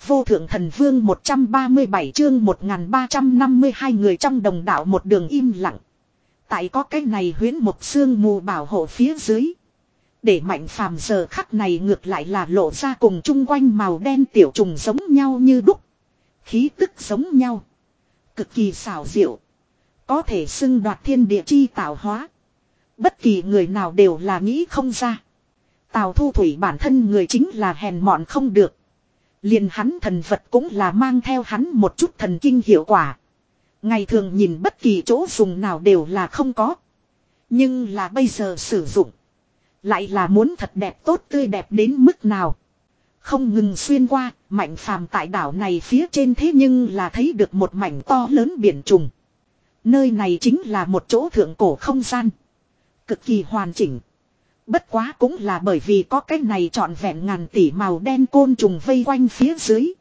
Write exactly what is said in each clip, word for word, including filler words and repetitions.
vô thượng thần vương một trăm ba mươi bảy chương một nghìn ba trăm năm mươi hai người trong đồng đạo một đường im lặng. Tại có cái này huyễn một xương mù bảo hộ phía dưới. Để Mạnh Phàm giờ khắc này ngược lại là lộ ra cùng chung quanh màu đen tiểu trùng giống nhau như đúc. Khí tức giống nhau. Cực kỳ xảo diệu. Có thể xưng đoạt thiên địa chi tạo hóa. Bất kỳ người nào đều là nghĩ không ra. Tào Thu Thủy bản thân người chính là hèn mọn không được. Liền hắn thần vật cũng là mang theo hắn một chút thần kinh hiệu quả. Ngày thường nhìn bất kỳ chỗ dùng nào đều là không có. Nhưng là bây giờ sử dụng. Lại là muốn thật đẹp tốt tươi đẹp đến mức nào. Không ngừng xuyên qua, Mạnh Phàm tại đảo này phía trên thế nhưng là thấy được một mảnh to lớn biển trùng. Nơi này chính là một chỗ thượng cổ không gian. Cực kỳ hoàn chỉnh. Bất quá cũng là bởi vì có cái này trọn vẹn ngàn tỷ màu đen côn trùng vây quanh phía dưới.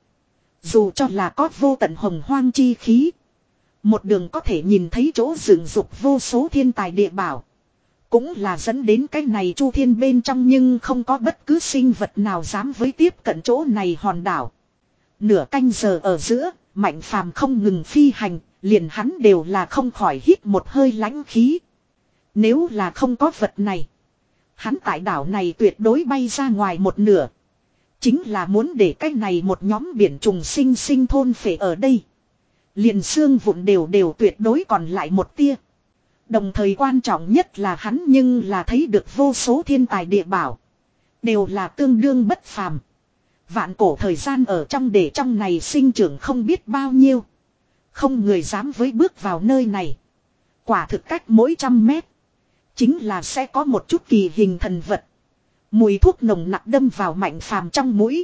Dù cho là có vô tận hồng hoang chi khí. Một đường có thể nhìn thấy chỗ dựng dục vô số thiên tài địa bảo. Cũng là dẫn đến cái này chu thiên bên trong nhưng không có bất cứ sinh vật nào dám với tiếp cận chỗ này hòn đảo. Nửa canh giờ ở giữa, Mạnh Phàm không ngừng phi hành, liền hắn đều là không khỏi hít một hơi lãnh khí. Nếu là không có vật này, hắn tại đảo này tuyệt đối bay ra ngoài một nửa. Chính là muốn để cái này một nhóm biển trùng sinh sinh thôn phệ ở đây. Liền xương vụn đều đều tuyệt đối còn lại một tia. Đồng thời quan trọng nhất là hắn nhưng là thấy được vô số thiên tài địa bảo. Đều là tương đương bất phàm. Vạn cổ thời gian ở trong để trong này sinh trưởng không biết bao nhiêu. Không người dám với bước vào nơi này. Quả thực cách mỗi trăm mét. Chính là sẽ có một chút kỳ hình thần vật. Mùi thuốc nồng nặc đâm vào Mạnh Phàm trong mũi.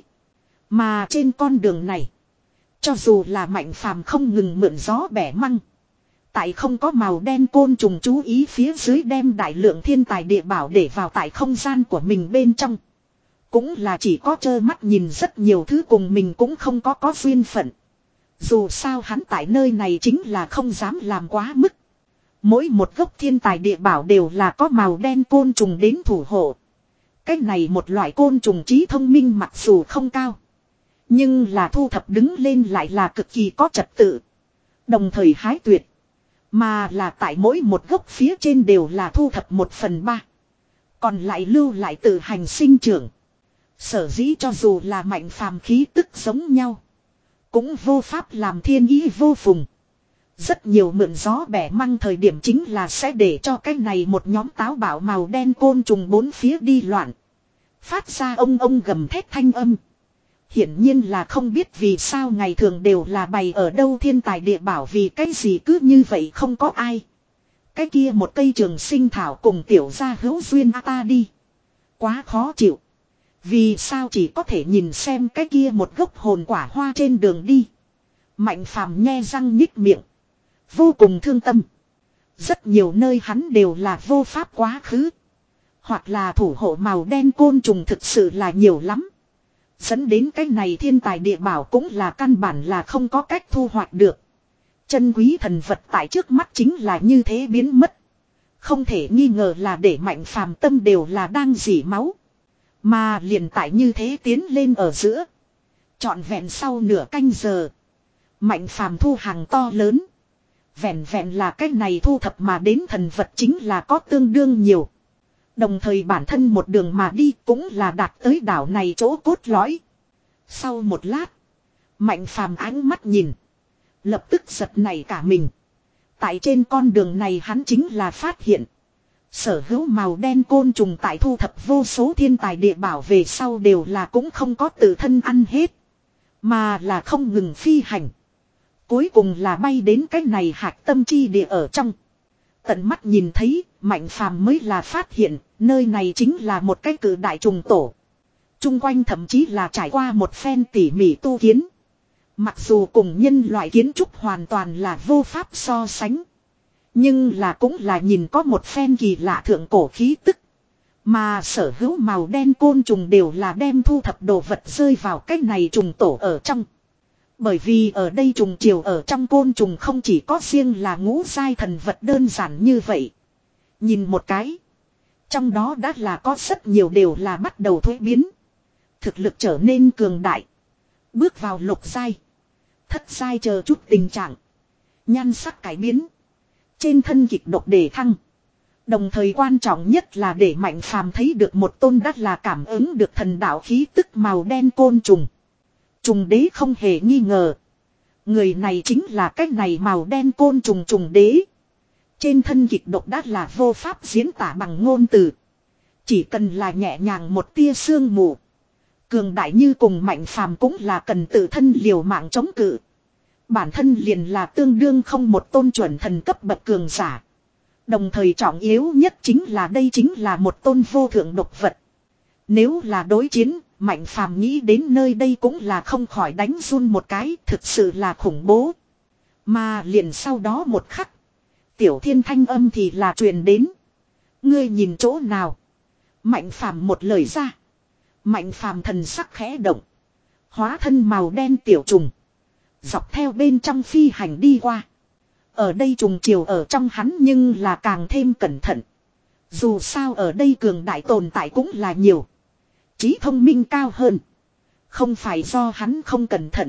Mà trên con đường này. Cho dù là Mạnh Phàm không ngừng mượn gió bẻ măng. Tại không có màu đen côn trùng chú ý phía dưới đem đại lượng thiên tài địa bảo để vào tại không gian của mình bên trong. Cũng là chỉ có trơ mắt nhìn rất nhiều thứ cùng mình cũng không có có duyên phận. Dù sao hắn tại nơi này chính là không dám làm quá mức. Mỗi một gốc thiên tài địa bảo đều là có màu đen côn trùng đến thủ hộ. Cái này một loại côn trùng trí thông minh mặc dù không cao. Nhưng là thu thập đứng lên lại là cực kỳ có trật tự. Đồng thời hái tuyệt. Mà là tại mỗi một gốc phía trên đều là thu thập một phần ba. Còn lại lưu lại tự hành sinh trưởng. Sở dĩ cho dù là Mạnh Phàm khí tức giống nhau. Cũng vô pháp làm thiên ý vô phùng. Rất nhiều mượn gió bẻ măng thời điểm chính là sẽ để cho cái này một nhóm táo bạo màu đen côn trùng bốn phía đi loạn. Phát ra ông ông gầm thét thanh âm. Hiển nhiên là không biết vì sao ngày thường đều là bày ở đâu thiên tài địa bảo vì cái gì cứ như vậy không có ai. Cái kia một cây trường sinh thảo cùng tiểu gia hữu duyên a ta đi. Quá khó chịu. Vì sao chỉ có thể nhìn xem cái kia một gốc hồn quả hoa trên đường đi. Mạnh Phàm nhe răng nhích miệng. Vô cùng thương tâm. Rất nhiều nơi hắn đều là vô pháp quá khứ. Hoặc là thủ hộ màu đen côn trùng thực sự là nhiều lắm. Dẫn đến cái này thiên tài địa bảo cũng là căn bản là không có cách thu hoạch được. Chân quý thần vật tại trước mắt chính là như thế biến mất. Không thể nghi ngờ là để Mạnh Phàm tâm đều là đang dỉ máu. Mà liền tại như thế tiến lên ở giữa. Trọn vẹn sau nửa canh giờ. Mạnh Phàm thu hàng to lớn. Vẹn vẹn là cái này thu thập mà đến thần vật chính là có tương đương nhiều. Đồng thời bản thân một đường mà đi cũng là đạt tới đảo này chỗ cốt lõi. Sau một lát. Mạnh Phàm ánh mắt nhìn. Lập tức giật nảy cả mình. Tại trên con đường này hắn chính là phát hiện. Sở hữu màu đen côn trùng tại thu thập vô số thiên tài địa bảo về sau đều là cũng không có tự thân ăn hết. Mà là không ngừng phi hành. Cuối cùng là bay đến cái này hạc tâm chi địa ở trong. Tận mắt nhìn thấy, Mạnh Phàm mới là phát hiện, nơi này chính là một cái cự đại trùng tổ. Trung quanh thậm chí là trải qua một phen tỉ mỉ tu kiến. Mặc dù cùng nhân loại kiến trúc hoàn toàn là vô pháp so sánh. Nhưng là cũng là nhìn có một phen kỳ lạ thượng cổ khí tức. Mà sở hữu màu đen côn trùng đều là đem thu thập đồ vật rơi vào cái này trùng tổ ở trong. Bởi vì ở đây trùng triều ở trong côn trùng không chỉ có riêng là ngũ giai thần vật đơn giản như vậy. Nhìn một cái. Trong đó đã là có rất nhiều đều là bắt đầu thuế biến. Thực lực trở nên cường đại. Bước vào lục giai. Thất giai chờ chút tình trạng. Nhan sắc cải biến. Trên thân kịch độc đề thăng. Đồng thời quan trọng nhất là để Mạnh Phàm thấy được một tôn đắt là cảm ứng được thần đạo khí tức màu đen côn trùng. Trùng đế không hề nghi ngờ. Người này chính là cái này màu đen côn trùng trùng đế. Trên thân kịch độc đắt là vô pháp diễn tả bằng ngôn từ. Chỉ cần là nhẹ nhàng một tia sương mù. Cường đại như cùng Mạnh Phàm cũng là cần tự thân liều mạng chống cự. Bản thân liền là tương đương không một tôn chuẩn thần cấp bậc cường giả. Đồng thời trọng yếu nhất chính là đây chính là một tôn vô thượng độc vật. Nếu là đối chiến, Mạnh Phàm nghĩ đến nơi đây cũng là không khỏi đánh run một cái, thực sự là khủng bố. Mà liền sau đó một khắc, Tiểu Thiên thanh âm thì là truyền đến. Ngươi nhìn chỗ nào? Mạnh Phàm một lời ra. Mạnh Phàm thần sắc khẽ động. Hóa thân màu đen tiểu trùng. Dọc theo bên trong phi hành đi qua. Ở đây trùng chiều ở trong hắn nhưng là càng thêm cẩn thận. Dù sao ở đây cường đại tồn tại cũng là nhiều. Trí thông minh cao hơn. Không phải do hắn không cẩn thận.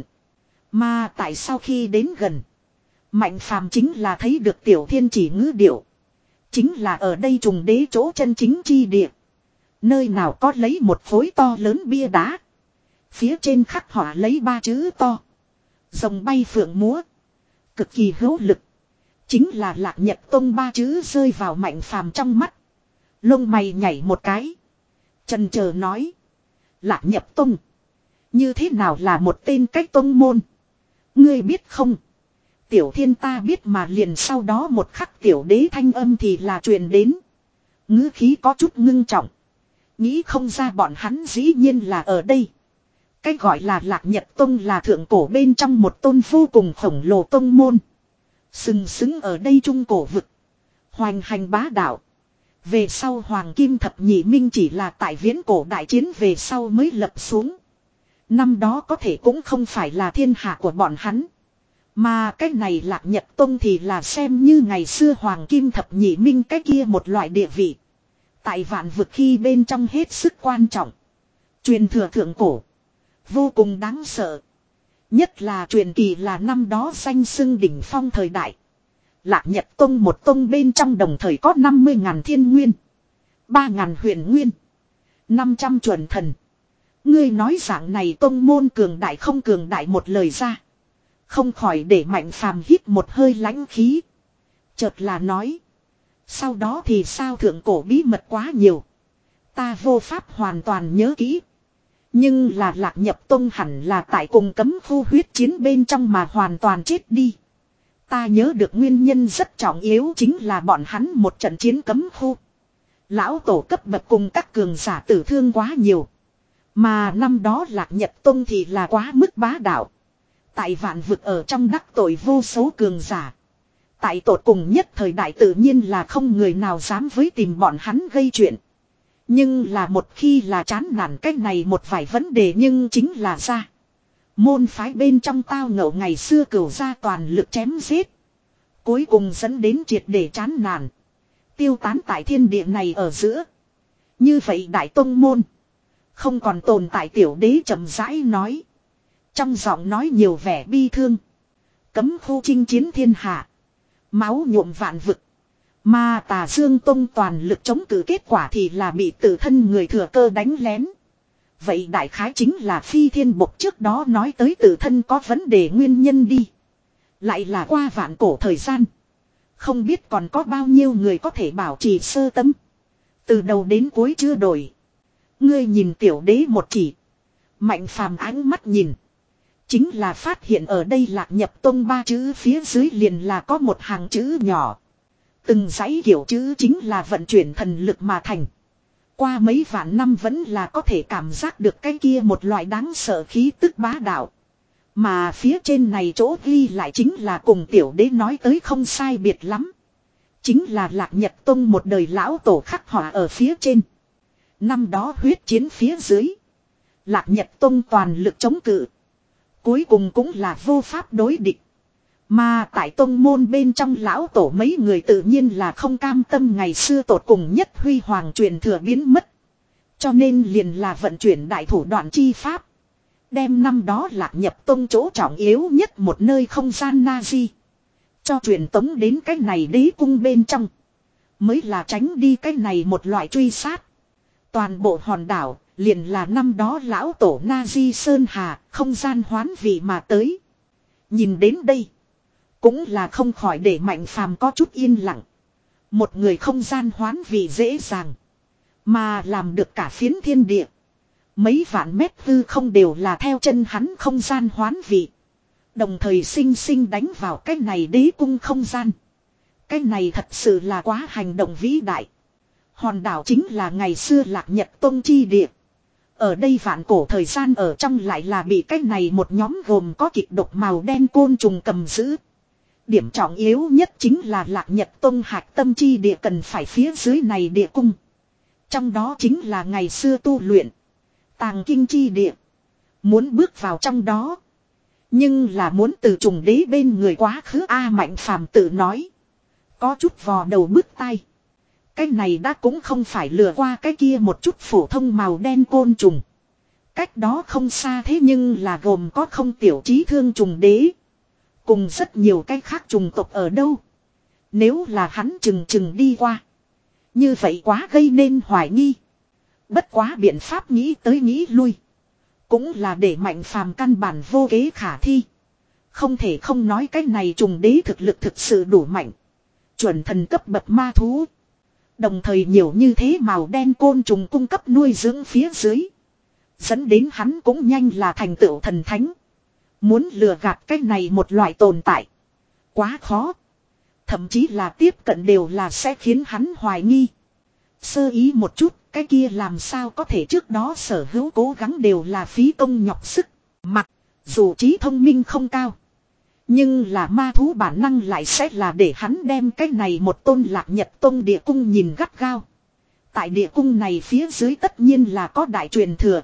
Mà tại sao khi đến gần. Mạnh Phàm chính là thấy được Tiểu Thiên chỉ ngữ điệu. Chính là ở đây trùng đế chỗ chân chính chi địa. Nơi nào có lấy một khối to lớn bia đá. Phía trên khắc họa lấy ba chữ to. Rồng bay phượng múa. Cực kỳ hữu lực. Chính là Lạc Nhật Tông ba chữ rơi vào Mạnh Phàm trong mắt. Lông mày nhảy một cái. Chần chờ nói. Lạc Nhật Tông. Như thế nào là một tên cách tông môn. Ngươi biết không. Tiểu Thiên ta biết mà liền sau đó một khắc tiểu đế thanh âm thì là truyền đến. Ngữ khí có chút ngưng trọng. Nghĩ không ra bọn hắn dĩ nhiên là ở đây. Cái gọi là Lạc Nhật Tông là thượng cổ bên trong một tôn vô cùng khổng lồ tông môn. Sừng sững ở đây trung cổ vực. Hoành hành bá đạo. Về sau Hoàng Kim Thập Nhị Minh chỉ là tại viễn cổ đại chiến về sau mới lập xuống. Năm đó có thể cũng không phải là thiên hạ của bọn hắn. Mà cái này Lạc Nhật Tông thì là xem như ngày xưa Hoàng Kim Thập Nhị Minh cái kia một loại địa vị. Tại vạn vực khi bên trong hết sức quan trọng. Truyền thừa thượng cổ. Vô cùng đáng sợ. Nhất là truyền kỳ là năm đó danh xưng đỉnh phong thời đại. Lạc Nhật Tông một tông bên trong đồng thời có năm mươi ngàn thiên nguyên. ba ngàn huyền nguyên. năm trăm chuẩn thần. Ngươi nói dạng này tông môn cường đại không cường đại một lời ra. Không khỏi để Mạnh Phàm hít một hơi lãnh khí. Chợt là nói. Sau đó thì sao thượng cổ bí mật quá nhiều. Ta vô pháp hoàn toàn nhớ kỹ. Nhưng là Lạc Nhập Tông hẳn là tại cùng cấm khu huyết chiến bên trong mà hoàn toàn chết đi. Ta nhớ được nguyên nhân rất trọng yếu chính là bọn hắn một trận chiến cấm khu. Lão tổ cấp bậc cùng các cường giả tử thương quá nhiều. Mà năm đó Lạc Nhật Tông thì là quá mức bá đạo. Tại vạn vực ở trong đắc tội vô số cường giả. Tại tột cùng nhất thời đại tự nhiên là không người nào dám với tìm bọn hắn gây chuyện. Nhưng là một khi là chán nản cách này một vài vấn đề nhưng chính là ra. Môn phái bên trong tao ngộ ngày xưa cửu ra toàn lực chém giết. Cuối cùng dẫn đến triệt để chán nản. Tiêu tán tại thiên địa này ở giữa. Như vậy đại tông môn. Không còn tồn tại tiểu đế chậm rãi nói. Trong giọng nói nhiều vẻ bi thương. Cấm khu chinh chiến thiên hạ. Máu nhuộm vạn vực. Mà Tà Dương Tông toàn lực chống cự kết quả thì là bị tự thân người thừa cơ đánh lén. Vậy đại khái chính là Phi Thiên Bộc trước đó nói tới tự thân có vấn đề nguyên nhân đi. Lại là qua vạn cổ thời gian. Không biết còn có bao nhiêu người có thể bảo trì sơ tâm. Từ đầu đến cuối chưa đổi. Ngươi nhìn tiểu đế một chỉ. Mạnh Phàm ánh mắt nhìn. Chính là phát hiện ở đây Lạc Nhập Tông ba chữ phía dưới liền là có một hàng chữ nhỏ. Từng dãy kiểu chữ chính là vận chuyển thần lực mà thành. Qua mấy vạn năm vẫn là có thể cảm giác được cái kia một loại đáng sợ khí tức bá đạo. Mà phía trên này chỗ ghi lại chính là cùng tiểu đế nói tới không sai biệt lắm. Chính là Lạc Nhật Tông một đời lão tổ khắc họa ở phía trên. Năm đó huyết chiến phía dưới. Lạc Nhật Tông toàn lực chống cự. Cuối cùng cũng là vô pháp đối địch. Mà tại tông môn bên trong lão tổ mấy người tự nhiên là không cam tâm ngày xưa tột cùng nhất huy hoàng truyền thừa biến mất. Cho nên liền là vận chuyển đại thủ đoạn chi pháp. Đem năm đó Lạc Nhập Tông chỗ trọng yếu nhất một nơi không gian Nazi. Cho truyền tống đến cái này đế cung bên trong. Mới là tránh đi cái này một loại truy sát. Toàn bộ hòn đảo liền là năm đó lão tổ Nazi Sơn Hà không gian hoán vị mà tới. Nhìn đến đây. Cũng là không khỏi để Mạnh Phàm có chút yên lặng. Một người không gian hoán vị dễ dàng. Mà làm được cả phiến thiên địa. Mấy vạn mét hư không đều là theo chân hắn không gian hoán vị. Đồng thời sinh sinh đánh vào cái này đế cung không gian. Cái này thật sự là quá hành động vĩ đại. Hòn đảo chính là ngày xưa Lạc Nhật Tông chi địa. Ở đây vạn cổ thời gian ở trong lại là bị cái này một nhóm gồm có kịch độc màu đen côn trùng cầm giữ. Điểm trọng yếu nhất chính là Lạc Nhật Tông hạch tâm chi địa cần phải phía dưới này địa cung. Trong đó chính là ngày xưa tu luyện. Tàng kinh chi địa. Muốn bước vào trong đó. Nhưng là muốn từ trùng đế bên người quá khứ A Mạnh Phàm tự nói. Có chút vò đầu bứt tai. Cái này đã cũng không phải lừa qua cái kia một chút phổ thông màu đen côn trùng. Cách đó không xa thế nhưng là gồm có không tiểu trí thương trùng đế. Cùng rất nhiều cái khác trùng tộc ở đâu. Nếu là hắn chừng chừng đi qua. Như vậy quá gây nên hoài nghi. Bất quá biện pháp nghĩ tới nghĩ lui. Cũng là để Mạnh Phàm căn bản vô kế khả thi. Không thể không nói cái này trùng đế thực lực thực sự đủ mạnh. Chuẩn thần cấp bậc ma thú. Đồng thời nhiều như thế màu đen côn trùng cung cấp nuôi dưỡng phía dưới. Dẫn đến hắn cũng nhanh là thành tựu thần thánh. Muốn lừa gạt cái này một loại tồn tại. Quá khó. Thậm chí là tiếp cận đều là sẽ khiến hắn hoài nghi. Sơ ý một chút, cái kia làm sao có thể trước đó sở hữu cố gắng đều là phí công nhọc sức. Mặc dù trí thông minh không cao. Nhưng là ma thú bản năng lại sẽ là để hắn đem cái này một tôn Lạc Nhật Tông địa cung nhìn gắt gao. Tại địa cung này phía dưới tất nhiên là có đại truyền thừa.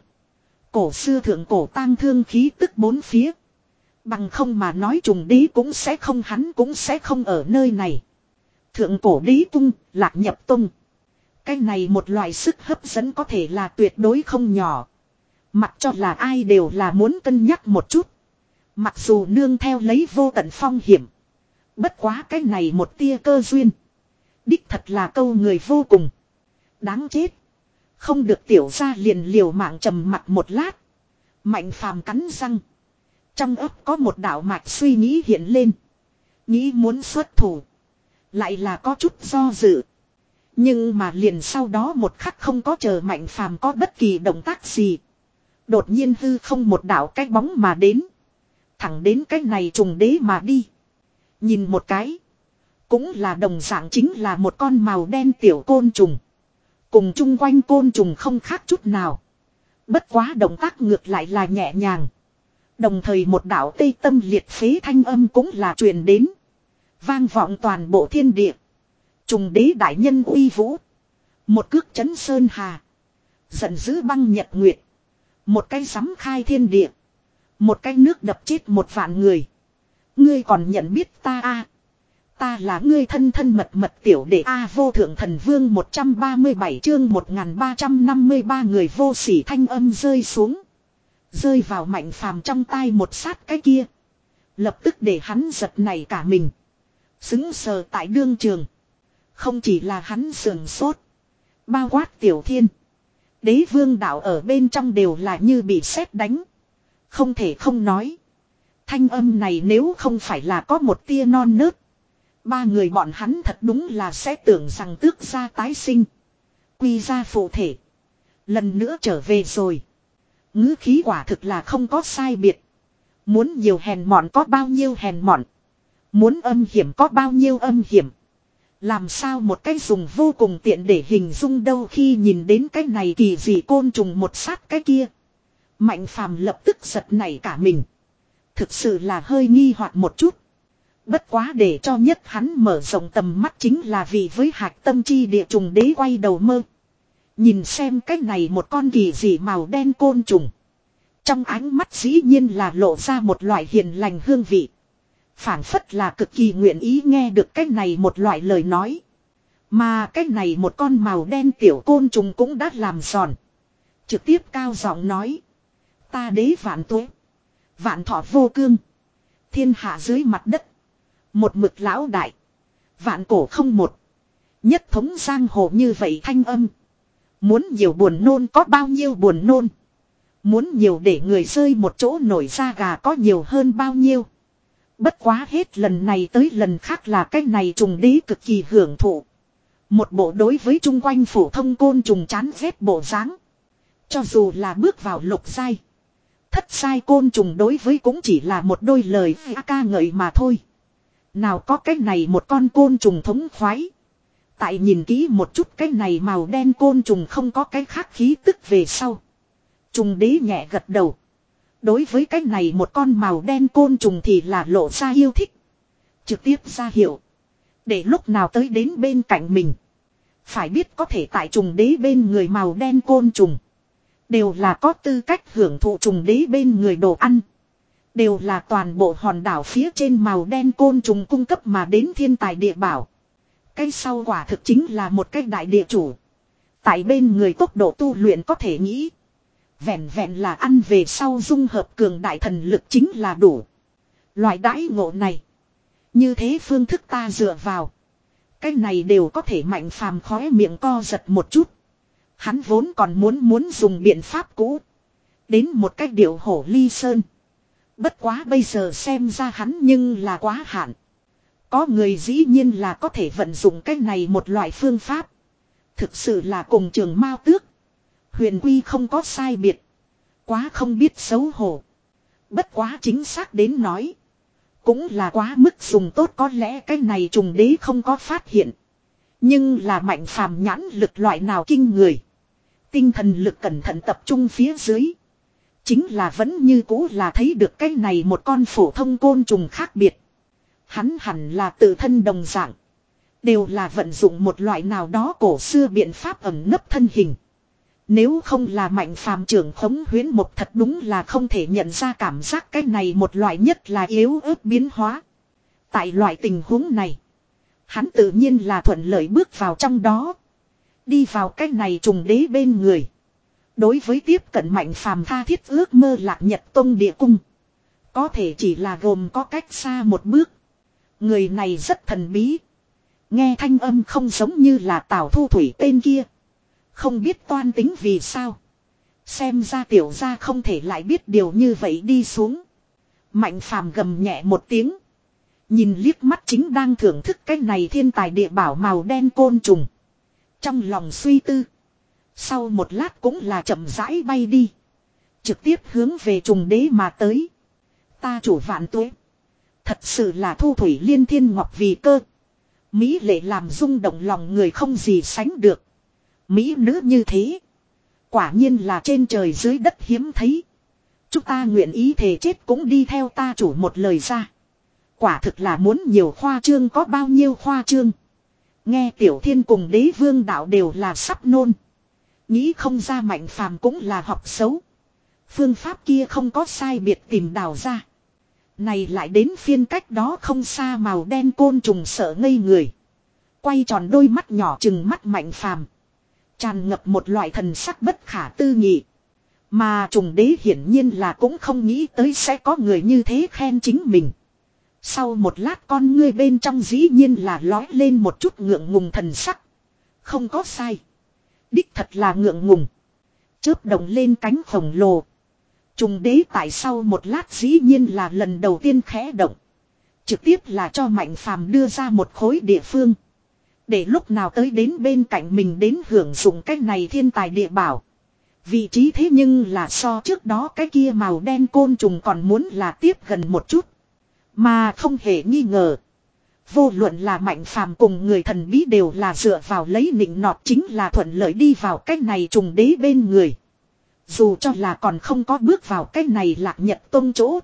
Cổ xưa thượng cổ tang thương khí tức bốn phía. Bằng không mà nói trùng đế cũng sẽ không hắn cũng sẽ không ở nơi này. Thượng cổ đế cung, Lạc Nhập Tông. Cái này một loại sức hấp dẫn có thể là tuyệt đối không nhỏ. Mặc cho là ai đều là muốn cân nhắc một chút. Mặc dù nương theo lấy vô tận phong hiểm. Bất quá cái này một tia cơ duyên. Đích thật là câu người vô cùng. Đáng chết. Không được tiểu ra liền liều mạng trầm mặt một lát. Mạnh Phàm cắn răng. Trong ấp có một đạo mạch suy nghĩ hiện lên. Nghĩ muốn xuất thủ. Lại là có chút do dự. Nhưng mà liền sau đó một khắc không có chờ Mạnh Phàm có bất kỳ động tác gì. Đột nhiên hư không một đạo cái bóng mà đến. Thẳng đến cái này trùng đế mà đi. Nhìn một cái. Cũng là đồng dạng chính là một con màu đen tiểu côn trùng. Cùng chung quanh côn trùng không khác chút nào. Bất quá động tác ngược lại là nhẹ nhàng. Đồng thời một đạo tây tâm liệt phế thanh âm cũng là truyền đến. Vang vọng toàn bộ thiên địa. Trùng đế đại nhân uy vũ. Một cước chấn sơn hà. Giận dữ băng nhật nguyệt. Một cái sắm khai thiên địa. Một cái nước đập chết một vạn người. Ngươi còn nhận biết ta a? Ta là ngươi thân thân mật mật tiểu đệ a. Vô thượng thần vương một trăm ba mươi bảy chương một nghìn ba trăm năm mươi ba người vô sỉ thanh âm rơi xuống. Rơi vào Mạnh Phàm trong tai một sát cái kia. Lập tức để hắn giật nảy cả mình. Xứng sờ tại đương trường. Không chỉ là hắn sườn sốt. Bao quát tiểu thiên. Đế vương đạo ở bên trong đều là như bị sét đánh. Không thể không nói. Thanh âm này nếu không phải là có một tia non nớt. Ba người bọn hắn thật đúng là sẽ tưởng rằng tước gia tái sinh. Quy ra phụ thể. Lần nữa trở về rồi. Ngữ khí quả thực là không có sai biệt. Muốn nhiều hèn mọn có bao nhiêu hèn mọn. Muốn âm hiểm có bao nhiêu âm hiểm. Làm sao một cái dùng vô cùng tiện để hình dung đâu khi nhìn đến cái này kỳ dị côn trùng một sát cái kia. Mạnh Phàm lập tức giật nảy cả mình. Thực sự là hơi nghi hoặc một chút. Bất quá để cho nhất hắn mở rộng tầm mắt chính là vì với hạch tâm chi địa trùng đế quay đầu mơ. Nhìn xem cái này một con kỳ dị màu đen côn trùng. Trong ánh mắt dĩ nhiên là lộ ra một loại hiền lành hương vị. Phản phất là cực kỳ nguyện ý nghe được cái này một loại lời nói. Mà cái này một con màu đen tiểu côn trùng cũng đã làm giòn. Trực tiếp cao giọng nói. Ta đế vạn tuế. Vạn thọ vô cương. Thiên hạ dưới mặt đất. Một mực lão đại. Vạn cổ không một. Nhất thống giang hồ như vậy thanh âm. Muốn nhiều buồn nôn có bao nhiêu buồn nôn. Muốn nhiều để người rơi một chỗ nổi da gà có nhiều hơn bao nhiêu. Bất quá hết lần này tới lần khác là cái này trùng đế cực kỳ hưởng thụ. Một bộ đối với chung quanh phổ thông côn trùng chán ghét bộ dáng. Cho dù là bước vào lục giai. Thất giai côn trùng đối với cũng chỉ là một đôi lời ca ngợi mà thôi. Nào có cái này một con côn trùng thống khoái. Tại nhìn kỹ một chút cái này màu đen côn trùng không có cái khác khí tức về sau. Trùng đế nhẹ gật đầu. Đối với cái này một con màu đen côn trùng thì là lộ ra yêu thích. Trực tiếp ra hiệu. Để lúc nào tới đến bên cạnh mình. Phải biết có thể tại trùng đế bên người màu đen côn trùng. Đều là có tư cách hưởng thụ trùng đế bên người đồ ăn. Đều là toàn bộ hòn đảo phía trên màu đen côn trùng cung cấp mà đến thiên tài địa bảo. Cái sau quả thực chính là một cái đại địa chủ. Tại bên người tốc độ tu luyện có thể nghĩ. Vẹn vẹn là ăn về sau dung hợp cường đại thần lực chính là đủ. Loại đãi ngộ này. Như thế phương thức ta dựa vào. Cái này đều có thể mạnh phàm khóe miệng co giật một chút. Hắn vốn còn muốn muốn dùng biện pháp cũ. Đến một cách điệu hổ ly sơn. Bất quá bây giờ xem ra hắn nhưng là quá hạn. Có người dĩ nhiên là có thể vận dụng cái này một loại phương pháp. Thực sự là cùng trường Mao Tước. Huyền Quy không có sai biệt. Quá không biết xấu hổ. Bất quá chính xác đến nói. Cũng là quá mức dùng tốt có lẽ cái này trùng đế không có phát hiện. Nhưng là mạnh phàm nhãn lực loại nào kinh người. Tinh thần lực cẩn thận tập trung phía dưới. Chính là vẫn như cũ là thấy được cái này một con phổ thông côn trùng khác biệt. Hắn hẳn là tự thân đồng dạng. Đều là vận dụng một loại nào đó cổ xưa biện pháp ẩn nấp thân hình. Nếu không là mạnh phàm trưởng khống huyễn một thật đúng là không thể nhận ra cảm giác cái này một loại nhất là yếu ớt biến hóa. Tại loại tình huống này. Hắn tự nhiên là thuận lợi bước vào trong đó. Đi vào cái này trùng đế bên người. Đối với tiếp cận mạnh phàm tha thiết ước mơ lạc nhật tông địa cung. Có thể chỉ là gồm có cách xa một bước. Người này rất thần bí. Nghe thanh âm không giống như là Tào Thu Thủy tên kia. Không biết toan tính vì sao. Xem ra tiểu gia không thể lại biết điều như vậy đi xuống. Mạnh phàm gầm nhẹ một tiếng. Nhìn liếc mắt chính đang thưởng thức cái này thiên tài địa bảo màu đen côn trùng. Trong lòng suy tư. Sau một lát cũng là chậm rãi bay đi. Trực tiếp hướng về trùng đế mà tới. Ta chủ vạn tuế. Thật sự là thu thủy liên thiên ngọc vì cơ. Mỹ lệ làm rung động lòng người không gì sánh được. Mỹ nữ như thế. Quả nhiên là trên trời dưới đất hiếm thấy. Chúng ta nguyện ý thề chết cũng đi theo ta chủ một lời ra. Quả thực là muốn nhiều khoa trương có bao nhiêu khoa trương. Nghe tiểu thiên cùng đế vương đạo đều là sắp nôn. Nghĩ không ra mạnh phàm cũng là học xấu. Phương pháp kia không có sai biệt tìm đào ra. Này lại đến phiên cách đó không xa màu đen côn trùng sợ ngây người. Quay tròn đôi mắt nhỏ chừng mắt mạnh phàm. Tràn ngập một loại thần sắc bất khả tư nghị. Mà trùng đế hiển nhiên là cũng không nghĩ tới sẽ có người như thế khen chính mình. Sau một lát con ngươi bên trong dĩ nhiên là lói lên một chút ngượng ngùng thần sắc. Không có sai. Đích thật là ngượng ngùng. Chớp động lên cánh khổng lồ. Trùng đế tại sau một lát dĩ nhiên là lần đầu tiên khẽ động. Trực tiếp là cho mạnh phàm đưa ra một khối địa phương. Để lúc nào tới đến bên cạnh mình đến hưởng dụng cái này thiên tài địa bảo. Vị trí thế nhưng là so trước đó cái kia màu đen côn trùng còn muốn là tiếp gần một chút. Mà không hề nghi ngờ. Vô luận là mạnh phàm cùng người thần bí đều là dựa vào lấy nịnh nọt chính là thuận lợi đi vào cái này trùng đế bên người. Dù cho là còn không có bước vào cái này lạc nhật tông chỗ.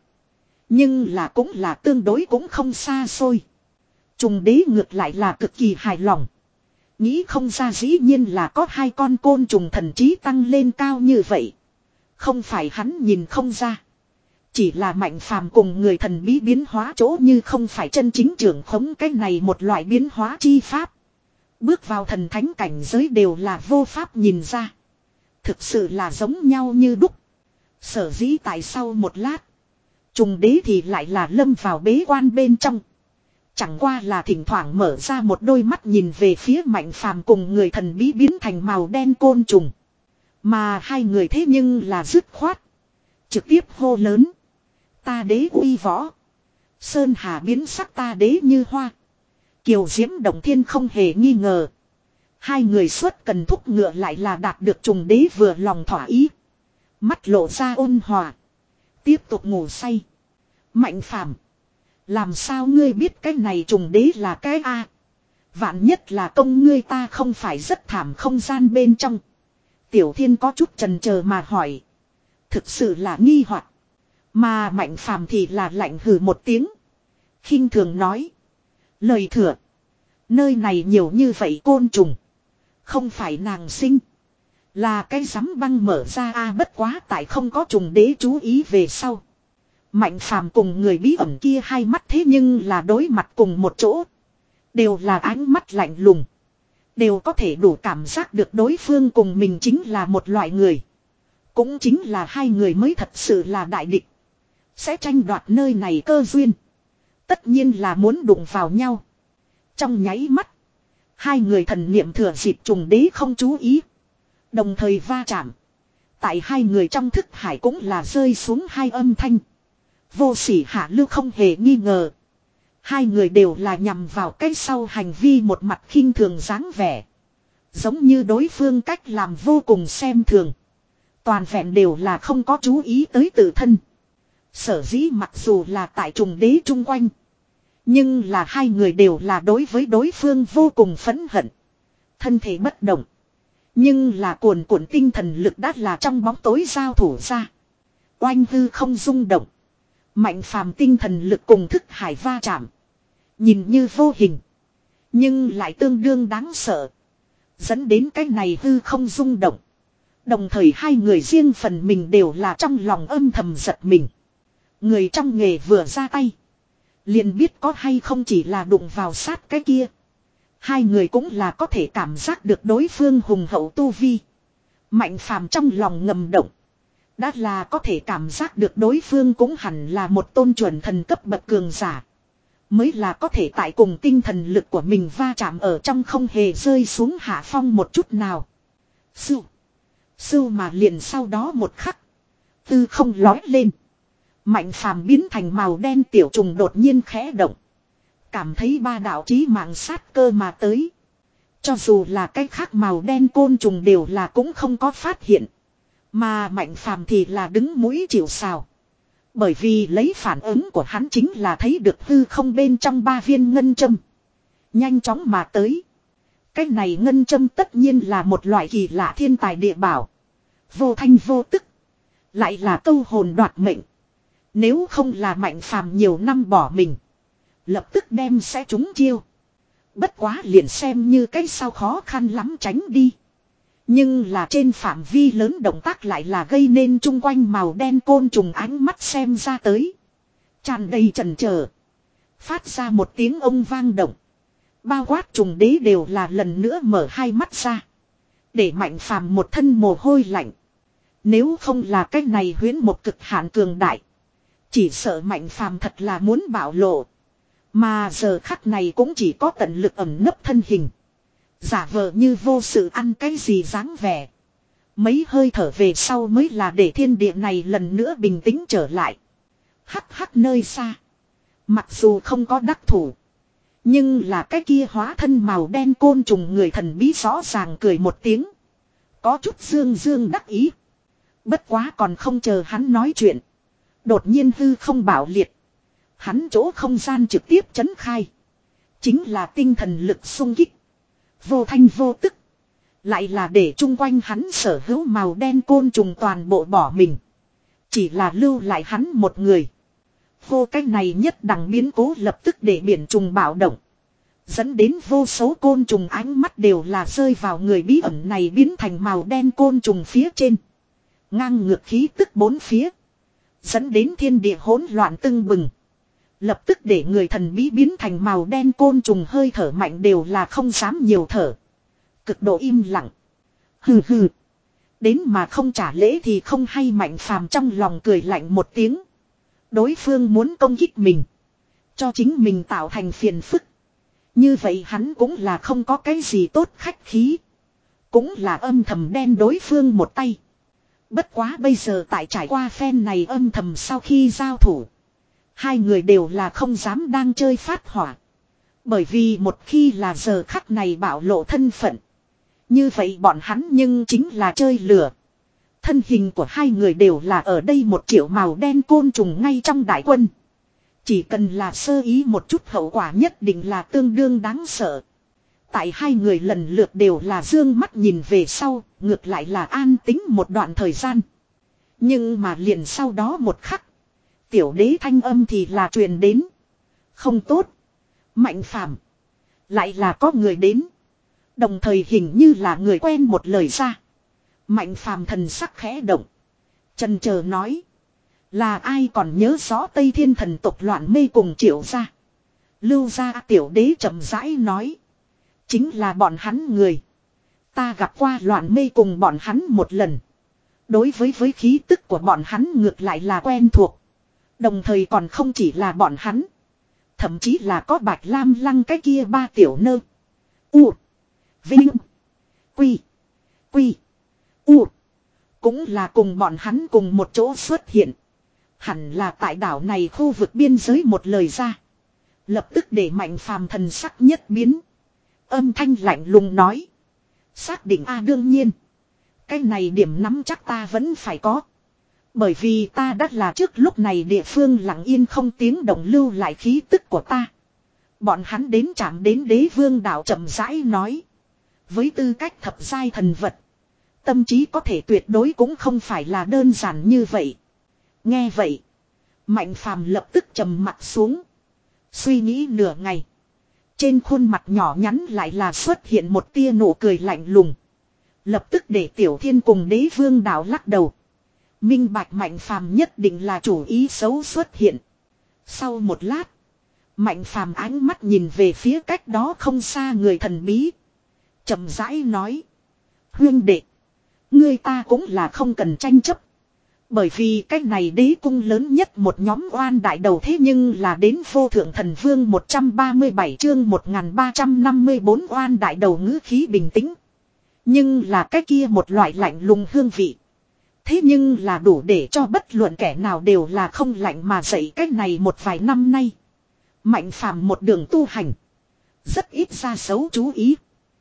Nhưng là cũng là tương đối cũng không xa xôi. Trùng đế ngược lại là cực kỳ hài lòng. Nghĩ không ra dĩ nhiên là có hai con côn trùng thần trí tăng lên cao như vậy. Không phải hắn nhìn không ra. Chỉ là mạnh phàm cùng người thần bí biến hóa chỗ như không phải chân chính trưởng khống cái này một loại biến hóa chi pháp. Bước vào thần thánh cảnh giới đều là vô pháp nhìn ra. Thực sự là giống nhau như đúc. Sở dĩ tại sau một lát. Trùng đế thì lại là lâm vào bế quan bên trong. Chẳng qua là thỉnh thoảng mở ra một đôi mắt nhìn về phía Mạnh Phàm cùng người thần bí biến thành màu đen côn trùng. Mà hai người thế nhưng là dứt khoát. Trực tiếp hô lớn. Ta đế uy võ. Sơn hà biến sắc ta đế như hoa. Kiều diễm động thiên không hề nghi ngờ. Hai người xuất cần thúc ngựa lại là đạt được trùng đế vừa lòng thỏa ý. Mắt lộ ra ôn hòa. Tiếp tục ngủ say. Mạnh Phàm, làm sao ngươi biết cái này trùng đế là cái A? Vạn nhất là công ngươi ta không phải rất thảm không gian bên trong. Tiểu Thiên có chút chần chờ mà hỏi. Thực sự là nghi hoặc. Mà Mạnh Phàm thì là lạnh hừ một tiếng. Khinh thường nói. Lời thừa. Nơi này nhiều như vậy côn trùng. Không phải nàng sinh. Là cái rắm băng mở ra a bất quá tại không có trùng đế chú ý về sau. Mạnh Phàm cùng người bí ẩn kia hai mắt thế nhưng là đối mặt cùng một chỗ. Đều là ánh mắt lạnh lùng. Đều có thể đủ cảm giác được đối phương cùng mình chính là một loại người. Cũng chính là hai người mới thật sự là đại địch. Sẽ tranh đoạt nơi này cơ duyên. Tất nhiên là muốn đụng vào nhau. Trong nháy mắt. Hai người thần niệm thừa dịp trùng đế không chú ý. Đồng thời va chạm. Tại hai người trong thức hải cũng là rơi xuống hai âm thanh. Vô sỉ hạ lưu không hề nghi ngờ. Hai người đều là nhằm vào cái sau hành vi một mặt khinh thường dáng vẻ. Giống như đối phương cách làm vô cùng xem thường. Toàn vẹn đều là không có chú ý tới tự thân. Sở dĩ mặc dù là tại trùng đế chung quanh. Nhưng là hai người đều là đối với đối phương vô cùng phẫn hận. Thân thể bất động. Nhưng là cuồn cuộn tinh thần lực đã là trong bóng tối giao thủ ra. Oanh hư không rung động. Mạnh Phàm tinh thần lực cùng thức hải va chạm. Nhìn như vô hình. Nhưng lại tương đương đáng sợ. Dẫn đến cái này hư không rung động. Đồng thời hai người riêng phần mình đều là trong lòng âm thầm giật mình. Người trong nghề vừa ra tay. Liền biết có hay không chỉ là đụng vào sát cái kia. Hai người cũng là có thể cảm giác được đối phương hùng hậu tu vi. Mạnh Phàm trong lòng ngầm động. Đã là có thể cảm giác được đối phương cũng hẳn là một tôn chuẩn thần cấp bậc cường giả. Mới là có thể tại cùng tinh thần lực của mình va chạm ở trong không hề rơi xuống hạ phong một chút nào. Sưu. Sưu mà liền sau đó một khắc. Tư không lói lên. Mạnh Phàm biến thành màu đen tiểu trùng đột nhiên khẽ động. Cảm thấy ba đạo chí mạng sát cơ mà tới. Cho dù là cái khác màu đen côn trùng đều là cũng không có phát hiện. Mà Mạnh Phàm thì là đứng mũi chịu sào. Bởi vì lấy phản ứng của hắn chính là thấy được hư không bên trong ba viên ngân châm. Nhanh chóng mà tới. Cái này ngân châm tất nhiên là một loại kỳ lạ thiên tài địa bảo. Vô thanh vô tức. Lại là câu hồn đoạt mệnh. Nếu không là Mạnh Phàm nhiều năm bỏ mình. Lập tức đem sẽ trúng chiêu. Bất quá liền xem như cái sao khó khăn lắm tránh đi. Nhưng là trên phạm vi lớn động tác lại là gây nên chung quanh màu đen côn trùng ánh mắt xem ra tới. Tràn đầy chần chờ. Phát ra một tiếng ông vang động. Bao quát trùng đế đều là lần nữa mở hai mắt ra. Để Mạnh Phàm một thân mồ hôi lạnh. Nếu không là cái này huyễn một cực hạn cường đại. Chỉ sợ Mạnh Phàm thật là muốn bạo lộ. Mà giờ khắc này cũng chỉ có tận lực ẩn nấp thân hình. Giả vờ như vô sự ăn cái gì dáng vẻ. Mấy hơi thở về sau mới là để thiên địa này lần nữa bình tĩnh trở lại. Hắc hắc nơi xa. Mặc dù không có đắc thủ. Nhưng là cái kia hóa thân màu đen côn trùng người thần bí rõ ràng cười một tiếng. Có chút dương dương đắc ý. Bất quá còn không chờ hắn nói chuyện. Đột nhiên hư không bảo liệt. Hắn chỗ không gian trực tiếp chấn khai. Chính là tinh thần lực xung kích. Vô thanh vô tức. Lại là để chung quanh hắn sở hữu màu đen côn trùng toàn bộ bỏ mình. Chỉ là lưu lại hắn một người. Vô cách này nhất đẳng biến cố lập tức để biển trùng bạo động. Dẫn đến vô số côn trùng ánh mắt đều là rơi vào người bí ẩn này biến thành màu đen côn trùng phía trên. Ngang ngược khí tức bốn phía. Dẫn đến thiên địa hỗn loạn tưng bừng. Lập tức để người thần bí biến thành màu đen côn trùng hơi thở mạnh đều là không dám nhiều thở. Cực độ im lặng. Hừ hừ. Đến mà không trả lễ thì không hay, Mạnh Phàm trong lòng cười lạnh một tiếng. Đối phương muốn công kích mình, cho chính mình tạo thành phiền phức. Như vậy hắn cũng là không có cái gì tốt khách khí. Cũng là âm thầm đen đối phương một tay. Bất quá bây giờ tại trải qua phen này âm thầm sau khi giao thủ, hai người đều là không dám đang chơi phát hỏa. Bởi vì một khi là giờ khắc này bạo lộ thân phận, như vậy bọn hắn nhưng chính là chơi lửa. Thân hình của hai người đều là ở đây một triệu màu đen côn trùng ngay trong đại quân. Chỉ cần là sơ ý một chút hậu quả nhất định là tương đương đáng sợ. Tại hai người lần lượt đều là dương mắt nhìn về sau, ngược lại là an tĩnh một đoạn thời gian. Nhưng mà liền sau đó một khắc, tiểu đế thanh âm thì là truyền đến. Không tốt. Mạnh Phàm, lại là có người đến. Đồng thời hình như là người quen một lời ra. Mạnh Phàm thần sắc khẽ động, chần chờ nói. Là ai còn nhớ rõ Tây Thiên thần tộc loạn mê cùng Triệu gia? Lưu gia. Tiểu đế chậm rãi nói. Chính là bọn hắn người. Ta gặp qua loạn mê cùng bọn hắn một lần. Đối với với khí tức của bọn hắn ngược lại là quen thuộc. Đồng thời còn không chỉ là bọn hắn. Thậm chí là có Bạch Lam Lăng cái kia ba tiểu nơ. U. Vinh. Quy. Quy. U. Cũng là cùng bọn hắn cùng một chỗ xuất hiện. Hẳn là tại đảo này khu vực biên giới một lời ra. Lập tức để Mạnh Phàm thần sắc nhất biến. Âm thanh lạnh lùng nói. Xác định a đương nhiên. Cái này điểm nắm chắc ta vẫn phải có. Bởi vì ta đã là trước lúc này địa phương lặng yên không tiếng động lưu lại khí tức của ta. Bọn hắn đến chạm đến đế vương đảo chậm rãi nói. Với tư cách thập giai thần vật, tâm trí có thể tuyệt đối cũng không phải là đơn giản như vậy. Nghe vậy, Mạnh Phàm lập tức trầm mặt xuống. Suy nghĩ nửa ngày, trên khuôn mặt nhỏ nhắn lại là xuất hiện một tia nụ cười lạnh lùng. Lập tức để Tiểu Thiên cùng đế vương đảo lắc đầu. Minh bạch Mạnh Phàm nhất định là chủ ý xấu xuất hiện. Sau một lát, Mạnh Phàm ánh mắt nhìn về phía cách đó không xa người thần bí. Chậm rãi nói. Huyên đệ, ngươi ta cũng là không cần tranh chấp. Bởi vì cách này đế cung lớn nhất một nhóm oan đại đầu thế nhưng là đến vô thượng thần vương một trăm ba mươi bảy chương một nghìn ba trăm năm mươi bốn oan đại đầu ngữ khí bình tĩnh. Nhưng là cái kia một loại lạnh lùng hương vị. Thế nhưng là đủ để cho bất luận kẻ nào đều là không lạnh mà dậy cách này một vài năm nay. Mạnh Phàm một đường tu hành. Rất ít ra xấu chú ý.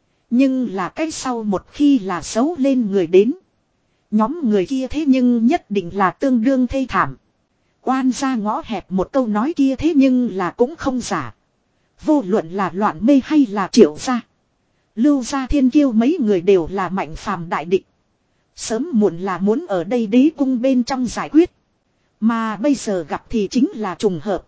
Nhưng là cái sau một khi là xấu lên người đến. Nhóm người kia thế nhưng nhất định là tương đương thê thảm. Oan ra ngõ hẹp một câu nói kia thế nhưng là cũng không giả. Vô luận là loạn mê hay là Triệu gia, Lưu gia thiên kiêu mấy người đều là Mạnh Phàm đại địch. Sớm muộn là muốn ở đây đế cung bên trong giải quyết. Mà bây giờ gặp thì chính là trùng hợp.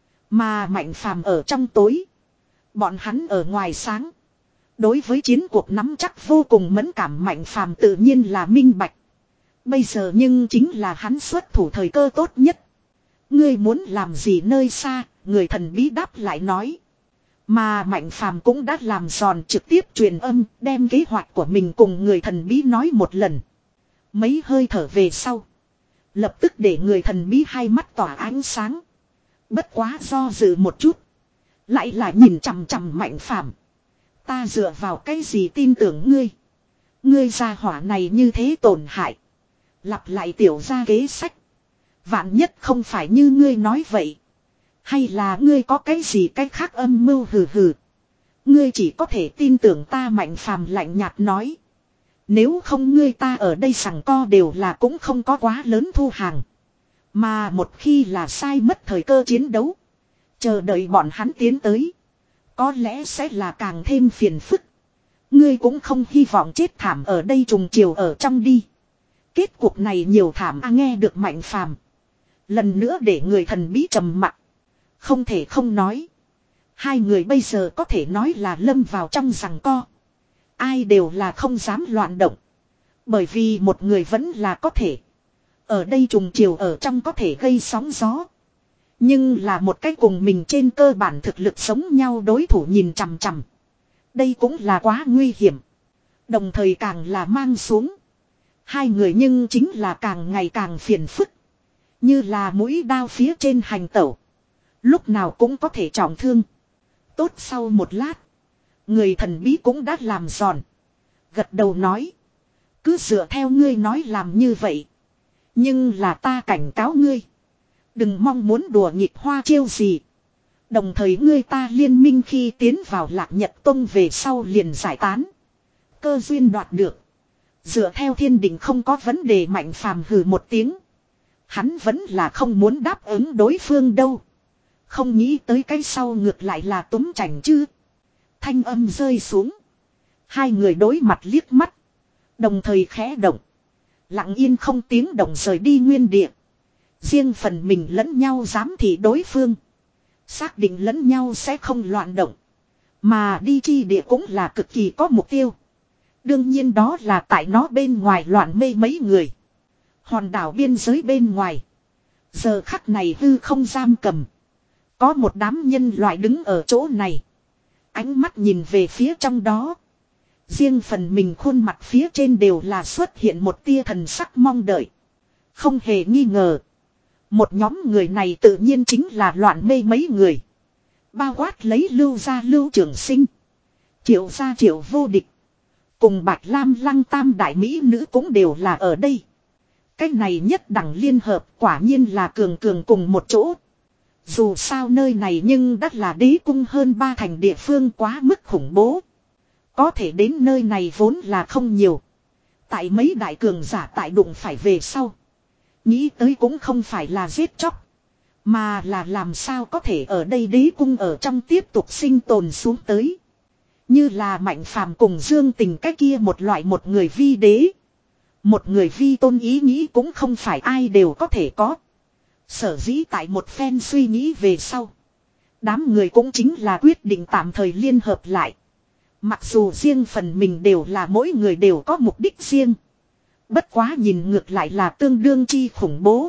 Mà Mạnh Phàm ở trong tối, bọn hắn ở ngoài sáng. Đối với chiến cuộc nắm chắc vô cùng mẫn cảm, Mạnh Phàm tự nhiên là minh bạch. Bây giờ nhưng chính là hắn xuất thủ thời cơ tốt nhất. Ngươi muốn làm gì nơi xa? Người thần bí đáp lại nói. Mà Mạnh Phàm cũng đã làm giòn, trực tiếp truyền âm, đem kế hoạch của mình cùng người thần bí nói một lần. Mấy hơi thở về sau, lập tức để người thần bí hai mắt tỏa ánh sáng. Bất quá do dự một chút, lại là nhìn chằm chằm Mạnh Phàm. Ta dựa vào cái gì tin tưởng ngươi? Ngươi gia hỏa này như thế tổn hại. Lặp lại tiểu gia kế sách. Vạn nhất không phải như ngươi nói vậy. Hay là ngươi có cái gì cách khác âm mưu? Hừ hừ. Ngươi chỉ có thể tin tưởng ta. Mạnh Phàm lạnh nhạt nói. Nếu không ngươi ta ở đây sằng co đều là cũng không có quá lớn thu hàng. Mà một khi là sai mất thời cơ chiến đấu, chờ đợi bọn hắn tiến tới, có lẽ sẽ là càng thêm phiền phức. Ngươi cũng không hy vọng chết thảm ở đây trùng chiều ở trong đi. Kết cuộc này nhiều thảm à. Nghe được Mạnh Phàm, lần nữa để người thần bí trầm mặc. Không thể không nói, hai người bây giờ có thể nói là lâm vào trong giằng co. Ai đều là không dám loạn động. Bởi vì một người vẫn là có thể ở đây trùng chiều ở trong có thể gây sóng gió. Nhưng là một cái cùng mình trên cơ bản thực lực sống nhau đối thủ nhìn chằm chằm. Đây cũng là quá nguy hiểm. Đồng thời càng là mang xuống Hai người nhưng chính là càng ngày càng phiền phức. Như là mũi đao phía trên hành tẩu. Lúc nào cũng có thể trọng thương. Tốt sau một lát. Người thần bí cũng đã làm giòn. Gật đầu nói. Cứ dựa theo ngươi nói làm như vậy. Nhưng là ta cảnh cáo ngươi. Đừng mong muốn đùa nghịch hoa chiêu gì. Đồng thời ngươi ta liên minh khi tiến vào Lạc Nhật Tông về sau liền giải tán. Cơ duyên đoạt được. Dựa theo thiên đình không có vấn đề. Mạnh phàm hừ một tiếng. Hắn vẫn là không muốn đáp ứng đối phương đâu. Không nghĩ tới cái sau ngược lại là túm chảnh chứ. Thanh âm rơi xuống. Hai người đối mặt liếc mắt. Đồng thời khẽ động. Lặng yên không tiếng động rời đi nguyên địa. Riêng phần mình lẫn nhau giám thị đối phương. Xác định lẫn nhau sẽ không loạn động. Mà đi chi địa cũng là cực kỳ có mục tiêu. Đương nhiên đó là tại nó bên ngoài loạn mê mấy người. Hòn đảo biên giới bên ngoài. Giờ khắc này hư không giam cầm. Có một đám nhân loại đứng ở chỗ này. Ánh mắt nhìn về phía trong đó. Riêng phần mình khuôn mặt phía trên đều là xuất hiện một tia thần sắc mong đợi. Không hề nghi ngờ. Một nhóm người này tự nhiên chính là loạn mê mấy người. Bao quát lấy Lưu gia Lưu Trường Sinh. Triệu gia Triệu Vô Địch. Cùng Bạch Lam Lăng tam đại mỹ nữ cũng đều là ở đây. Cái này nhất đẳng liên hợp quả nhiên là cường cường cùng một chỗ. Dù sao nơi này nhưng đắt là đế cung hơn ba thành địa phương quá mức khủng bố. Có thể đến nơi này vốn là không nhiều. Tại mấy đại cường giả tại đụng phải về sau. Nghĩ tới cũng không phải là giết chóc. Mà là làm sao có thể ở đây đế cung ở trong tiếp tục sinh tồn xuống tới. Như là Mạnh Phàm cùng Dương Tình cái kia một loại một người vi đế. Một người vi tôn ý nghĩ cũng không phải ai đều có thể có. Sở dĩ tại một phen suy nghĩ về sau. Đám người cũng chính là quyết định tạm thời liên hợp lại. Mặc dù riêng phần mình đều là mỗi người đều có mục đích riêng. Bất quá nhìn ngược lại là tương đương chi khủng bố.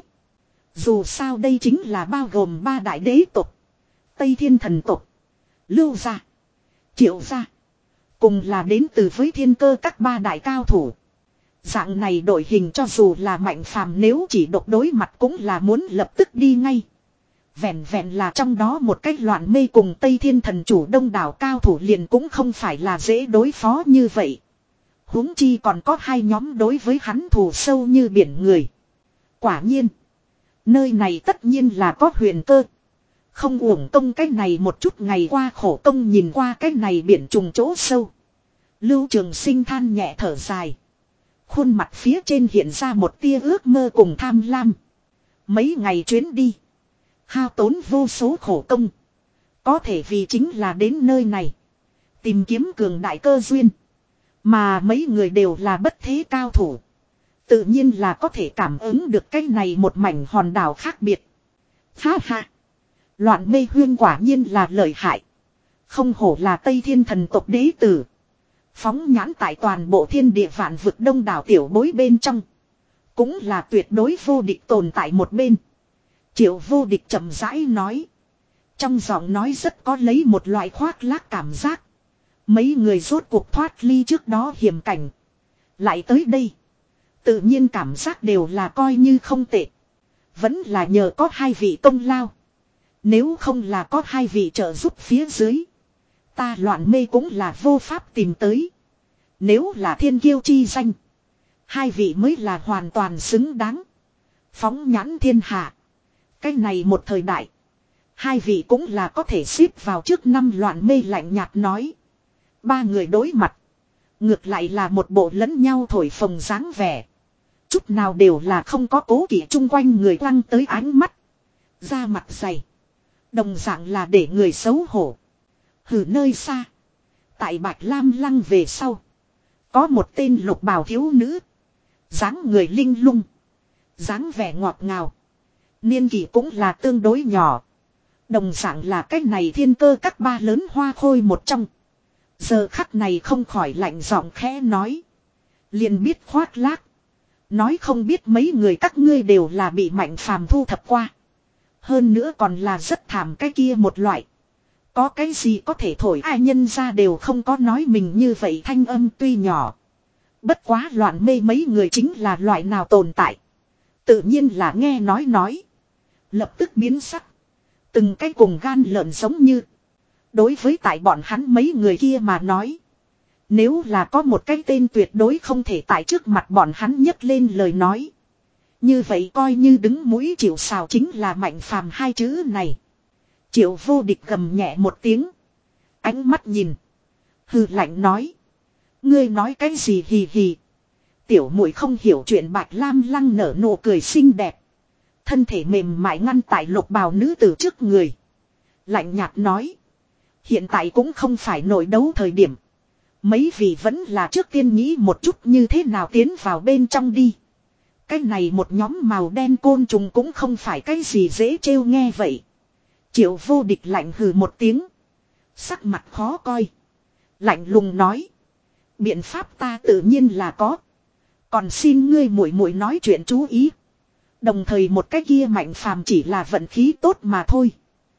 Dù sao đây chính là bao gồm ba đại đế tộc. Tây Thiên Thần tộc. Lưu gia. Triệu gia. Cùng là đến từ với thiên cơ các ba đại cao thủ. Dạng này đội hình cho dù là Mạnh Phàm nếu chỉ độc đối mặt cũng là muốn lập tức đi ngay. Vẹn vẹn là trong đó một cách loạn mê cùng Tây Thiên Thần chủ đông đảo cao thủ liền cũng không phải là dễ đối phó như vậy. Huống chi còn có hai nhóm đối với hắn thù sâu như biển người. Quả nhiên. Nơi này tất nhiên là có huyền cơ. Không uổng công cái này một chút ngày qua khổ công nhìn qua cái này biển trùng chỗ sâu. Lưu Trường Sinh than nhẹ thở dài. Khuôn mặt phía trên hiện ra một tia ước mơ cùng tham lam. Mấy ngày chuyến đi. Hao tốn vô số khổ công. Có thể vì chính là đến nơi này. Tìm kiếm cường đại cơ duyên. Mà mấy người đều là bất thế cao thủ. Tự nhiên là có thể cảm ứng được cái này một mảnh hòn đảo khác biệt. Ha ha. Loạn mê huyên quả nhiên là lợi hại. Không hổ là Tây Thiên Thần tộc đế tử. Phóng nhãn tại toàn bộ thiên địa vạn vực đông đảo tiểu bối bên trong. Cũng là tuyệt đối vô địch tồn tại một bên. Triệu Vô Địch chậm rãi nói. Trong giọng nói rất có lấy một loại khoác lác cảm giác. Mấy người rốt cuộc thoát ly trước đó hiểm cảnh. Lại tới đây. Tự nhiên cảm giác đều là coi như không tệ. Vẫn là nhờ có hai vị công lao. Nếu không là có hai vị trợ giúp phía dưới. Ta loạn mê cũng là vô pháp tìm tới. Nếu là thiên kiêu chi danh. Hai vị mới là hoàn toàn xứng đáng. Phóng nhãn thiên hạ. Cái này một thời đại. Hai vị cũng là có thể xếp vào trước năm loạn mê lạnh nhạt nói. Ba người đối mặt. Ngược lại là một bộ lẫn nhau thổi phồng dáng vẻ. Chút nào đều là không có cố kỵ chung quanh người lăng tới ánh mắt. Da mặt dày. Đồng dạng là để người xấu hổ. Hử nơi xa. Tại Bạch Lam Lăng về sau. Có một tên lục bào thiếu nữ. Dáng người linh lung. Dáng vẻ ngọt ngào. Niên kỷ cũng là tương đối nhỏ. Đồng dạng là cách này thiên cơ các ba lớn hoa khôi một trong. Giờ khắc này không khỏi lạnh giọng khẽ nói. Liền biết khoác lác. Nói không biết mấy người các ngươi đều là bị Mạnh Phàm thu thập qua. Hơn nữa còn là rất thảm cái kia một loại. Có cái gì có thể thổi ai nhân ra đều không có nói mình như vậy thanh âm tuy nhỏ. Bất quá loạn mê mấy người chính là loại nào tồn tại. Tự nhiên là nghe nói nói. Lập tức biến sắc. Từng cái cùng gan lợn giống như. Đối với tại bọn hắn mấy người kia mà nói. Nếu là có một cái tên tuyệt đối không thể tại trước mặt bọn hắn nhấc lên lời nói. Như vậy coi như đứng mũi chịu sào chính là Mạnh Phàm hai chữ này. Triệu Vô Địch gầm nhẹ một tiếng. Ánh mắt nhìn. Hừ lạnh nói. Ngươi nói cái gì hì hì. Tiểu muội không hiểu chuyện. Bạch Lam Lăng nở nụ cười xinh đẹp. Thân thể mềm mại ngăn tại lục bào nữ tử trước người. Lạnh nhạt nói. Hiện tại cũng không phải nội đấu thời điểm. Mấy vị vẫn là trước tiên nghĩ một chút như thế nào tiến vào bên trong đi. Cái này một nhóm màu đen côn trùng cũng không phải cái gì dễ trêu nghe vậy. Triệu Vô Địch lạnh hừ một tiếng. Sắc mặt khó coi. Lạnh lùng nói. Biện pháp ta tự nhiên là có. Còn xin ngươi muội muội nói chuyện chú ý. Đồng thời một cái kia Mạnh Phàm chỉ là vận khí tốt mà thôi.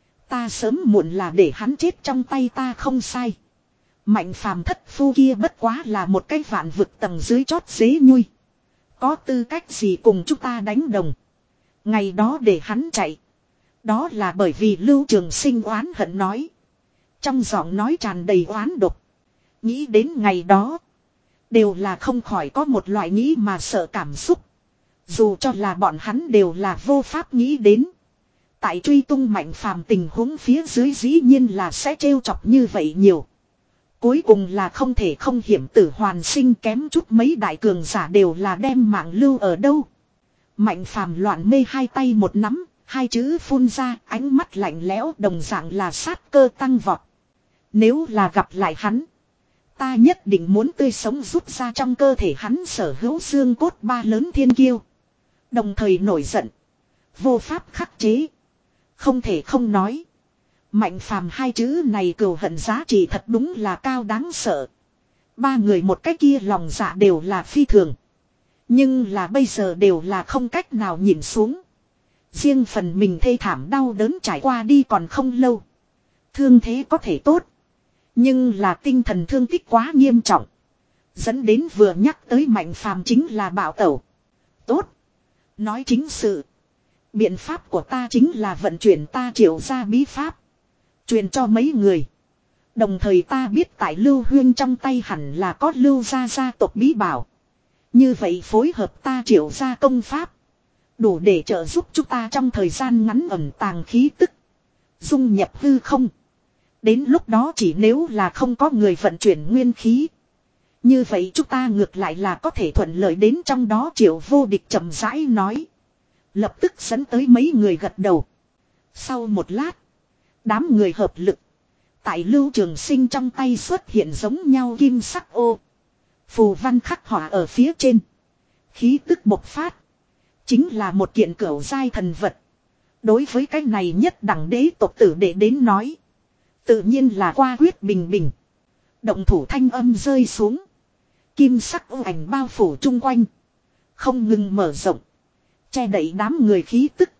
Ta sớm muộn là để hắn chết trong tay ta không sai. Mạnh Phàm thất phu kia bất quá là một cái vạn vực tầng dưới chót dế nhui. Có tư cách gì cùng chúng ta đánh đồng. Ngày đó để hắn chạy. Đó là bởi vì Lưu Trường Sinh oán hận nói. Trong giọng nói tràn đầy oán độc. Nghĩ đến ngày đó. Đều là không khỏi có một loại nghĩ mà sợ cảm xúc. Dù cho là bọn hắn đều là vô pháp nghĩ đến. Tại truy tung Mạnh Phàm tình huống phía dưới dĩ nhiên là sẽ trêu chọc như vậy nhiều. Cuối cùng là không thể không hiểm tử hoàn sinh, kém chút mấy đại cường giả đều là đem mạng lưu ở đâu. Mạnh Phàm loạn mê hai tay một nắm, hai chữ phun ra, ánh mắt lạnh lẽo đồng dạng là sát cơ tăng vọt. Nếu là gặp lại hắn, ta nhất định muốn tươi sống rút ra trong cơ thể hắn sở hữu xương cốt ba lớn thiên kiêu. Đồng thời nổi giận. Vô pháp khắc chế. Không thể không nói. Mạnh Phàm hai chữ này cừu hận giá trị thật đúng là cao đáng sợ. Ba người một cái kia lòng dạ đều là phi thường. Nhưng là bây giờ đều là không cách nào nhìn xuống. Riêng phần mình thê thảm đau đớn trải qua đi còn không lâu. Thương thế có thể tốt. Nhưng là tinh thần thương tích quá nghiêm trọng. Dẫn đến vừa nhắc tới Mạnh Phàm chính là bạo tẩu. Tốt. Nói chính sự. Biện pháp của ta chính là vận chuyển ta Triệu ra bí pháp. Truyền cho mấy người. Đồng thời ta biết tại Lưu Huyên trong tay hẳn là có Lưu gia gia tộc bí bảo. Như vậy phối hợp ta Triệu ra công pháp. Đủ để trợ giúp chúng ta trong thời gian ngắn ẩn tàng khí tức. Dung nhập hư không. Đến lúc đó chỉ nếu là không có người vận chuyển nguyên khí. Như vậy chúng ta ngược lại là có thể thuận lợi đến trong đó. Triệu Vô Địch chậm rãi nói. Lập tức dẫn tới mấy người gật đầu. Sau một lát. Đám người hợp lực. Tại Lưu Trường Sinh trong tay xuất hiện giống nhau kim sắc ô. Phù văn khắc họa ở phía trên. Khí tức bộc phát. Chính là một kiện cửu giai thần vật. Đối với cái này nhất đẳng đế tộc tử để đến nói. Tự nhiên là qua quyết bình bình. Động thủ thanh âm rơi xuống. Kim sắc ô ảnh bao phủ chung quanh. Không ngừng mở rộng. Che đậy đám người khí tức.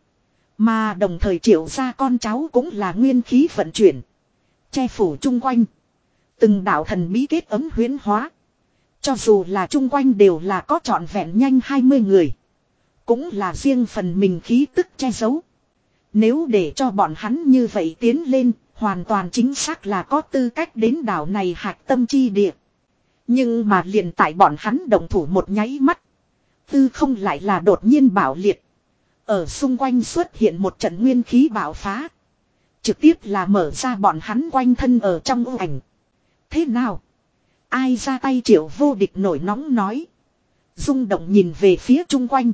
Mà đồng thời Triệu ra con cháu cũng là nguyên khí vận chuyển. Che phủ chung quanh. Từng đạo thần bí kết ấm huyễn hóa. Cho dù là chung quanh đều là có trọn vẹn nhanh hai mươi người. Cũng là riêng phần mình khí tức che giấu. Nếu để cho bọn hắn như vậy tiến lên, hoàn toàn chính xác là có tư cách đến đảo này hạc tâm chi địa. Nhưng mà liền tại bọn hắn động thủ một nháy mắt. Tư không lại là đột nhiên bạo liệt. Ở xung quanh xuất hiện một trận nguyên khí bạo phá. Trực tiếp là mở ra bọn hắn quanh thân ở trong ô ảnh. Thế nào? Ai ra tay? Triệu Vô Địch nổi nóng nói. Rung động nhìn về phía chung quanh.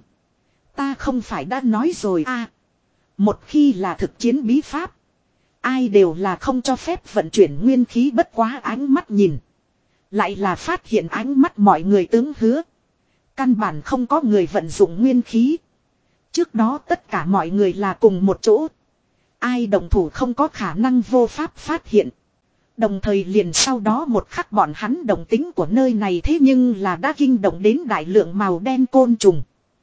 Ta không phải đã nói rồi à. Một khi là thực chiến bí pháp. Ai đều là không cho phép vận chuyển nguyên khí, bất quá ánh mắt nhìn. Lại là phát hiện ánh mắt mọi người tướng hứa. Căn bản không có người vận dụng nguyên khí. Trước đó tất cả mọi người là cùng một chỗ. Ai đồng thủ không có khả năng vô pháp phát hiện. Đồng thời liền sau đó một khắc bọn hắn đồng tính của nơi này thế nhưng là đã kinh động đến đại lượng màu đen côn trùng.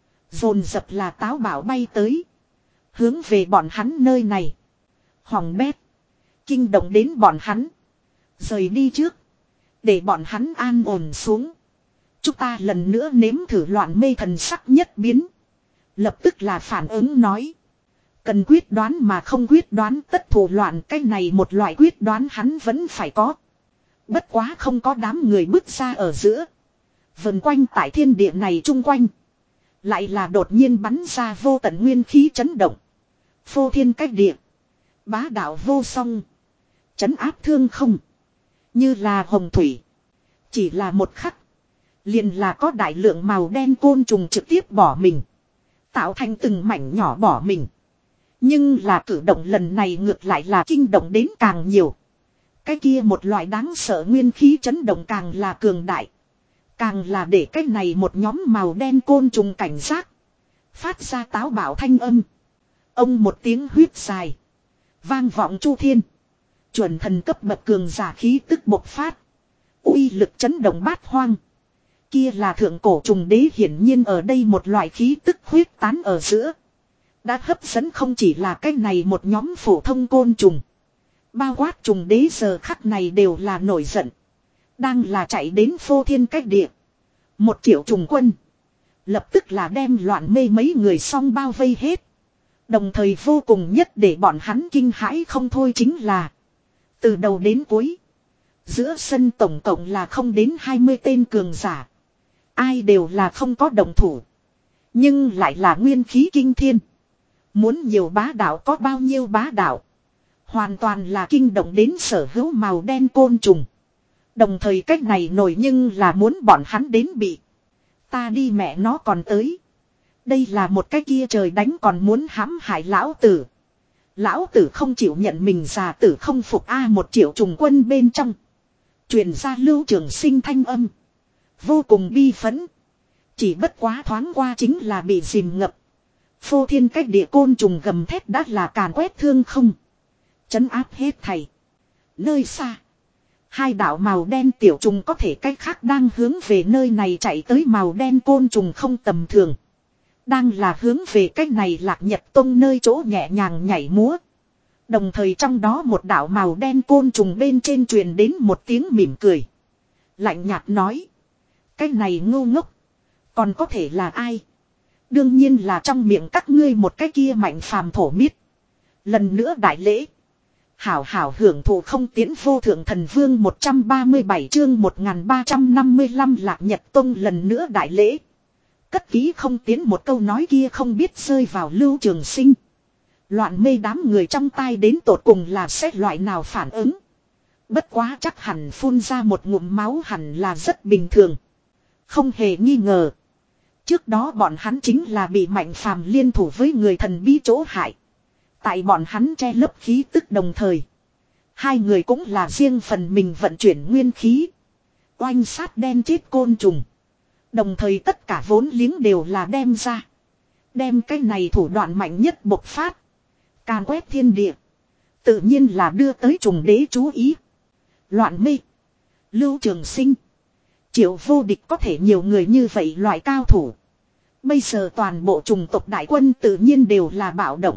Dồn dập là táo bảo bay tới. Hướng về bọn hắn nơi này. Hoàng bét. Kinh động đến bọn hắn. Rời đi trước. Để bọn hắn an ổn xuống. Chúng ta lần nữa nếm thử loạn mê thần sắc nhất biến. Lập tức là phản ứng nói. Cần quyết đoán mà không quyết đoán tất thủ loạn, cái này một loại quyết đoán hắn vẫn phải có. Bất quá không có đám người bước ra ở giữa. Vần quanh tại thiên địa này chung quanh. Lại là đột nhiên bắn ra vô tận nguyên khí chấn động. Phô thiên cách địa. Bá đạo vô song. Chấn áp thương không. Như là hồng thủy. Chỉ là một khắc. Liền là có đại lượng màu đen côn trùng trực tiếp bỏ mình. Tạo thành từng mảnh nhỏ bỏ mình. Nhưng là cử động lần này ngược lại là kinh động đến càng nhiều. Cái kia một loại đáng sợ nguyên khí chấn động càng là cường đại. Càng là để cái này một nhóm màu đen côn trùng cảnh giác. Phát ra táo bạo thanh âm. Ông một tiếng huyết dài. Vang vọng chu thiên. Chuẩn thần cấp bậc cường giả khí tức bộc phát. Uy lực chấn động bát hoang. Kia là thượng cổ trùng đế, hiển nhiên ở đây một loại khí tức huyết tán ở giữa. Đã hấp dẫn không chỉ là cái này một nhóm phổ thông côn trùng. Bao quát trùng đế giờ khắc này đều là nổi giận. Đang là chạy đến phô thiên cách địa. Một triệu trùng quân. Lập tức là đem loạn mê mấy người xong bao vây hết. Đồng thời vô cùng nhất để bọn hắn kinh hãi không thôi chính là. Từ đầu đến cuối. Giữa sân tổng cộng là không đến hai mươi tên cường giả. Ai đều là không có đồng thủ. Nhưng lại là nguyên khí kinh thiên. Muốn nhiều bá đạo có bao nhiêu bá đạo. Hoàn toàn là kinh động đến sở hữu màu đen côn trùng. Đồng thời cách này nổi nhưng là muốn bọn hắn đến bị. Ta đi mẹ nó còn tới. Đây là một cái kia trời đánh còn muốn hãm hại lão tử. Lão tử không chịu nhận mình già tử không phục a một triệu trùng quân bên trong. Truyền ra Lưu Trường Sinh thanh âm. Vô cùng bi phẫn. Chỉ bất quá thoáng qua chính là bị dìm ngập. Phô thiên cách địa côn trùng gầm thét đã là càn quét thương không. Chấn áp hết thầy. Nơi xa. Hai đạo màu đen tiểu trùng có thể cách khác đang hướng về nơi này chạy tới, màu đen côn trùng không tầm thường. Đang là hướng về cách này Lạc Nhật Tông nơi chỗ nhẹ nhàng nhảy múa. Đồng thời trong đó một đạo màu đen côn trùng bên trên truyền đến một tiếng mỉm cười. Lạnh nhạt nói. Cái này ngu ngốc. Còn có thể là ai? Đương nhiên là trong miệng các ngươi một cái kia mạnh phàm thổ miết. Lần nữa đại lễ. Hảo hảo hưởng thụ không tiến vô thượng thần vương một trăm ba mươi bảy chương một nghìn ba trăm năm mươi lăm Lạc Nhật Tông lần nữa đại lễ. Cất ký không tiến một câu nói kia không biết rơi vào Lưu Trường Sinh. Loạn mê đám người trong tai đến tột cùng là xét loại nào phản ứng. Bất quá chắc hẳn phun ra một ngụm máu hẳn là rất bình thường. Không hề nghi ngờ. Trước đó bọn hắn chính là bị mạnh phàm liên thủ với người thần bí chỗ hại. Tại bọn hắn che lấp khí tức đồng thời. Hai người cũng là riêng phần mình vận chuyển nguyên khí. Oanh sát đen chết côn trùng. Đồng thời tất cả vốn liếng đều là đem ra. Đem cái này thủ đoạn mạnh nhất bộc phát. Càn quét thiên địa. Tự nhiên là đưa tới trùng đế chú ý. Loạn mê. Lưu Trường Sinh. Triệu vô địch có thể nhiều người như vậy loại cao thủ. Bây giờ toàn bộ trùng tộc đại quân tự nhiên đều là bạo động.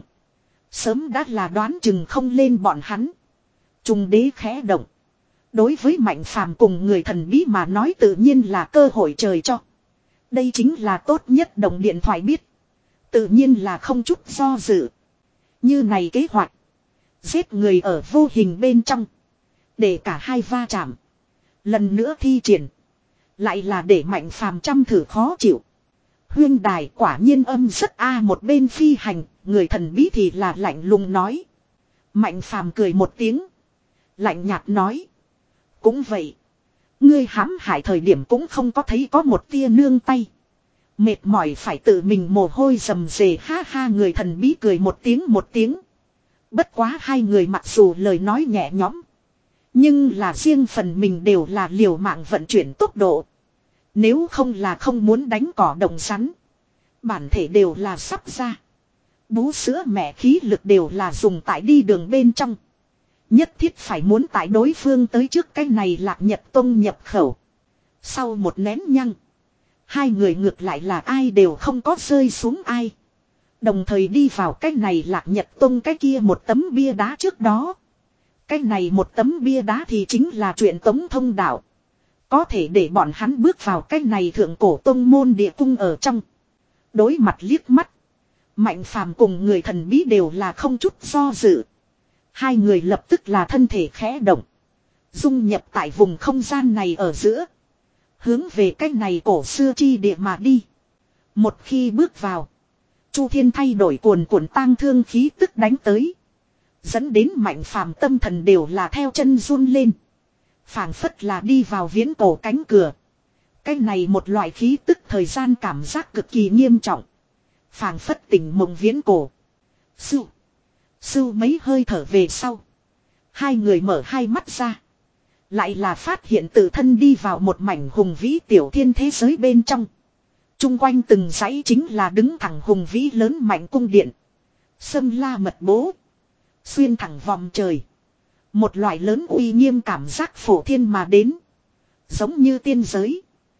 Sớm đã là đoán chừng không lên bọn hắn. Trùng đế khẽ động. Đối với mạnh phàm cùng người thần bí mà nói tự nhiên là cơ hội trời cho. Đây chính là tốt nhất đồng điện thoại biết. Tự nhiên là không chút do dự. Như này kế hoạch. Giết người ở vô hình bên trong. Để cả hai va chạm. Lần nữa thi triển. Lại là để mạnh phàm trăm thử khó chịu. Huyên đài quả nhiên âm rất a một bên phi hành. Người thần bí thì là lạnh lùng nói. Mạnh phàm cười một tiếng. Lạnh nhạt nói. Cũng vậy. Ngươi hãm hại thời điểm cũng không có thấy có một tia nương tay. Mệt mỏi phải tự mình mồ hôi rầm rề ha ha, người thần bí cười một tiếng một tiếng. Bất quá hai người mặc dù lời nói nhẹ nhõm. Nhưng là riêng phần mình đều là liều mạng vận chuyển tốc độ. Nếu không là không muốn đánh cỏ đồng sắn. Bản thể đều là sắp ra. Bú sữa mẹ khí lực đều là dùng tại đi đường bên trong. Nhất thiết phải muốn tại đối phương tới trước cái này Lạc Nhật Tông nhập khẩu. Sau một nén nhăng. Hai người ngược lại là ai đều không có rơi xuống ai. Đồng thời đi vào cái này Lạc Nhật Tông cái kia một tấm bia đá trước đó. Cái này một tấm bia đá thì chính là chuyện Tống Thông Đạo. Có thể để bọn hắn bước vào cái này thượng cổ tông môn địa cung ở trong. Đối mặt liếc mắt. Mạnh phàm cùng người thần bí đều là không chút do dự. Hai người lập tức là thân thể khẽ động. Dung nhập tại vùng không gian này ở giữa. Hướng về cái này cổ xưa chi địa mà đi. Một khi bước vào. Chu Thiên thay đổi cuồn cuộn tang thương khí tức đánh tới. Dẫn đến mạnh phàm tâm thần đều là theo chân run lên. Phảng phất là đi vào viễn cổ cánh cửa. Cái này một loại khí tức thời gian cảm giác cực kỳ nghiêm trọng. Phảng phất tỉnh mộng viễn cổ. Sưu. Sưu mấy hơi thở về sau. Hai người mở hai mắt ra. Lại là phát hiện tự thân đi vào một mảnh hùng vĩ tiểu thiên thế giới bên trong. Trung quanh từng dãy chính là đứng thẳng hùng vĩ lớn mạnh cung điện. Sâm la mật bố. Xuyên thẳng vòng trời. Một loại lớn uy nghiêm cảm giác phổ thiên mà đến. Giống như tiên giới.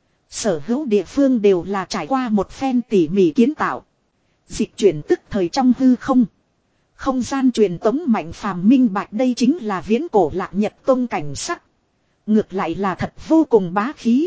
Sở hữu địa phương đều là trải qua một phen tỉ mỉ kiến tạo. Dịch chuyển tức thời trong hư không. Không gian truyền tống mạnh phàm minh bạch đây chính là viễn cổ lạc nhật tông cảnh sắc. Ngược lại là thật vô cùng bá khí.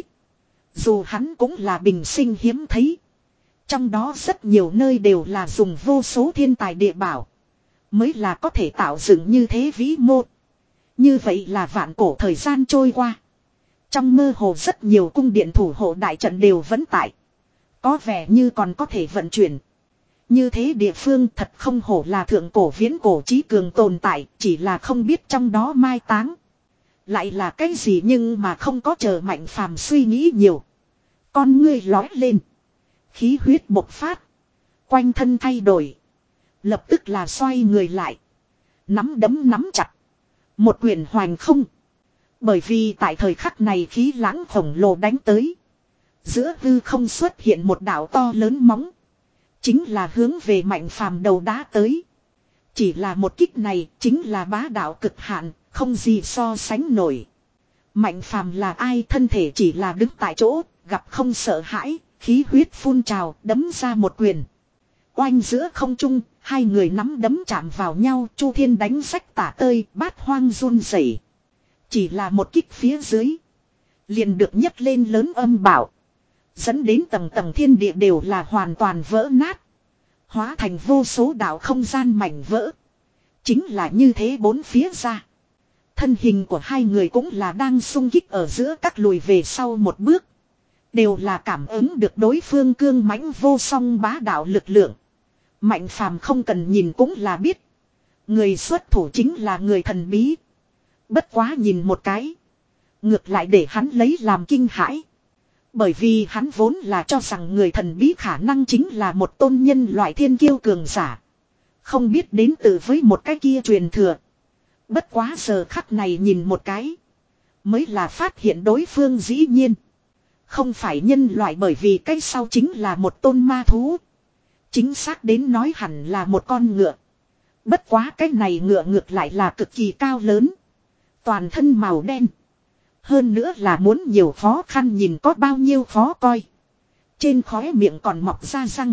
Dù hắn cũng là bình sinh hiếm thấy. Trong đó rất nhiều nơi đều là dùng vô số thiên tài địa bảo. Mới là có thể tạo dựng như thế vĩ mô. Như vậy là vạn cổ thời gian trôi qua. Trong mơ hồ rất nhiều cung điện thủ hộ đại trận đều vẫn tại. Có vẻ như còn có thể vận chuyển. Như thế địa phương thật không hổ là thượng cổ viễn cổ trí cường tồn tại. Chỉ là không biết trong đó mai táng. Lại là cái gì nhưng mà không có chờ mạnh phàm suy nghĩ nhiều. Con ngươi lói lên. Khí huyết bộc phát. Quanh thân thay đổi. Lập tức là xoay người lại. Nắm đấm nắm chặt. Một quyền hoành không. Bởi vì tại thời khắc này khí lãng khổng lồ đánh tới. Giữa hư không xuất hiện một đảo to lớn móng. Chính là hướng về mạnh phàm đầu đá tới. Chỉ là một kích này chính là bá đạo cực hạn. Không gì so sánh nổi. Mạnh phàm là ai thân thể chỉ là đứng tại chỗ. Gặp không sợ hãi. Khí huyết phun trào đấm ra một quyền. Oanh giữa không trung. Hai người nắm đấm chạm vào nhau. Chu Thiên đánh rách tả tơi. Bát hoang run rẩy. Chỉ là một kích phía dưới. Liền được nhấc lên lớn âm bảo. Dẫn đến tầng tầng thiên địa đều là hoàn toàn vỡ nát. Hóa thành vô số đạo không gian mảnh vỡ. Chính là như thế bốn phía ra. Thân hình của hai người cũng là đang xung kích ở giữa các lùi về sau một bước. Đều là cảm ứng được đối phương cương mãnh vô song bá đạo lực lượng. Mạnh phàm không cần nhìn cũng là biết. Người xuất thủ chính là người thần bí. Bất quá nhìn một cái. Ngược lại để hắn lấy làm kinh hãi. Bởi vì hắn vốn là cho rằng người thần bí khả năng chính là một tôn nhân loại thiên kiêu cường giả. Không biết đến từ với một cái kia truyền thừa. Bất quá giờ khắc này nhìn một cái. Mới là phát hiện đối phương dĩ nhiên. Không phải nhân loại bởi vì cái sau chính là một tôn ma thú. Chính xác đến nói hẳn là một con ngựa. Bất quá cái này ngựa ngược lại là cực kỳ cao lớn. Toàn thân màu đen. Hơn nữa là muốn nhiều khó khăn nhìn có bao nhiêu khó coi. Trên khóe miệng còn mọc ra răng.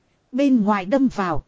Bên ngoài đâm vào.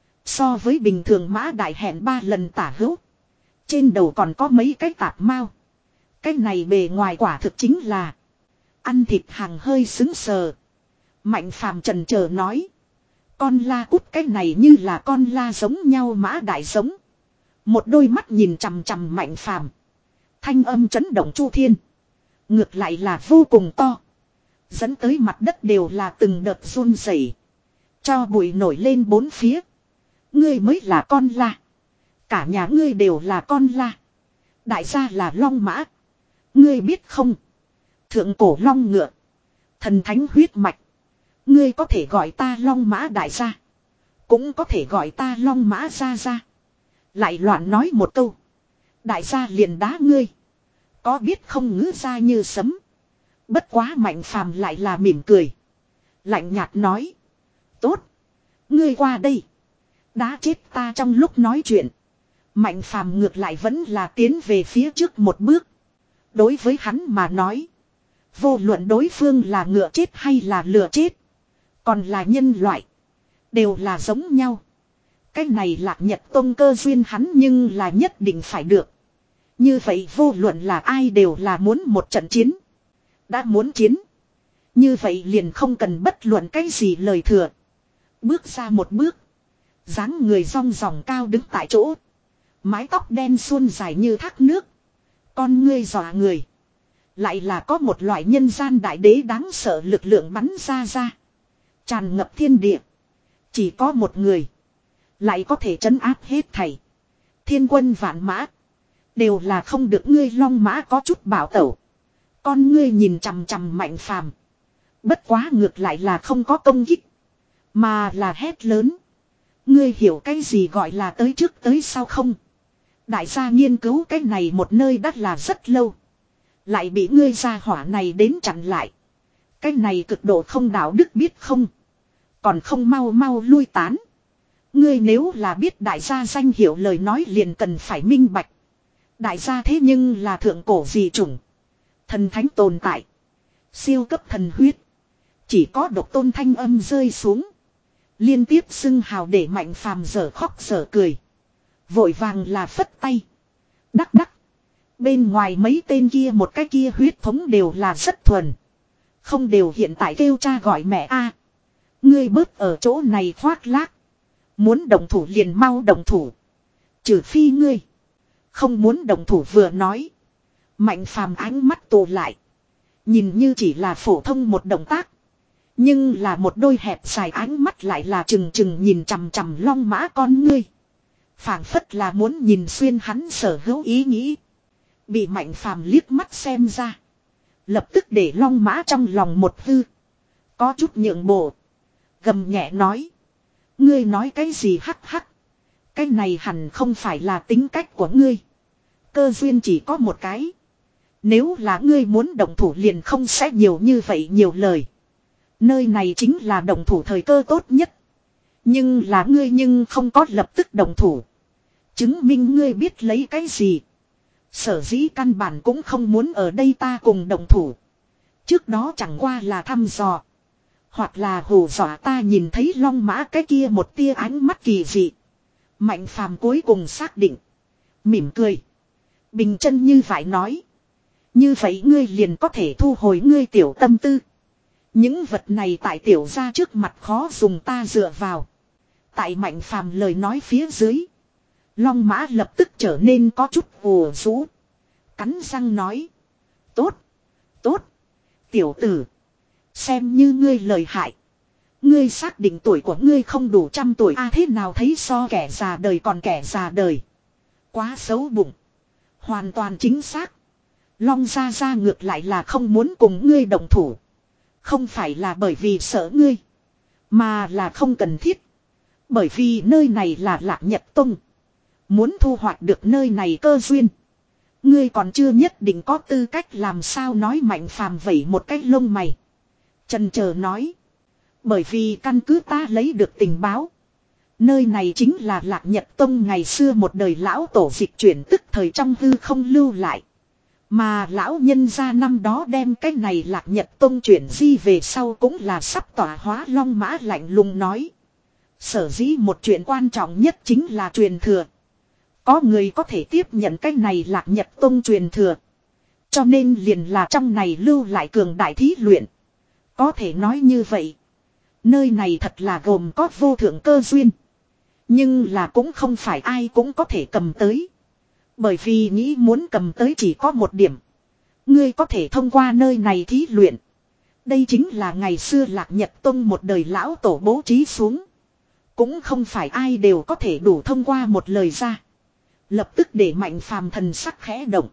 So với bình thường mã đại hẹn ba lần tả hữu. Trên đầu còn có mấy cái tạp mao. Cái này bề ngoài quả thực chính là. Ăn thịt hàng hơi xứng sờ. Mạnh phàm trần chờ nói. Con la cút cái này như là con la giống nhau mã đại giống. Một đôi mắt nhìn chằm chằm mạnh phàm. Thanh âm chấn động chu thiên. Ngược lại là vô cùng to. Dẫn tới mặt đất đều là từng đợt run rẩy. Cho bụi nổi lên bốn phía. Ngươi mới là con la. Cả nhà ngươi đều là con la. Đại gia là long mã. Ngươi biết không? Thượng cổ long ngựa. Thần thánh huyết mạch. Ngươi có thể gọi ta long mã đại gia. Cũng có thể gọi ta long mã gia gia. Lại loạn nói một câu. Đại gia liền đá ngươi. Có biết không ngữ ra như sấm. Bất quá mạnh phàm lại là mỉm cười. Lạnh nhạt nói. Tốt. Ngươi qua đây. Đá chết ta trong lúc nói chuyện. Mạnh phàm ngược lại vẫn là tiến về phía trước một bước. Đối với hắn mà nói. Vô luận đối phương là ngựa chết hay là lừa chết. Còn là nhân loại. Đều là giống nhau. Cái này lạc nhật tông cơ duyên hắn nhưng là nhất định phải được. Như vậy vô luận là ai đều là muốn một trận chiến. Đã muốn chiến. Như vậy liền không cần bất luận cái gì lời thừa. Bước ra một bước. Dáng người rong ròng cao đứng tại chỗ. Mái tóc đen suôn dài như thác nước. Con ngươi dọa người. Lại là có một loại nhân gian đại đế đáng sợ lực lượng bắn ra ra. Tràn ngập thiên địa. Chỉ có một người. Lại có thể trấn áp hết thảy. Thiên quân vạn mã. Đều là không được ngươi long mã có chút bảo tẩu. Con ngươi nhìn chằm chằm Mạnh Phàm. Bất quá ngược lại là không có công kích. Mà là hét lớn. Ngươi hiểu cái gì gọi là tới trước tới sau không? Đại gia nghiên cứu cái này một nơi đắt là rất lâu. Lại bị ngươi gia hỏa này đến chặn lại. Cái này cực độ không đạo đức biết không? Còn không mau mau lui tán. Ngươi nếu là biết đại gia danh hiệu lời nói liền cần phải minh bạch. Đại gia thế nhưng là thượng cổ dị chủng. Thần thánh tồn tại. Siêu cấp thần huyết. Chỉ có độc tôn thanh âm rơi xuống. Liên tiếp xưng hào để Mạnh Phàm dở khóc dở cười. Vội vàng là phất tay. Đắc đắc. Bên ngoài mấy tên kia một cái kia huyết thống đều là rất thuần. Không đều hiện tại kêu cha gọi mẹ a. Ngươi bớt ở chỗ này khoác lác. Muốn động thủ liền mau động thủ. Trừ phi ngươi. Không muốn động thủ vừa nói. Mạnh Phàm ánh mắt tụ lại. Nhìn như chỉ là phổ thông một động tác. Nhưng là một đôi hẹp dài ánh mắt lại là trừng trừng nhìn chằm chằm long mã con ngươi. Phảng phất là muốn nhìn xuyên hắn sở hữu ý nghĩ. Bị Mạnh Phàm liếc mắt xem ra. Lập tức để long mã trong lòng một hư. Có chút nhượng bộ. Gầm nhẹ nói. Ngươi nói cái gì hắc hắc. Cái này hẳn không phải là tính cách của ngươi. Cơ duyên chỉ có một cái. Nếu là ngươi muốn động thủ liền không sẽ nhiều như vậy nhiều lời. Nơi này chính là động thủ thời cơ tốt nhất. Nhưng là ngươi nhưng không có lập tức động thủ. Chứng minh ngươi biết lấy cái gì. Sở dĩ căn bản cũng không muốn ở đây ta cùng động thủ. Trước đó chẳng qua là thăm dò. Hoặc là hù dọa ta nhìn thấy long mã cái kia một tia ánh mắt kỳ dị. Mạnh Phàm cuối cùng xác định. Mỉm cười. Bình chân như vậy nói. Như vậy ngươi liền có thể thu hồi ngươi tiểu tâm tư. Những vật này tại tiểu gia trước mặt khó dùng ta dựa vào. Tại Mạnh Phàm lời nói phía dưới. Long mã lập tức trở nên có chút ồ rũ. Cắn răng nói. Tốt. Tốt. Tiểu tử. Xem như ngươi lời hại. Ngươi xác định tuổi của ngươi không đủ trăm tuổi a à, thế nào thấy so kẻ già đời còn kẻ già đời. Quá xấu bụng. Hoàn toàn chính xác. Long gia gia ngược lại là không muốn cùng ngươi đồng thủ. Không phải là bởi vì sợ ngươi. Mà là không cần thiết. Bởi vì nơi này là Lạc Nhật Tông. Muốn thu hoạch được nơi này cơ duyên. Ngươi còn chưa nhất định có tư cách làm sao nói Mạnh Phàm vẩy một cái lông mày. Chần chờ nói. Bởi vì căn cứ ta lấy được tình báo. Nơi này chính là Lạc Nhật Tông ngày xưa một đời lão tổ dịch chuyển tức thời trong hư không lưu lại. Mà lão nhân gia năm đó đem cái này Lạc Nhật Tông chuyển di về sau cũng là sắp tỏa hóa long mã lạnh lùng nói. Sở dĩ một chuyện quan trọng nhất chính là truyền thừa. Có người có thể tiếp nhận cái này Lạc Nhật Tông truyền thừa. Cho nên liền là trong này lưu lại cường đại thí luyện. Có thể nói như vậy. Nơi này thật là gồm có vô thượng cơ duyên. Nhưng là cũng không phải ai cũng có thể cầm tới. Bởi vì nghĩ muốn cầm tới chỉ có một điểm. Ngươi có thể thông qua nơi này thí luyện. Đây chính là ngày xưa Lạc Nhật Tông một đời lão tổ bố trí xuống. Cũng không phải ai đều có thể đủ thông qua một lời ra. Lập tức để Mạnh Phàm thần sắc khẽ động.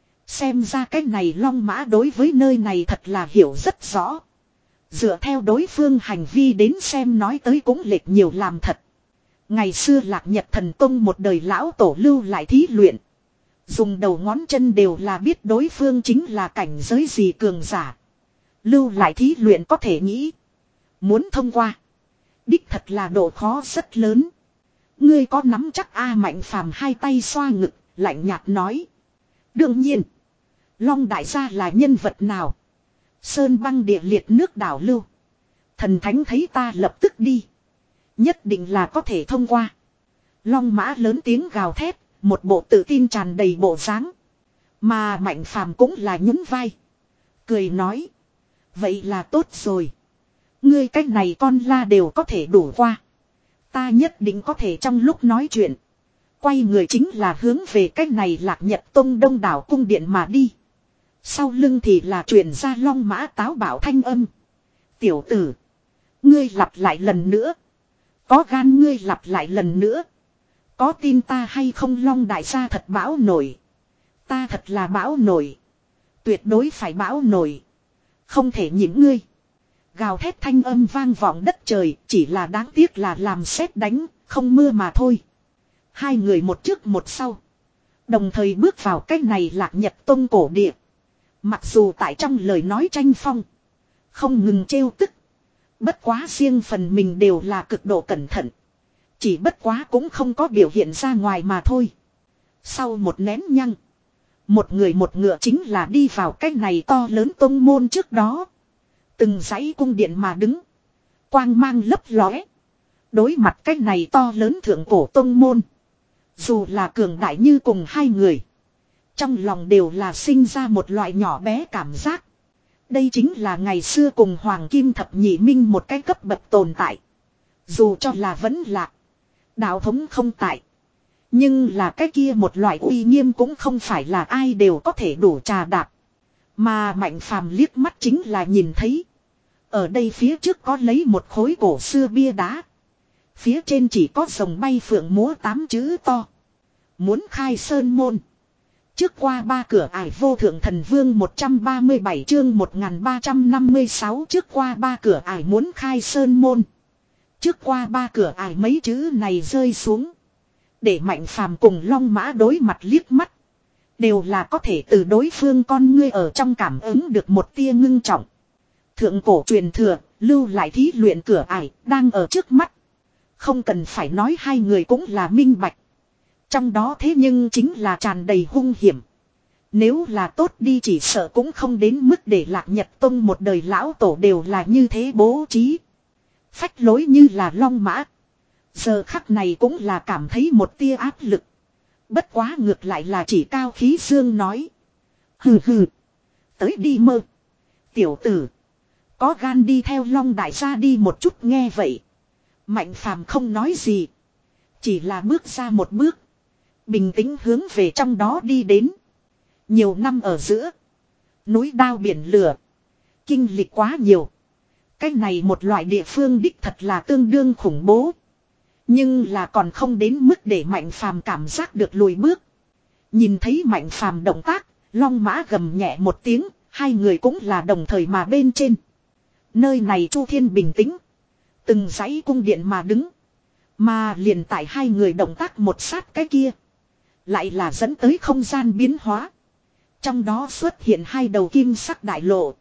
Xem ra cái này long mã đối với nơi này thật là hiểu rất rõ. Dựa theo đối phương hành vi đến xem nói tới cũng lệch nhiều làm thật. Ngày xưa Lạc Nhật Thần Tông một đời lão tổ lưu lại thí luyện. Dùng đầu ngón chân đều là biết đối phương chính là cảnh giới gì cường giả. Lưu lại thí luyện có thể nghĩ. Muốn thông qua. Đích thật là độ khó rất lớn. Ngươi có nắm chắc A Mạnh Phàm hai tay xoa ngực, lạnh nhạt nói. Đương nhiên. Long đại gia là nhân vật nào? Sơn băng địa liệt nước đảo lưu. Thần thánh thấy ta lập tức đi. Nhất định là có thể thông qua. Long mã lớn tiếng gào thét, một bộ tự tin tràn đầy bộ dáng. Mà Mạnh Phàm cũng là nhún vai. Cười nói. Vậy là tốt rồi. Ngươi cách này con la đều có thể đủ qua. Ta nhất định có thể trong lúc nói chuyện. Quay người chính là hướng về cách này Lạc Nhật Tông đông đảo cung điện mà đi. Sau lưng thì là truyền ra long mã táo bảo thanh âm. Tiểu tử. Ngươi lặp lại lần nữa. Có gan ngươi lặp lại lần nữa. Có tin ta hay không long đại gia thật bão nổi. Ta thật là bão nổi. Tuyệt đối phải bão nổi. Không thể nhịn ngươi. Gào thét thanh âm vang vọng đất trời. Chỉ là đáng tiếc là làm sét đánh. Không mưa mà thôi. Hai người một trước một sau. Đồng thời bước vào cái này Lạc Nhật Tông cổ địa. Mặc dù tại trong lời nói tranh phong. Không ngừng trêu tức. Bất quá riêng phần mình đều là cực độ cẩn thận. Chỉ bất quá cũng không có biểu hiện ra ngoài mà thôi. Sau một nén nhăng. Một người một ngựa chính là đi vào cái này to lớn tông môn trước đó. Từng dãy cung điện mà đứng. Quang mang lấp lóe. Đối mặt cái này to lớn thượng cổ tông môn. Dù là cường đại như cùng hai người. Trong lòng đều là sinh ra một loại nhỏ bé cảm giác. Đây chính là ngày xưa cùng Hoàng Kim Thập Nhị Minh một cái cấp bậc tồn tại. Dù cho là vẫn lạc. Đạo thống không tại. Nhưng là cái kia một loại uy nghiêm cũng không phải là ai đều có thể đủ trà đạp. Mà Mạnh Phàm liếc mắt chính là nhìn thấy. Ở đây phía trước có lấy một khối cổ xưa bia đá. Phía trên chỉ có rồng bay phượng múa tám chữ to. Muốn khai sơn môn. Trước qua ba cửa ải vô thượng thần vương một trăm ba mươi bảy chương một nghìn ba trăm năm mươi sáu trước qua ba cửa ải muốn khai sơn môn. Trước qua ba cửa ải mấy chữ này rơi xuống. Để Mạnh Phàm cùng Long Mã đối mặt liếc mắt. Đều là có thể từ đối phương con ngươi ở trong cảm ứng được một tia ngưng trọng. Thượng cổ truyền thừa, lưu lại thí luyện cửa ải, đang ở trước mắt. Không cần phải nói hai người cũng là minh bạch. Trong đó thế nhưng chính là tràn đầy hung hiểm. Nếu là tốt đi chỉ sợ cũng không đến mức để Lạc Nhật Tông một đời lão tổ đều là như thế bố trí. Phách lối như là Long Mã. Giờ khắc này cũng là cảm thấy một tia áp lực. Bất quá ngược lại là chỉ cao khí dương nói. Hừ hừ. Tới đi mơ. Tiểu tử. Có gan đi theo Long đại gia đi một chút nghe vậy. Mạnh Phàm không nói gì. Chỉ là bước ra một bước. Bình tĩnh hướng về trong đó đi đến. Nhiều năm ở giữa. Núi đao biển lửa. Kinh lịch quá nhiều. Cái này một loại địa phương đích thật là tương đương khủng bố. Nhưng là còn không đến mức để Mạnh Phàm cảm giác được lùi bước. Nhìn thấy Mạnh Phàm động tác. Long Mã gầm nhẹ một tiếng. Hai người cũng là đồng thời mà bên trên. Nơi này Chu Thiên bình tĩnh. Từng dãy cung điện mà đứng. Mà liền tại hai người động tác một sát cái kia. Lại là dẫn tới không gian biến hóa. Trong đó xuất hiện hai đầu kim sắc đại lộ.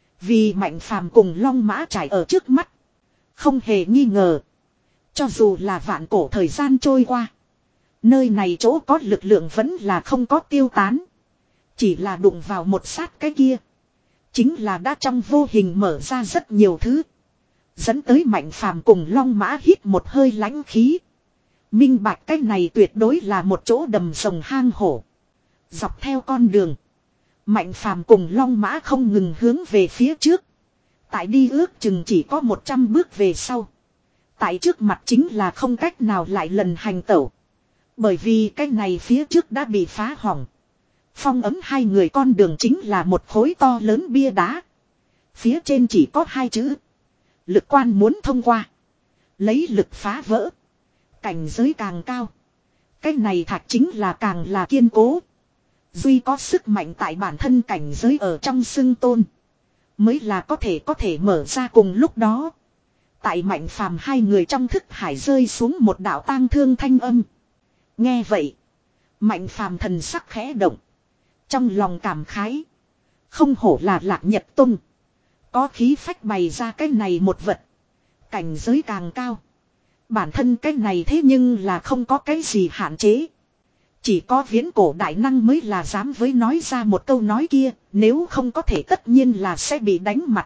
Vì Mạnh Phàm cùng Long Mã trải ở trước mắt. Không hề nghi ngờ. Cho dù là vạn cổ thời gian trôi qua. Nơi này chỗ có lực lượng vẫn là không có tiêu tán. Chỉ là đụng vào một sát cái kia. Chính là đã trong vô hình mở ra rất nhiều thứ. Dẫn tới Mạnh Phàm cùng Long Mã hít một hơi lãnh khí. Minh bạch cái này tuyệt đối là một chỗ đầm rồng hang hổ. Dọc theo con đường. Mạnh Phàm cùng Long Mã không ngừng hướng về phía trước. Tại đi ước chừng chỉ có một trăm bước về sau. Tại trước mặt chính là không cách nào lại lần hành tẩu. Bởi vì cái này phía trước đã bị phá hỏng. Phong ấm hai người con đường chính là một khối to lớn bia đá. Phía trên chỉ có hai chữ. Lực quan muốn thông qua. Lấy lực phá vỡ. Cảnh giới càng cao. Cái này thạch chính là càng là kiên cố. Duy có sức mạnh tại bản thân cảnh giới ở trong xưng tôn. Mới là có thể có thể mở ra cùng lúc đó. Tại Mạnh Phàm hai người trong thức hải rơi xuống một đạo tang thương thanh âm. Nghe vậy. Mạnh Phàm thần sắc khẽ động. Trong lòng cảm khái. Không hổ là Lạc Nhật Tông. Có khí phách bày ra cái này một vật. Cảnh giới càng cao. Bản thân cái này thế nhưng là không có cái gì hạn chế. Chỉ có viễn cổ đại năng mới là dám với nói ra một câu nói kia. Nếu không có thể tất nhiên là sẽ bị đánh mặt.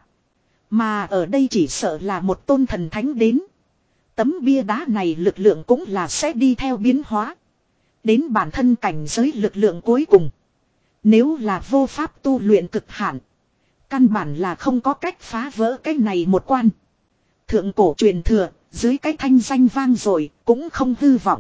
Mà ở đây chỉ sợ là một tôn thần thánh đến. Tấm bia đá này lực lượng cũng là sẽ đi theo biến hóa. Đến bản thân cảnh giới lực lượng cuối cùng. Nếu là vô pháp tu luyện cực hạn. Căn bản là không có cách phá vỡ cái này một quan. Thượng cổ truyền thừa, dưới cái thanh danh vang dội cũng không hư vọng.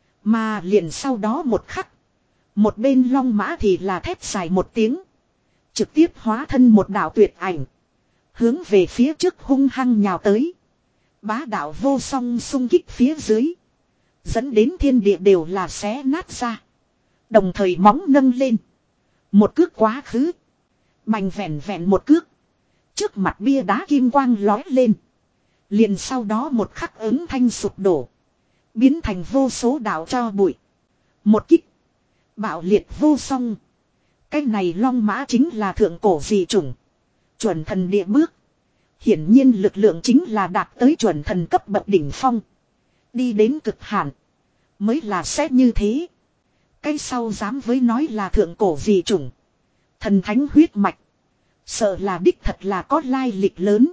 Mà liền sau đó một khắc. Một bên long mã thì là thét dài một tiếng. Trực tiếp hóa thân một đạo tuyệt ảnh. Hướng về phía trước hung hăng nhào tới. Bá đạo vô song xung kích phía dưới. Dẫn đến thiên địa đều là xé nát ra. Đồng thời móng nâng lên. Một cước quá khứ. Bành vẹn vẹn một cước. Trước mặt bia đá kim quang lói lên. Liền sau đó một khắc ứng thanh sụp đổ. Biến thành vô số đạo cho bụi. Một kích. Bạo liệt vô song. Cái này long mã chính là thượng cổ dị chủng. Chuẩn thần địa bước. Hiển nhiên lực lượng chính là đạt tới chuẩn thần cấp bậc đỉnh phong. Đi đến cực hạn. Mới là xét như thế. Cái sau dám với nói là thượng cổ dị chủng. Thần thánh huyết mạch. Sợ là đích thật là có lai lịch lớn.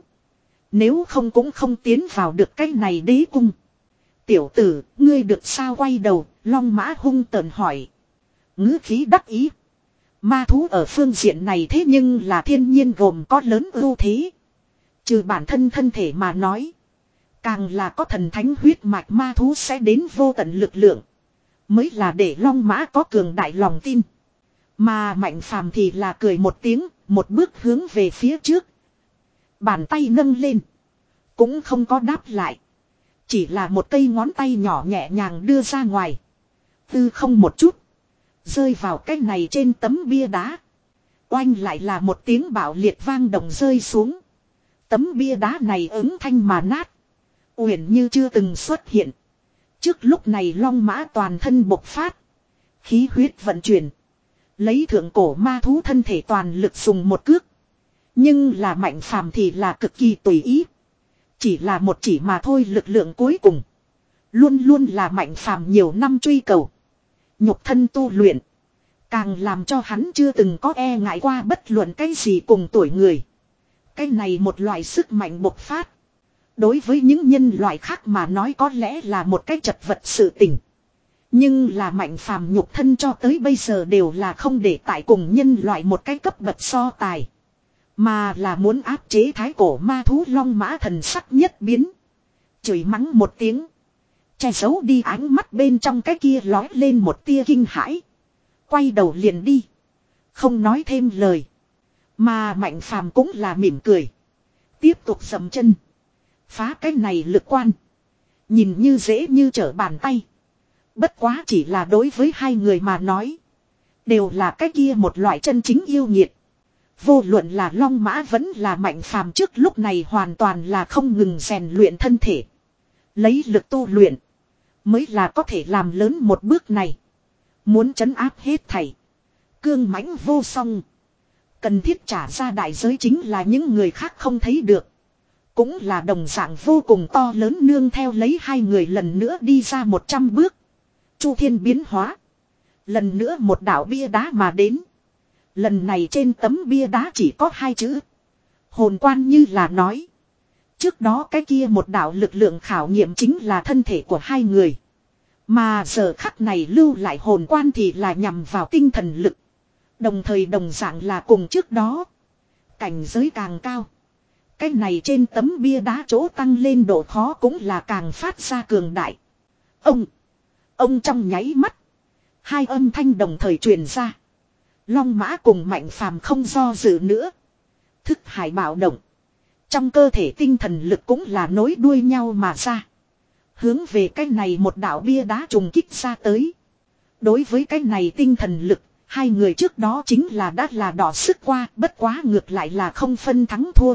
Nếu không cũng không tiến vào được cái này đế cung. Tiểu tử, ngươi được sao quay đầu, long mã hung tợn hỏi. Ngữ khí đắc ý. Ma thú ở phương diện này thế nhưng là thiên nhiên gồm có lớn ưu thế. Trừ bản thân thân thể mà nói. Càng là có thần thánh huyết mạch ma thú sẽ đến vô tận lực lượng. Mới là để long mã có cường đại lòng tin. Mà Mạnh Phàm thì là cười một tiếng, một bước hướng về phía trước. Bàn tay nâng lên. Cũng không có đáp lại. Chỉ là một cây ngón tay nhỏ nhẹ nhàng đưa ra ngoài. Tư không một chút. Rơi vào cái này trên tấm bia đá. Oanh lại là một tiếng bạo liệt vang động rơi xuống. Tấm bia đá này ứng thanh mà nát. Uyển như chưa từng xuất hiện. Trước lúc này long mã toàn thân bộc phát. Khí huyết vận chuyển. Lấy thượng cổ ma thú thân thể toàn lực dùng một cước. Nhưng là Mạnh Phàm thì là cực kỳ tùy ý. Chỉ là một chỉ mà thôi, lực lượng cuối cùng. Luôn luôn là Mạnh Phàm nhiều năm truy cầu. Nhục thân tu luyện. Càng làm cho hắn chưa từng có e ngại qua bất luận cái gì cùng tuổi người. Cái này một loại sức mạnh bộc phát. Đối với những nhân loại khác mà nói có lẽ là một cái chật vật sự tình. Nhưng là Mạnh Phàm nhục thân cho tới bây giờ đều là không để tại cùng nhân loại một cái cấp bậc so tài. Mà là muốn áp chế thái cổ ma thú long mã thần sắc nhất biến. Chửi mắng một tiếng. Che giấu đi ánh mắt bên trong cái kia lói lên một tia kinh hãi. Quay đầu liền đi. Không nói thêm lời. Mà Mạnh Phàm cũng là mỉm cười. Tiếp tục dậm chân. Phá cái này lực quan. Nhìn như dễ như trở bàn tay. Bất quá chỉ là đối với hai người mà nói. Đều là cái kia một loại chân chính yêu nghiệt. Vô luận là long mã vẫn là Mạnh Phàm trước lúc này hoàn toàn là không ngừng rèn luyện thân thể. Lấy lực tu luyện. Mới là có thể làm lớn một bước này. Muốn trấn áp hết thảy. Cương mãnh vô song. Cần thiết trả ra đại giới chính là những người khác không thấy được. Cũng là đồng dạng vô cùng to lớn nương theo lấy hai người lần nữa đi ra một trăm bước. Chu thiên biến hóa. Lần nữa một đạo bia đá mà đến. Lần này trên tấm bia đá chỉ có hai chữ. Hồn quan như là nói. Trước đó cái kia một đạo lực lượng khảo nghiệm chính là thân thể của hai người. Mà giờ khắc này lưu lại hồn quan thì là nhằm vào tinh thần lực. Đồng thời đồng dạng là cùng trước đó. Cảnh giới càng cao. Cái này trên tấm bia đá chỗ tăng lên độ khó cũng là càng phát ra cường đại. Ông. Ông trong nháy mắt. Hai âm thanh đồng thời truyền ra. Long mã cùng Mạnh Phàm không do dự nữa. Thức hải bạo động. Trong cơ thể tinh thần lực cũng là nối đuôi nhau mà ra. Hướng về cái này một đạo bia đá trùng kích ra tới. Đối với cái này tinh thần lực, hai người trước đó chính là đã là đỏ sức qua, bất quá ngược lại là không phân thắng thua.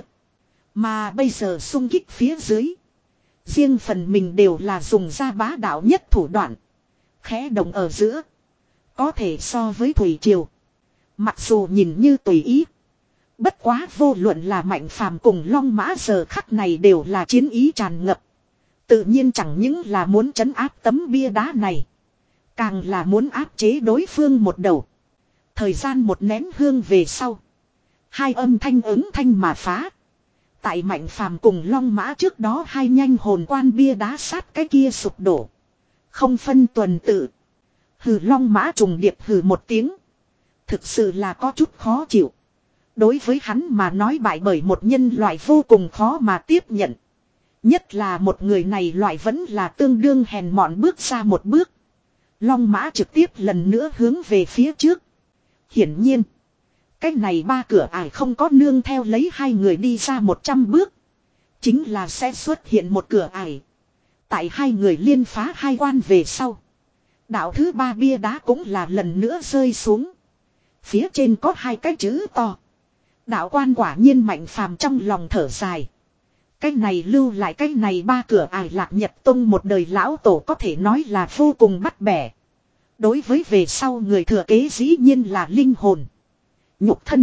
Mà bây giờ xung kích phía dưới. Riêng phần mình đều là dùng ra bá đạo nhất thủ đoạn. Khẽ động ở giữa. Có thể so với thủy triều. Mặc dù nhìn như tùy ý. Bất quá vô luận là Mạnh Phàm cùng long mã giờ khắc này đều là chiến ý tràn ngập. Tự nhiên chẳng những là muốn trấn áp tấm bia đá này. Càng là muốn áp chế đối phương một đầu. Thời gian một nén hương về sau. Hai âm thanh ứng thanh mà phá. Tại Mạnh Phàm cùng long mã trước đó hai nhanh hồn quan bia đá sát cái kia sụp đổ. Không phân tuần tự. Hừ long mã trùng điệp hừ một tiếng. Thực sự là có chút khó chịu. Đối với hắn mà nói bại bởi một nhân loại vô cùng khó mà tiếp nhận. Nhất là một người này loại vẫn là tương đương hèn mọn bước ra một bước. Long mã trực tiếp lần nữa hướng về phía trước. Hiển nhiên. Cách này ba cửa ải không có nương theo lấy hai người đi ra một trăm bước. Chính là sẽ xuất hiện một cửa ải. Tại hai người liên phá hai quan về sau. Đạo thứ ba bia đá cũng là lần nữa rơi xuống. Phía trên có hai cái chữ to. Đạo quan quả nhiên Mạnh Phàm trong lòng thở dài. Cái này lưu lại cái này ba cửa ải Lạc Nhật Tông một đời lão tổ có thể nói là vô cùng bắt bẻ. Đối với về sau người thừa kế dĩ nhiên là linh hồn. Nhục thân.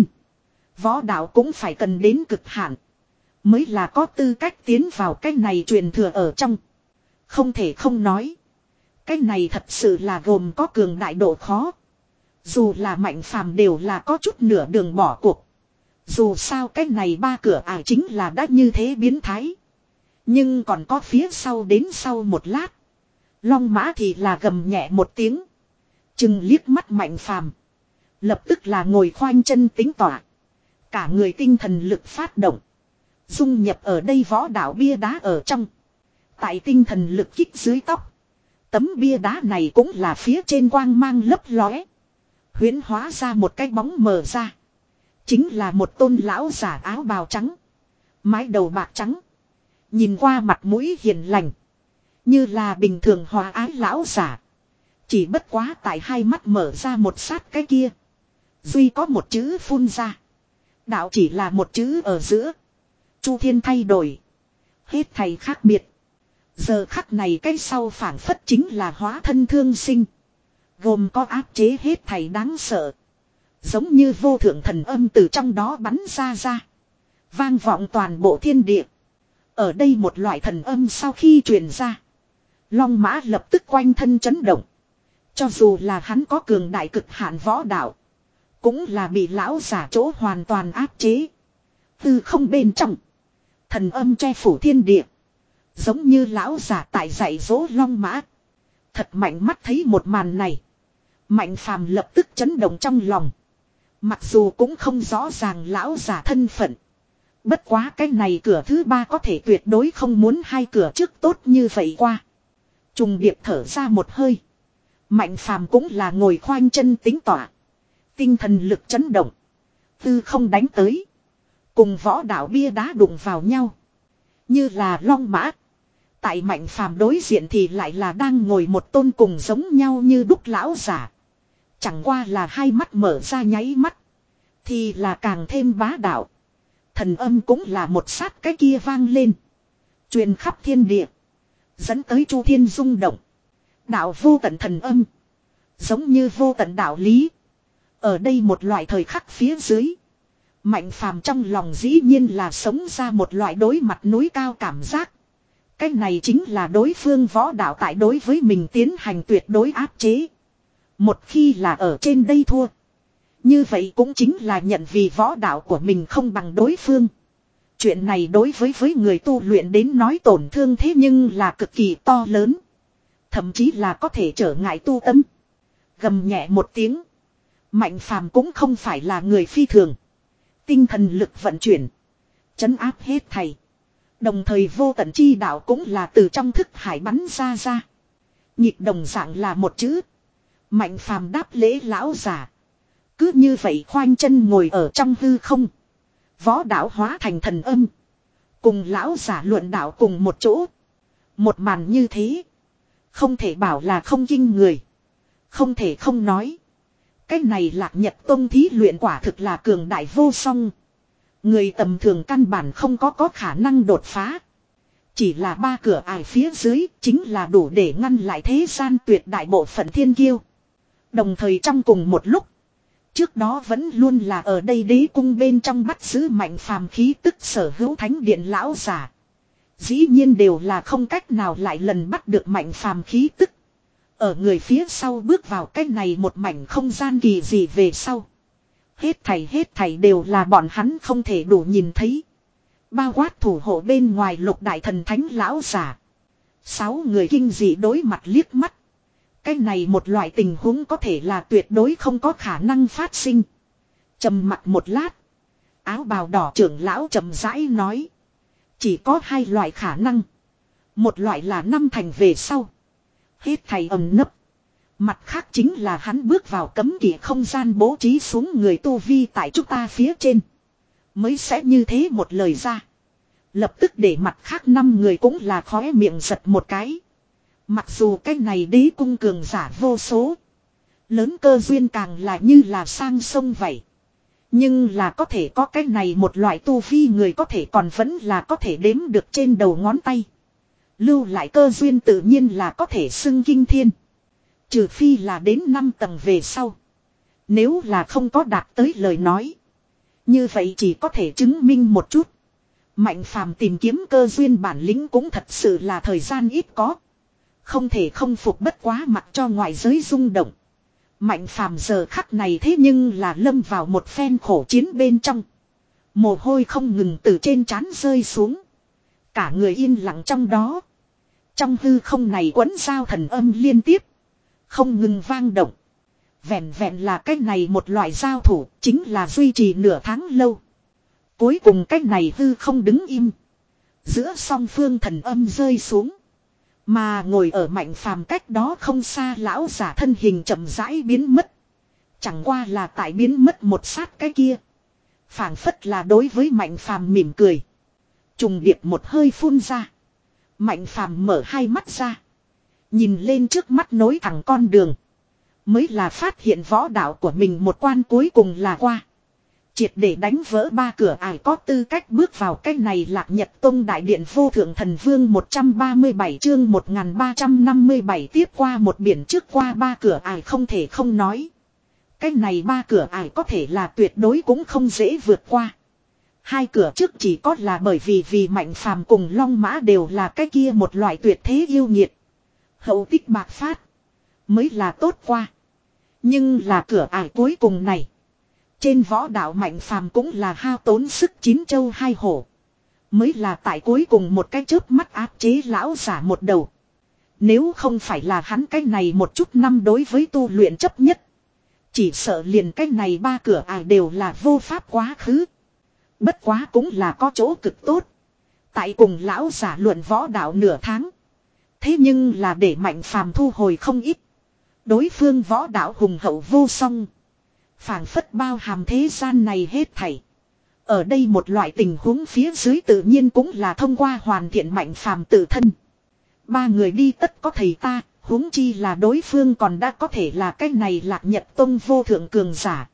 Võ đạo cũng phải cần đến cực hạn. Mới là có tư cách tiến vào cái này truyền thừa ở trong. Không thể không nói. Cái này thật sự là gồm có cường đại độ khó. Dù là Mạnh Phàm đều là có chút nửa đường bỏ cuộc. Dù sao cái này ba cửa ải chính là đã như thế biến thái. Nhưng còn có phía sau đến sau một lát. Long mã thì là gầm nhẹ một tiếng. Chừng liếc mắt Mạnh Phàm. Lập tức là ngồi khoanh chân tính tỏa. Cả người tinh thần lực phát động. Dung nhập ở đây võ đạo bia đá ở trong. Tại tinh thần lực kích dưới tóc. Tấm bia đá này cũng là phía trên quang mang lấp lóe. Huyễn hóa ra một cái bóng mờ ra. Chính là một tôn lão giả áo bào trắng. Mái đầu bạc trắng. Nhìn qua mặt mũi hiền lành. Như là bình thường hòa ái lão giả. Chỉ bất quá tại hai mắt mở ra một sát cái kia. Duy có một chữ phun ra. Đạo chỉ là một chữ ở giữa. Chu thiên thay đổi. Hết thầy khác biệt. Giờ khắc này cái sau phảng phất chính là hóa thân thương sinh. Gồm có áp chế hết thầy đáng sợ. Giống như vô thượng thần âm từ trong đó bắn ra ra. Vang vọng toàn bộ thiên địa. Ở đây một loại thần âm sau khi truyền ra. Long mã lập tức quanh thân chấn động. Cho dù là hắn có cường đại cực hạn võ đạo. Cũng là bị lão giả chỗ hoàn toàn áp chế. Từ không bên trong. Thần âm che phủ thiên địa. Giống như lão giả tại dạy dỗ long mã. Thật mạnh mắt thấy một màn này. Mạnh Phàm lập tức chấn động trong lòng. Mặc dù cũng không rõ ràng lão giả thân phận. Bất quá cái này cửa thứ ba có thể tuyệt đối không muốn hai cửa trước tốt như vậy qua. Trùng điệp thở ra một hơi. Mạnh Phàm cũng là ngồi khoanh chân tính tỏa. Tinh thần lực chấn động. Tư không đánh tới. Cùng võ đạo bia đá đụng vào nhau. Như là long mã. Tại Mạnh Phàm đối diện thì lại là đang ngồi một tôn cùng giống nhau như đúc lão giả. Chẳng qua là hai mắt mở ra nháy mắt. Thì là càng thêm bá đạo. Thần âm cũng là một sát cái kia vang lên. Truyền khắp thiên địa. Dẫn tới chu thiên rung động. Đạo vô tận thần âm. Giống như vô tận đạo lý. Ở đây một loại thời khắc phía dưới. Mạnh Phàm trong lòng dĩ nhiên là sống ra một loại đối mặt núi cao cảm giác. Cái này chính là đối phương võ đạo tại đối với mình tiến hành tuyệt đối áp chế. Một khi là ở trên đây thua. Như vậy cũng chính là nhận vì võ đạo của mình không bằng đối phương. Chuyện này đối với với người tu luyện đến nói tổn thương thế nhưng là cực kỳ to lớn. Thậm chí là có thể trở ngại tu tâm. Gầm nhẹ một tiếng. Mạnh Phàm cũng không phải là người phi thường. Tinh thần lực vận chuyển. Chấn áp hết thầy. Đồng thời vô tận chi đạo cũng là từ trong thức hải bắn ra ra. Nhịp đồng dạng là một chữ. Mạnh Phàm đáp lễ lão giả. Cứ như vậy khoanh chân ngồi ở trong hư không. Võ đạo hóa thành thần âm. Cùng lão giả luận đạo cùng một chỗ. Một màn như thế. Không thể bảo là không kinh người. Không thể không nói. Cái này Lạc Nhật Tông thí luyện quả thực là cường đại vô song. Người tầm thường căn bản không có có khả năng đột phá. Chỉ là ba cửa ải phía dưới chính là đủ để ngăn lại thế gian tuyệt đại bộ phận thiên kiêu. Đồng thời trong cùng một lúc. Trước đó vẫn luôn là ở đây đế cung bên trong bắt giữ Mạnh Phàm khí tức sở hữu thánh điện lão giả. Dĩ nhiên đều là không cách nào lại lần bắt được Mạnh Phàm khí tức. Ở người phía sau bước vào cái này một mảnh không gian kỳ dị về sau. Hết thảy hết thảy đều là bọn hắn không thể đủ nhìn thấy. Bao quát thủ hộ bên ngoài lục đại thần thánh lão giả. Sáu người kinh dị đối mặt liếc mắt. Cái này một loại tình huống có thể là tuyệt đối không có khả năng phát sinh. Trầm mặt một lát. Áo bào đỏ trưởng lão chậm rãi nói. Chỉ có hai loại khả năng. Một loại là năm thành về sau. Hết thầy ẩn nấp. Mặt khác chính là hắn bước vào cấm kỵ không gian bố trí xuống người tu vi tại chúng ta phía trên. Mới sẽ như thế một lời ra. Lập tức để mặt khác năm người cũng là khóe miệng giật một cái. Mặc dù cái này đế cung cường giả vô số. Lớn cơ duyên càng là như là sang sông vậy. Nhưng là có thể có cái này một loại tu vi người có thể còn vẫn là có thể đếm được trên đầu ngón tay. Lưu lại cơ duyên tự nhiên là có thể xưng kinh thiên. Trừ phi là đến năm tầng về sau. Nếu là không có đạt tới lời nói. Như vậy chỉ có thể chứng minh một chút. Mạnh phàm tìm kiếm cơ duyên bản lĩnh cũng thật sự là thời gian ít có. Không thể không phục bất quá mặc cho ngoại giới rung động. Mạnh phàm giờ khắc này thế nhưng là lâm vào một phen khổ chiến bên trong. Mồ hôi không ngừng từ trên trán rơi xuống. Cả người yên lặng trong đó. Trong hư không này quấn giao thần âm liên tiếp. Không ngừng vang động. Vẹn vẹn là cách này một loại giao thủ chính là duy trì nửa tháng lâu. Cuối cùng cách này hư không đứng im. Giữa song phương thần âm rơi xuống. Mà ngồi ở mạnh phàm cách đó không xa lão giả thân hình chậm rãi biến mất. Chẳng qua là tại biến mất một sát cái kia. Phảng phất là đối với mạnh phàm mỉm cười. Trùng điệp một hơi phun ra. Mạnh phàm mở hai mắt ra. Nhìn lên trước mắt nối thẳng con đường. Mới là phát hiện võ đạo của mình một quan cuối cùng là qua. Triệt để đánh vỡ ba cửa ải có tư cách bước vào cái này Lạc Nhật Tông Đại Điện Vô Thượng Thần Vương một trăm ba mươi bảy chương một nghìn ba trăm năm mươi bảy tiếp qua một biển trước qua ba cửa ải không thể không nói. Cái này ba cửa ải có thể là tuyệt đối cũng không dễ vượt qua. Hai cửa trước chỉ có là bởi vì vì Mạnh Phàm cùng Long Mã đều là cái kia một loại tuyệt thế yêu nghiệt. Hậu tích bạc phát. Mới là tốt qua. Nhưng là cửa ải cuối cùng này. Trên võ đạo Mạnh Phàm cũng là hao tốn sức chín châu hai hổ. Mới là tại cuối cùng một cái chớp mắt áp chế lão giả một đầu. Nếu không phải là hắn cái này một chút năm đối với tu luyện chấp nhất. Chỉ sợ liền cái này ba cửa ải đều là vô pháp quá khứ. Bất quá cũng là có chỗ cực tốt. Tại cùng lão giả luận võ đạo nửa tháng. Thế nhưng là để Mạnh Phàm thu hồi không ít. Đối phương võ đạo hùng hậu vô song. Phảng phất bao hàm thế gian này hết thảy. Ở đây một loại tình huống phía dưới tự nhiên cũng là thông qua hoàn thiện Mạnh Phàm tự thân. Ba người đi tất có thầy ta, huống chi là đối phương còn đã có thể là cái này Lạc Nhật Tông vô thượng cường giả.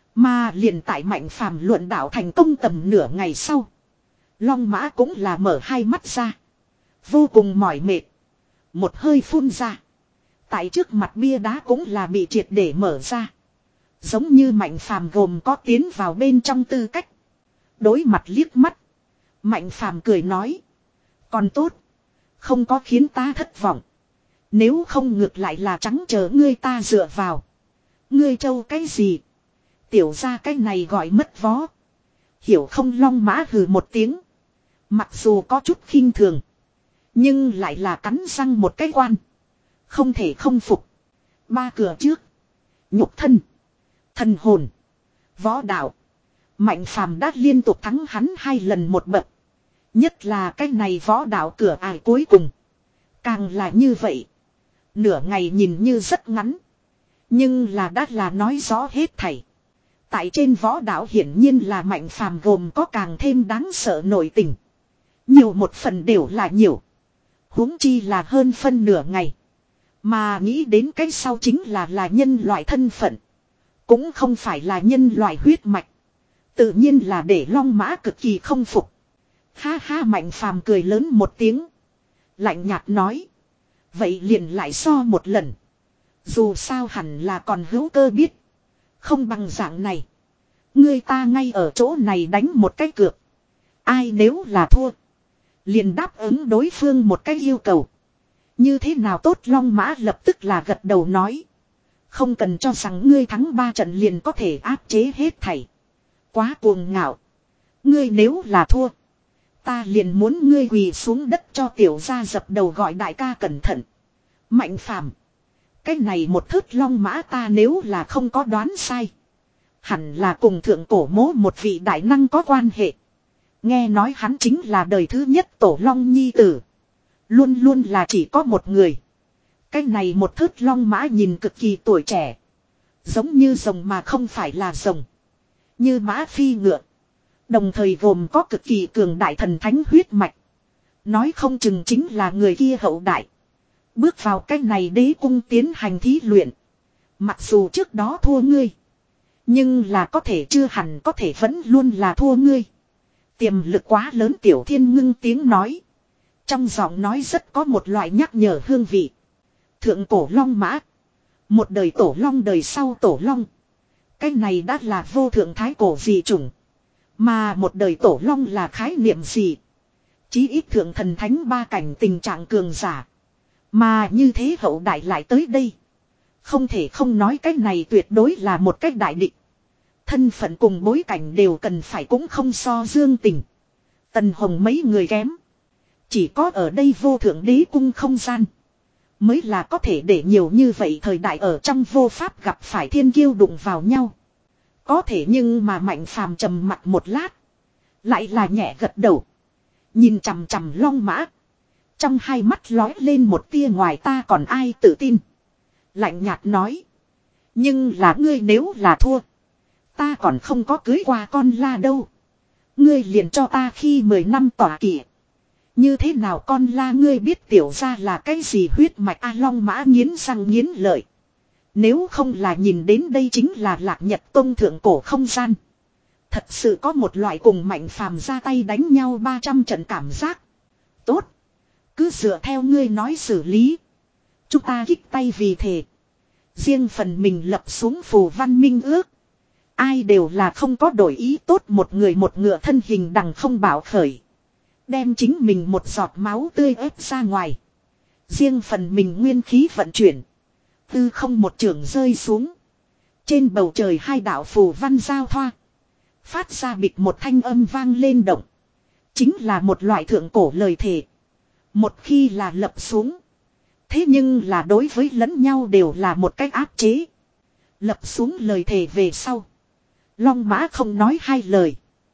Mà liền tại Mạnh Phàm luận đạo thành công tầm nửa ngày sau. Long Mã cũng là mở hai mắt ra. Vô cùng mỏi mệt. Một hơi phun ra. Tại trước mặt bia đá cũng là bị triệt để mở ra. Giống như Mạnh Phàm gồm có tiến vào bên trong tư cách. Đối mặt liếc mắt. Mạnh Phàm cười nói. Còn tốt. Không có khiến ta thất vọng. Nếu không ngược lại là trắng chờ ngươi ta dựa vào. Ngươi trâu cái gì? Tiểu ra cái này gọi mất vó. Hiểu không? Long Mã hừ một tiếng. Mặc dù có chút khinh thường. Nhưng lại là cắn răng một cái quan. Không thể không phục. Ba cửa trước. Nhục thân. Thần hồn. Võ đạo. Mạnh Phàm đã liên tục thắng hắn hai lần một bậc. Nhất là cái này võ đạo cửa ải cuối cùng. Càng là như vậy. Nửa ngày nhìn như rất ngắn. Nhưng là đã là nói rõ hết thảy. Tại trên võ đạo hiển nhiên là Mạnh Phàm gồm có càng thêm đáng sợ nội tình. Nhiều một phần đều là nhiều. Huống chi là hơn phân nửa ngày. Mà nghĩ đến cái sau chính là là nhân loại thân phận. Cũng không phải là nhân loại huyết mạch. Tự nhiên là để Long Mã cực kỳ không phục. Ha ha Mạnh Phàm cười lớn một tiếng. Lạnh nhạt nói. Vậy liền lại so một lần. Dù sao hẳn là còn hữu cơ biết. Không bằng dạng này. Người ta ngay ở chỗ này đánh một cái cược. Ai nếu là thua. Liền đáp ứng đối phương một cái yêu cầu. Như thế nào tốt? Long Mã lập tức là gật đầu nói. Không cần cho rằng ngươi thắng ba trận liền có thể áp chế hết thảy. Quá cuồng ngạo. Ngươi nếu là thua. Ta liền muốn ngươi quỳ xuống đất cho tiểu gia dập đầu gọi đại ca cẩn thận. Mạnh Phàm. Cái này một thớt Long Mã ta nếu là không có đoán sai. Hẳn là cùng thượng cổ mố một vị đại năng có quan hệ. Nghe nói hắn chính là đời thứ nhất tổ long nhi tử. Luôn luôn là chỉ có một người. Cái này một thớt long mã nhìn cực kỳ tuổi trẻ. Giống như rồng mà không phải là rồng. Như mã phi ngựa. Đồng thời gồm có cực kỳ cường đại thần thánh huyết mạch. Nói không chừng chính là người kia hậu đại. Bước vào cái này đế cung tiến hành thí luyện. Mặc dù trước đó thua ngươi. Nhưng là có thể chưa hẳn có thể vẫn luôn là thua ngươi. Tiềm lực quá lớn Tiểu Thiên ngưng tiếng nói. Trong giọng nói rất có một loại nhắc nhở hương vị. Thượng cổ long mã. Một đời tổ long đời sau tổ long. Cái này đã là vô thượng thái cổ dị chủng. Mà một đời tổ long là khái niệm gì? Chí ít thượng thần thánh ba cảnh tình trạng cường giả. Mà như thế hậu đại lại tới đây. Không thể không nói cái này tuyệt đối là một cách đại địch. Thân phận cùng bối cảnh đều cần phải cũng không so Dương Tình. Tần Hồng mấy người kém. Chỉ có ở đây vô thượng đế cung không gian. Mới là có thể để nhiều như vậy thời đại ở trong vô pháp gặp phải thiên kiêu đụng vào nhau. Có thể nhưng mà Mạnh Phàm trầm mặt một lát. Lại là nhẹ gật đầu. Nhìn chằm chằm long mã. Trong hai mắt lói lên một tia ngoài ta còn ai tự tin. Lạnh nhạt nói. Nhưng là ngươi nếu là thua. Ta còn không có cưới qua con la đâu. Ngươi liền cho ta khi mười năm tỏa kỵ. Như thế nào con la ngươi biết tiểu ra là cái gì huyết mạch A Long mã nghiến răng nghiến lợi. Nếu không là nhìn đến đây chính là Lạc Nhật Tông thượng cổ không gian. Thật sự có một loại cùng Mạnh Phàm ra tay đánh nhau ba trăm trận cảm giác. Tốt. Cứ dựa theo ngươi nói xử lý. Chúng ta kích tay vì thề. Riêng phần mình lập xuống phù văn minh ước. Ai đều là không có đổi ý tốt một người một ngựa thân hình đằng không bảo khởi. Đem chính mình một giọt máu tươi ép ra ngoài. Riêng phần mình nguyên khí vận chuyển. Tư không một trường rơi xuống. Trên bầu trời hai đạo phù văn giao thoa. Phát ra bịch một thanh âm vang lên động. Chính là một loại thượng cổ lời thề. Một khi là lập xuống. Thế nhưng là đối với lẫn nhau đều là một cách áp chế. Lập xuống lời thề về sau. Long mã không nói hai lời.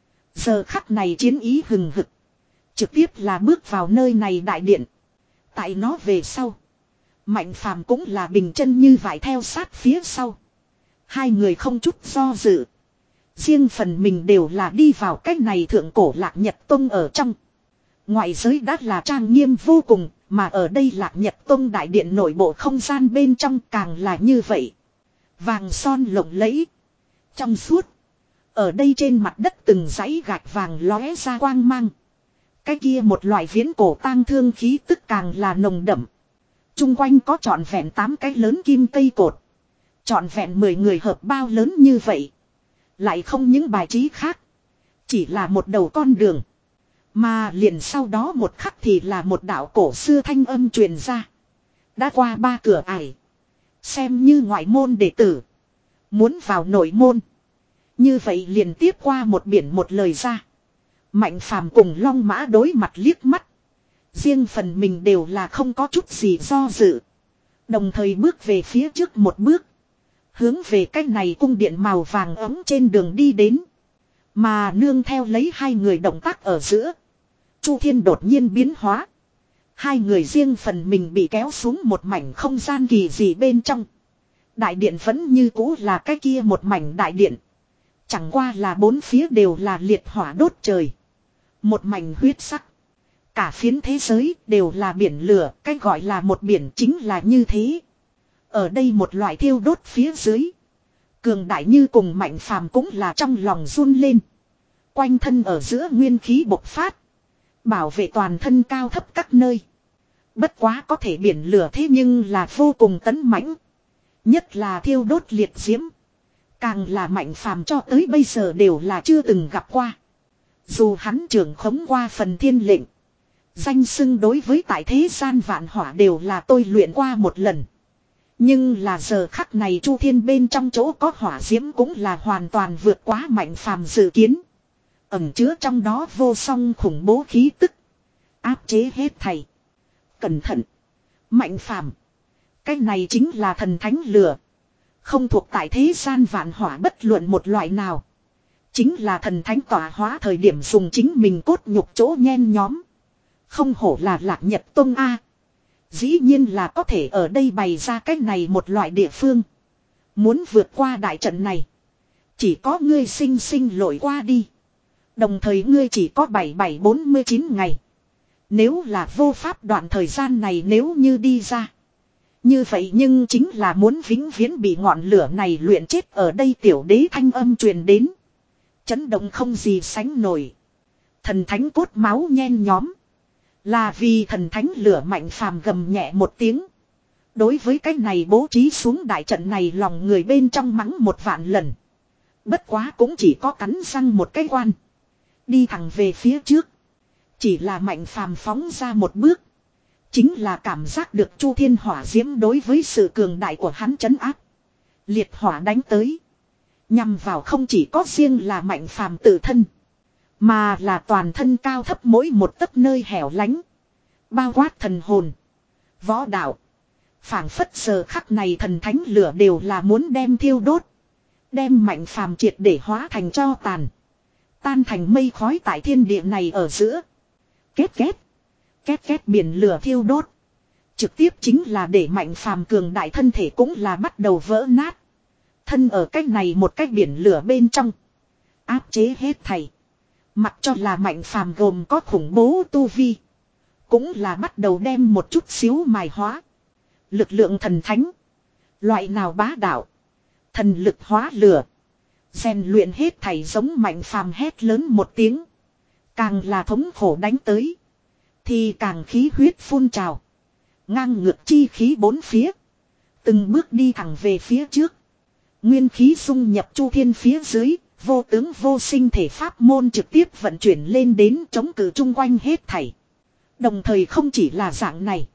Giờ khắc này chiến ý hừng hực. Trực tiếp là bước vào nơi này đại điện. Tại nó về sau. Mạnh Phàm cũng là bình chân như vải theo sát phía sau. Hai người không chút do dự. Riêng phần mình đều là đi vào cách này thượng cổ Lạc Nhật Tông ở trong. Ngoại giới đã là trang nghiêm vô cùng. Mà ở đây Lạc Nhật Tông đại điện nội bộ không gian bên trong càng là như vậy. Vàng son lộng lẫy. Trong suốt. Ở đây trên mặt đất từng dãy gạch vàng lóe ra quang mang. Cái kia một loại viễn cổ tang thương khí tức càng là nồng đậm. Trung quanh có trọn vẹn tám cái lớn kim cây cột. Trọn vẹn mười người hợp bao lớn như vậy. Lại không những bài trí khác. Chỉ là một đầu con đường. Mà liền sau đó một khắc thì là một đạo cổ xưa thanh âm truyền ra. Đã qua ba cửa ải. Xem như ngoại môn đệ tử. Muốn vào nội môn. Như vậy liền tiếp qua một biển một lời ra. Mạnh Phàm cùng Long Mã đối mặt liếc mắt. Riêng phần mình đều là không có chút gì do dự. Đồng thời bước về phía trước một bước. Hướng về cách này cung điện màu vàng ấm trên đường đi đến. Mà nương theo lấy hai người động tác ở giữa. Chu Thiên đột nhiên biến hóa. Hai người riêng phần mình bị kéo xuống một mảnh không gian kỳ dị bên trong. Đại điện vẫn như cũ là cái kia một mảnh đại điện. Chẳng qua là bốn phía đều là liệt hỏa đốt trời. Một mảnh huyết sắc. Cả phiến thế giới đều là biển lửa. Cái gọi là một biển chính là như thế. Ở đây một loại thiêu đốt phía dưới. Cường đại như cùng Mạnh Phàm cũng là trong lòng run lên. Quanh thân ở giữa nguyên khí bộc phát. Bảo vệ toàn thân cao thấp các nơi. Bất quá có thể biển lửa thế nhưng là vô cùng tấn mãnh. Nhất là thiêu đốt liệt diễm. Càng là Mạnh Phàm cho tới bây giờ đều là chưa từng gặp qua. Dù hắn trưởng khống qua phần thiên lệnh. Danh xưng đối với tại thế gian vạn hỏa đều là tôi luyện qua một lần. Nhưng là giờ khắc này Chu Thiên bên trong chỗ có hỏa diễm cũng là hoàn toàn vượt quá Mạnh Phàm dự kiến. Ẩn chứa trong đó vô song khủng bố khí tức. Áp chế hết thảy. Cẩn thận. Mạnh Phàm. Cái này chính là thần thánh lửa. Không thuộc tại thế gian vạn hỏa bất luận một loại nào. Chính là thần thánh tỏa hóa thời điểm dùng chính mình cốt nhục chỗ nhen nhóm. Không hổ là Lạc Nhật Tông A. Dĩ nhiên là có thể ở đây bày ra cách này một loại địa phương. Muốn vượt qua đại trận này. Chỉ có ngươi sinh sinh lội qua đi. Đồng thời ngươi chỉ có bảy bảy bốn mươi chín ngày. Nếu là vô pháp đoạn thời gian này nếu như đi ra. Như vậy nhưng chính là muốn vĩnh viễn bị ngọn lửa này luyện chết ở đây tiểu đế thanh âm truyền đến. Chấn động không gì sánh nổi. Thần thánh cốt máu nhen nhóm. Là vì thần thánh lửa mạnh phàm gầm nhẹ một tiếng. Đối với cái này bố trí xuống đại trận này lòng người bên trong mắng một vạn lần. Bất quá cũng chỉ có cắn răng một cái quan. Đi thẳng về phía trước. Chỉ là mạnh phàm phóng ra một bước. Chính là cảm giác được chu thiên hỏa diễm đối với sự cường đại của hắn trấn áp. Liệt hỏa đánh tới. Nhằm vào không chỉ có riêng là mạnh phàm tự thân. Mà là toàn thân cao thấp mỗi một tấc nơi hẻo lánh. Bao quát thần hồn. Võ đạo. Phảng phất giờ khắc này thần thánh lửa đều là muốn đem thiêu đốt. Đem mạnh phàm triệt để hóa thành tro tàn. Tan thành mây khói tại thiên địa này ở giữa. Két két. Két két biển lửa thiêu đốt. Trực tiếp chính là để mạnh phàm cường đại thân thể cũng là bắt đầu vỡ nát. Thân ở cách này một cách biển lửa bên trong. Áp chế hết thảy. Mặc cho là mạnh phàm gồm có khủng bố tu vi. Cũng là bắt đầu đem một chút xíu mài hóa. Lực lượng thần thánh. Loại nào bá đạo. Thần lực hóa lửa. Rèn luyện hết thảy giống mạnh phàm hét lớn một tiếng. Càng là thống khổ đánh tới. Thì càng khí huyết phun trào. Ngang ngược chi khí bốn phía. Từng bước đi thẳng về phía trước. Nguyên khí dung nhập chu thiên phía dưới. Vô tướng vô sinh thể pháp môn trực tiếp vận chuyển lên đến chống cự chung quanh hết thảy. Đồng thời không chỉ là dạng này.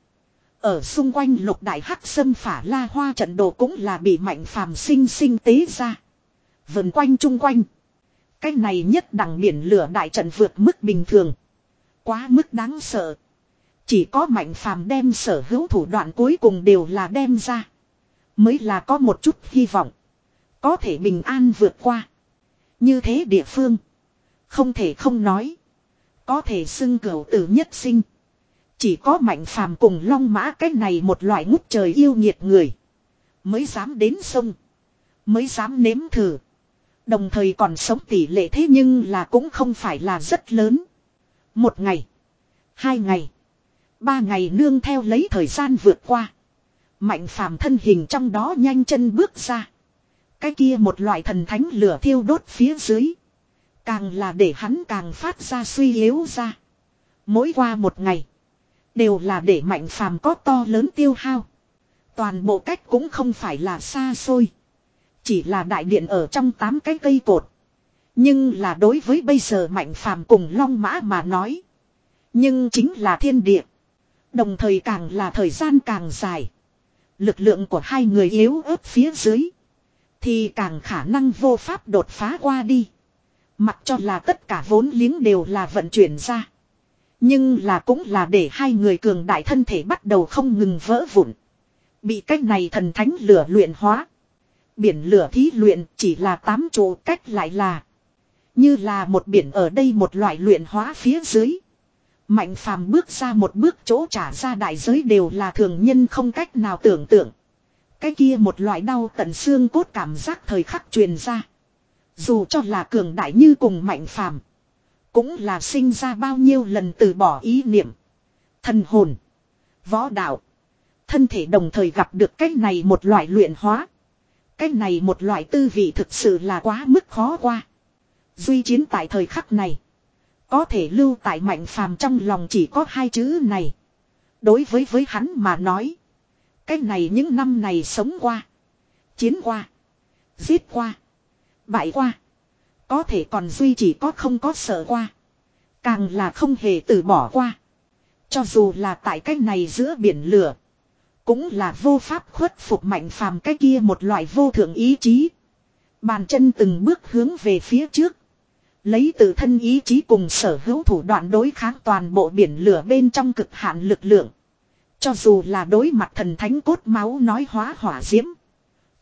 Ở xung quanh lục đại hắc sâm phả la hoa trận đồ cũng là bị mạnh phàm sinh sinh tế ra. Vần quanh chung quanh. Cái này nhất đẳng biển lửa đại trận vượt mức bình thường. Quá mức đáng sợ. Chỉ có mạnh phàm đem sở hữu thủ đoạn cuối cùng đều là đem ra. Mới là có một chút hy vọng. Có thể bình an vượt qua. Như thế địa phương. Không thể không nói. Có thể xưng cửu tử nhất sinh. Chỉ có mạnh phàm cùng long mã cái này một loại ngút trời yêu nghiệt người. Mới dám đến sông. Mới dám nếm thử. Đồng thời còn sống tỷ lệ thế nhưng là cũng không phải là rất lớn. Một ngày. Hai ngày. Ba ngày nương theo lấy thời gian vượt qua. Mạnh phàm thân hình trong đó nhanh chân bước ra. Cái kia một loại thần thánh lửa thiêu đốt phía dưới. Càng là để hắn càng phát ra suy yếu ra. Mỗi qua một ngày. Đều là để mạnh phàm có to lớn tiêu hao. Toàn bộ cách cũng không phải là xa xôi. Chỉ là đại điện ở trong tám cái cây cột. Nhưng là đối với bây giờ mạnh phàm cùng long mã mà nói. Nhưng chính là thiên địa. Đồng thời càng là thời gian càng dài. Lực lượng của hai người yếu ớt phía dưới. Thì càng khả năng vô pháp đột phá qua đi. Mặc cho là tất cả vốn liếng đều là vận chuyển ra. Nhưng là cũng là để hai người cường đại thân thể bắt đầu không ngừng vỡ vụn. Bị cách này thần thánh lửa luyện hóa. Biển lửa thí luyện chỉ là tám chỗ cách lại là. Như là một biển ở đây một loại luyện hóa phía dưới. Mạnh phàm bước ra một bước chỗ trả ra đại giới đều là thường nhân không cách nào tưởng tượng. Cái kia một loại đau tận xương cốt cảm giác thời khắc truyền ra. Dù cho là cường đại như cùng mạnh phàm. Cũng là sinh ra bao nhiêu lần từ bỏ ý niệm. Thần hồn. Võ đạo. Thân thể đồng thời gặp được cái này một loại luyện hóa. Cái này một loại tư vị thực sự là quá mức khó qua. Duy chiến tại thời khắc này. Có thể lưu tại mạnh phàm trong lòng chỉ có hai chữ này. Đối với với hắn mà nói. Cái này những năm này sống qua. Chiến qua. Giết qua. Bại qua. Có thể còn duy chỉ có không có sợ qua. Càng là không hề từ bỏ qua. Cho dù là tại cái này giữa biển lửa. Cũng là vô pháp khuất phục mạnh phàm cái kia một loại vô thượng ý chí. Bàn chân từng bước hướng về phía trước. Lấy tự thân ý chí cùng sở hữu thủ đoạn đối kháng toàn bộ biển lửa bên trong cực hạn lực lượng. Cho dù là đối mặt thần thánh cốt máu nói hóa hỏa diễm.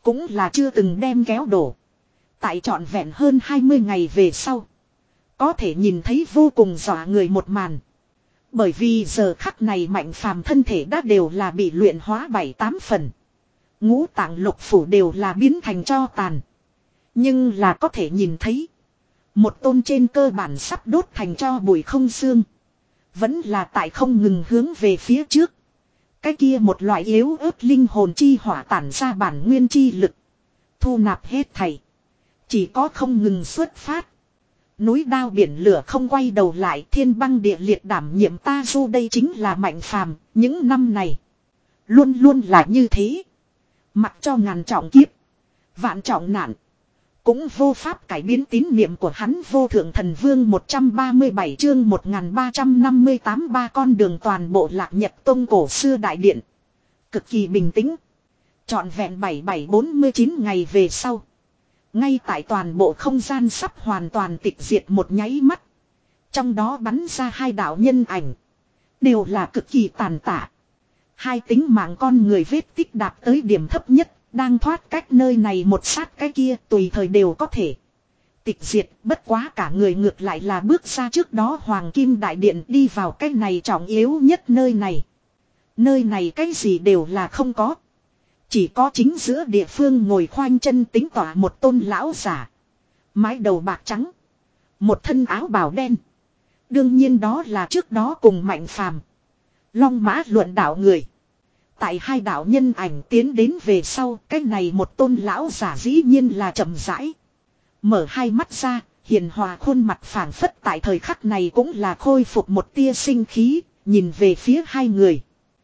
cũng là chưa từng đem kéo đổ. Tại trọn vẹn hơn hai mươi ngày về sau. Có thể nhìn thấy vô cùng dọa người một màn. Bởi vì giờ khắc này Mạnh Phàm thân thể đã đều là bị luyện hóa bảy tám phần. Ngũ tạng lục phủ đều là biến thành tro tàn. Nhưng là có thể nhìn thấy. Một tôn trên cơ bản sắp đốt thành tro bụi không xương. Vẫn là tại không ngừng hướng về phía trước. Cái kia một loại yếu ớt linh hồn chi hỏa tản ra bản nguyên chi lực. Thu nạp hết thảy. Chỉ có không ngừng xuất phát. Núi đao biển lửa không quay đầu lại, thiên băng địa liệt đảm nhiệm ta du, đây chính là Mạnh Phàm. Những năm này luôn luôn là như thế. Mặc cho ngàn trọng kiếp, vạn trọng nạn, cũng vô pháp cải biến tín niệm của hắn. Vô thượng thần vương một trăm ba mươi bảy chương một nghìn ba trăm năm mươi tám, ba con đường toàn bộ Lạc Nhật Tông cổ xưa đại điện. Cực kỳ bình tĩnh. Trọn vẹn bảy bảy bốn mươi chín ngày về sau. Ngay tại toàn bộ không gian sắp hoàn toàn tịch diệt một nháy mắt. Trong đó bắn ra hai đạo nhân ảnh. Đều là cực kỳ tàn tạ. Hai tính mạng con người vết tích đạt tới điểm thấp nhất. Đang thoát cách nơi này một sát cái kia, tùy thời đều có thể tịch diệt. Bất quá cả người ngược lại là bước ra trước đó Hoàng Kim Đại Điện, đi vào cái này trọng yếu nhất nơi này. Nơi này cái gì đều là không có. Chỉ có chính giữa địa phương ngồi khoanh chân tính tỏa một tôn lão giả. Mái đầu bạc trắng. Một thân áo bào đen. Đương nhiên đó là trước đó cùng Mạnh Phàm, Long Mã luận đạo người. Tại hai đạo nhân ảnh tiến đến về sau, cái này một tôn lão giả dĩ nhiên là chậm rãi mở hai mắt ra, hiền hòa khuôn mặt phảng phất tại thời khắc này cũng là khôi phục một tia sinh khí, nhìn về phía hai người.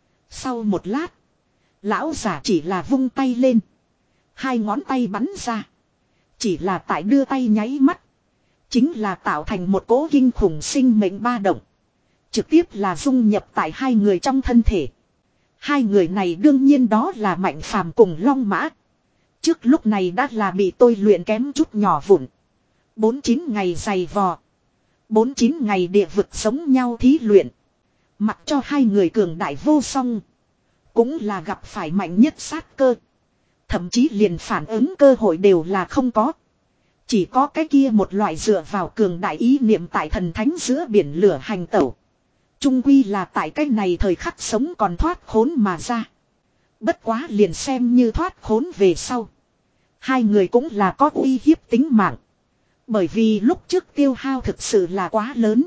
Sau một lát, lão giả chỉ là vung tay lên. Hai ngón tay bắn ra. Chỉ là tại đưa tay nháy mắt. Chính là tạo thành một cỗ kinh khủng sinh mệnh ba động. Trực tiếp là dung nhập tại hai người trong thân thể. Hai người này đương nhiên đó là Mạnh Phàm cùng Long Mã. Trước lúc này đã là bị tôi luyện kém chút nhỏ vụn. Bốn chín ngày dày vò. Bốn chín ngày địa vực sống nhau thí luyện. Mặc cho hai người cường đại vô song. Cũng là gặp phải mạnh nhất sát cơ. Thậm chí liền phản ứng cơ hội đều là không có. Chỉ có cái kia một loại dựa vào cường đại ý niệm tại thần thánh giữa biển lửa hành tẩu. Trung quy là tại cái này thời khắc sống còn thoát khốn mà ra. Bất quá liền xem như thoát khốn về sau. Hai người cũng là có uy hiếp tính mạng. Bởi vì lúc trước tiêu hao thực sự là quá lớn.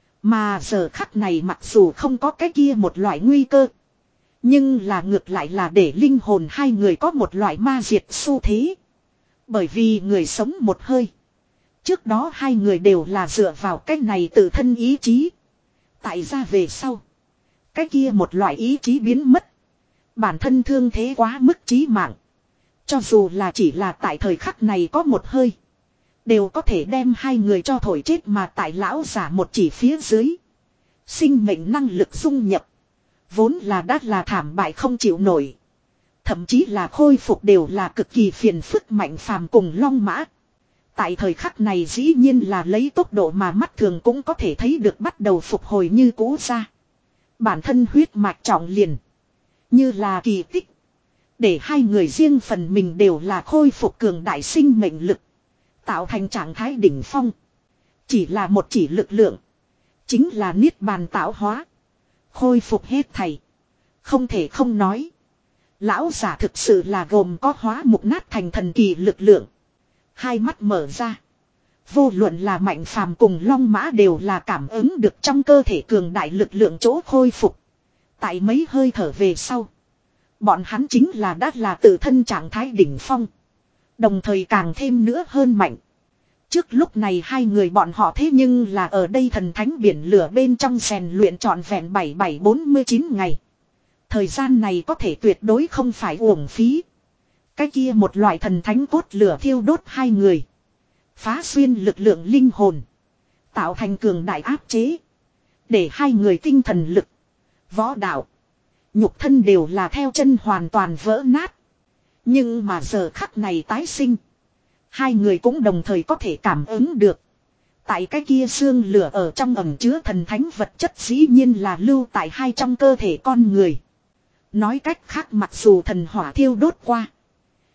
Mà giờ khắc này mặc dù không có cái kia một loại nguy cơ. Nhưng là ngược lại là để linh hồn hai người có một loại ma diệt xu thế. Bởi vì người sống một hơi. Trước đó hai người đều là dựa vào cái này tự thân ý chí. Tại ra về sau. Cái kia một loại ý chí biến mất. Bản thân thương thế quá mức chí mạng. Cho dù là chỉ là tại thời khắc này có một hơi. Đều có thể đem hai người cho thổi chết, mà tại lão giả một chỉ phía dưới. Sinh mệnh năng lực dung nhập. Vốn là đắt là thảm bại không chịu nổi. Thậm chí là khôi phục đều là cực kỳ phiền phức. Mạnh Phàm cùng Long Mã. Tại thời khắc này dĩ nhiên là lấy tốc độ mà mắt thường cũng có thể thấy được bắt đầu phục hồi như cũ ra. Bản thân huyết mạch trọng liền. Như là kỳ tích. Để hai người riêng phần mình đều là khôi phục cường đại sinh mệnh lực. Tạo thành trạng thái đỉnh phong. Chỉ là một chỉ lực lượng. Chính là niết bàn tạo hóa. Khôi phục hết thảy. Không thể không nói. Lão giả thực sự là gồm có hóa mục nát thành thần kỳ lực lượng. Hai mắt mở ra. Vô luận là Mạnh Phàm cùng Long Mã đều là cảm ứng được trong cơ thể cường đại lực lượng chỗ khôi phục. Tại mấy hơi thở về sau. Bọn hắn chính là đã là tự thân trạng thái đỉnh phong. Đồng thời càng thêm nữa hơn mạnh. Trước lúc này hai người bọn họ thế nhưng là ở đây thần thánh biển lửa bên trong rèn luyện trọn vẹn bảy bảy bốn mươi chín ngày. Thời gian này có thể tuyệt đối không phải uổng phí. Cái kia một loại thần thánh cốt lửa thiêu đốt hai người. Phá xuyên lực lượng linh hồn. Tạo thành cường đại áp chế. Để hai người tinh thần lực. Võ đạo. Nhục thân đều là theo chân hoàn toàn vỡ nát. Nhưng mà giờ khắc này tái sinh. Hai người cũng đồng thời có thể cảm ứng được. Tại cái kia xương lửa ở trong ẩm chứa thần thánh vật chất dĩ nhiên là lưu tại hai trong cơ thể con người. Nói cách khác mặc dù thần hỏa thiêu đốt qua.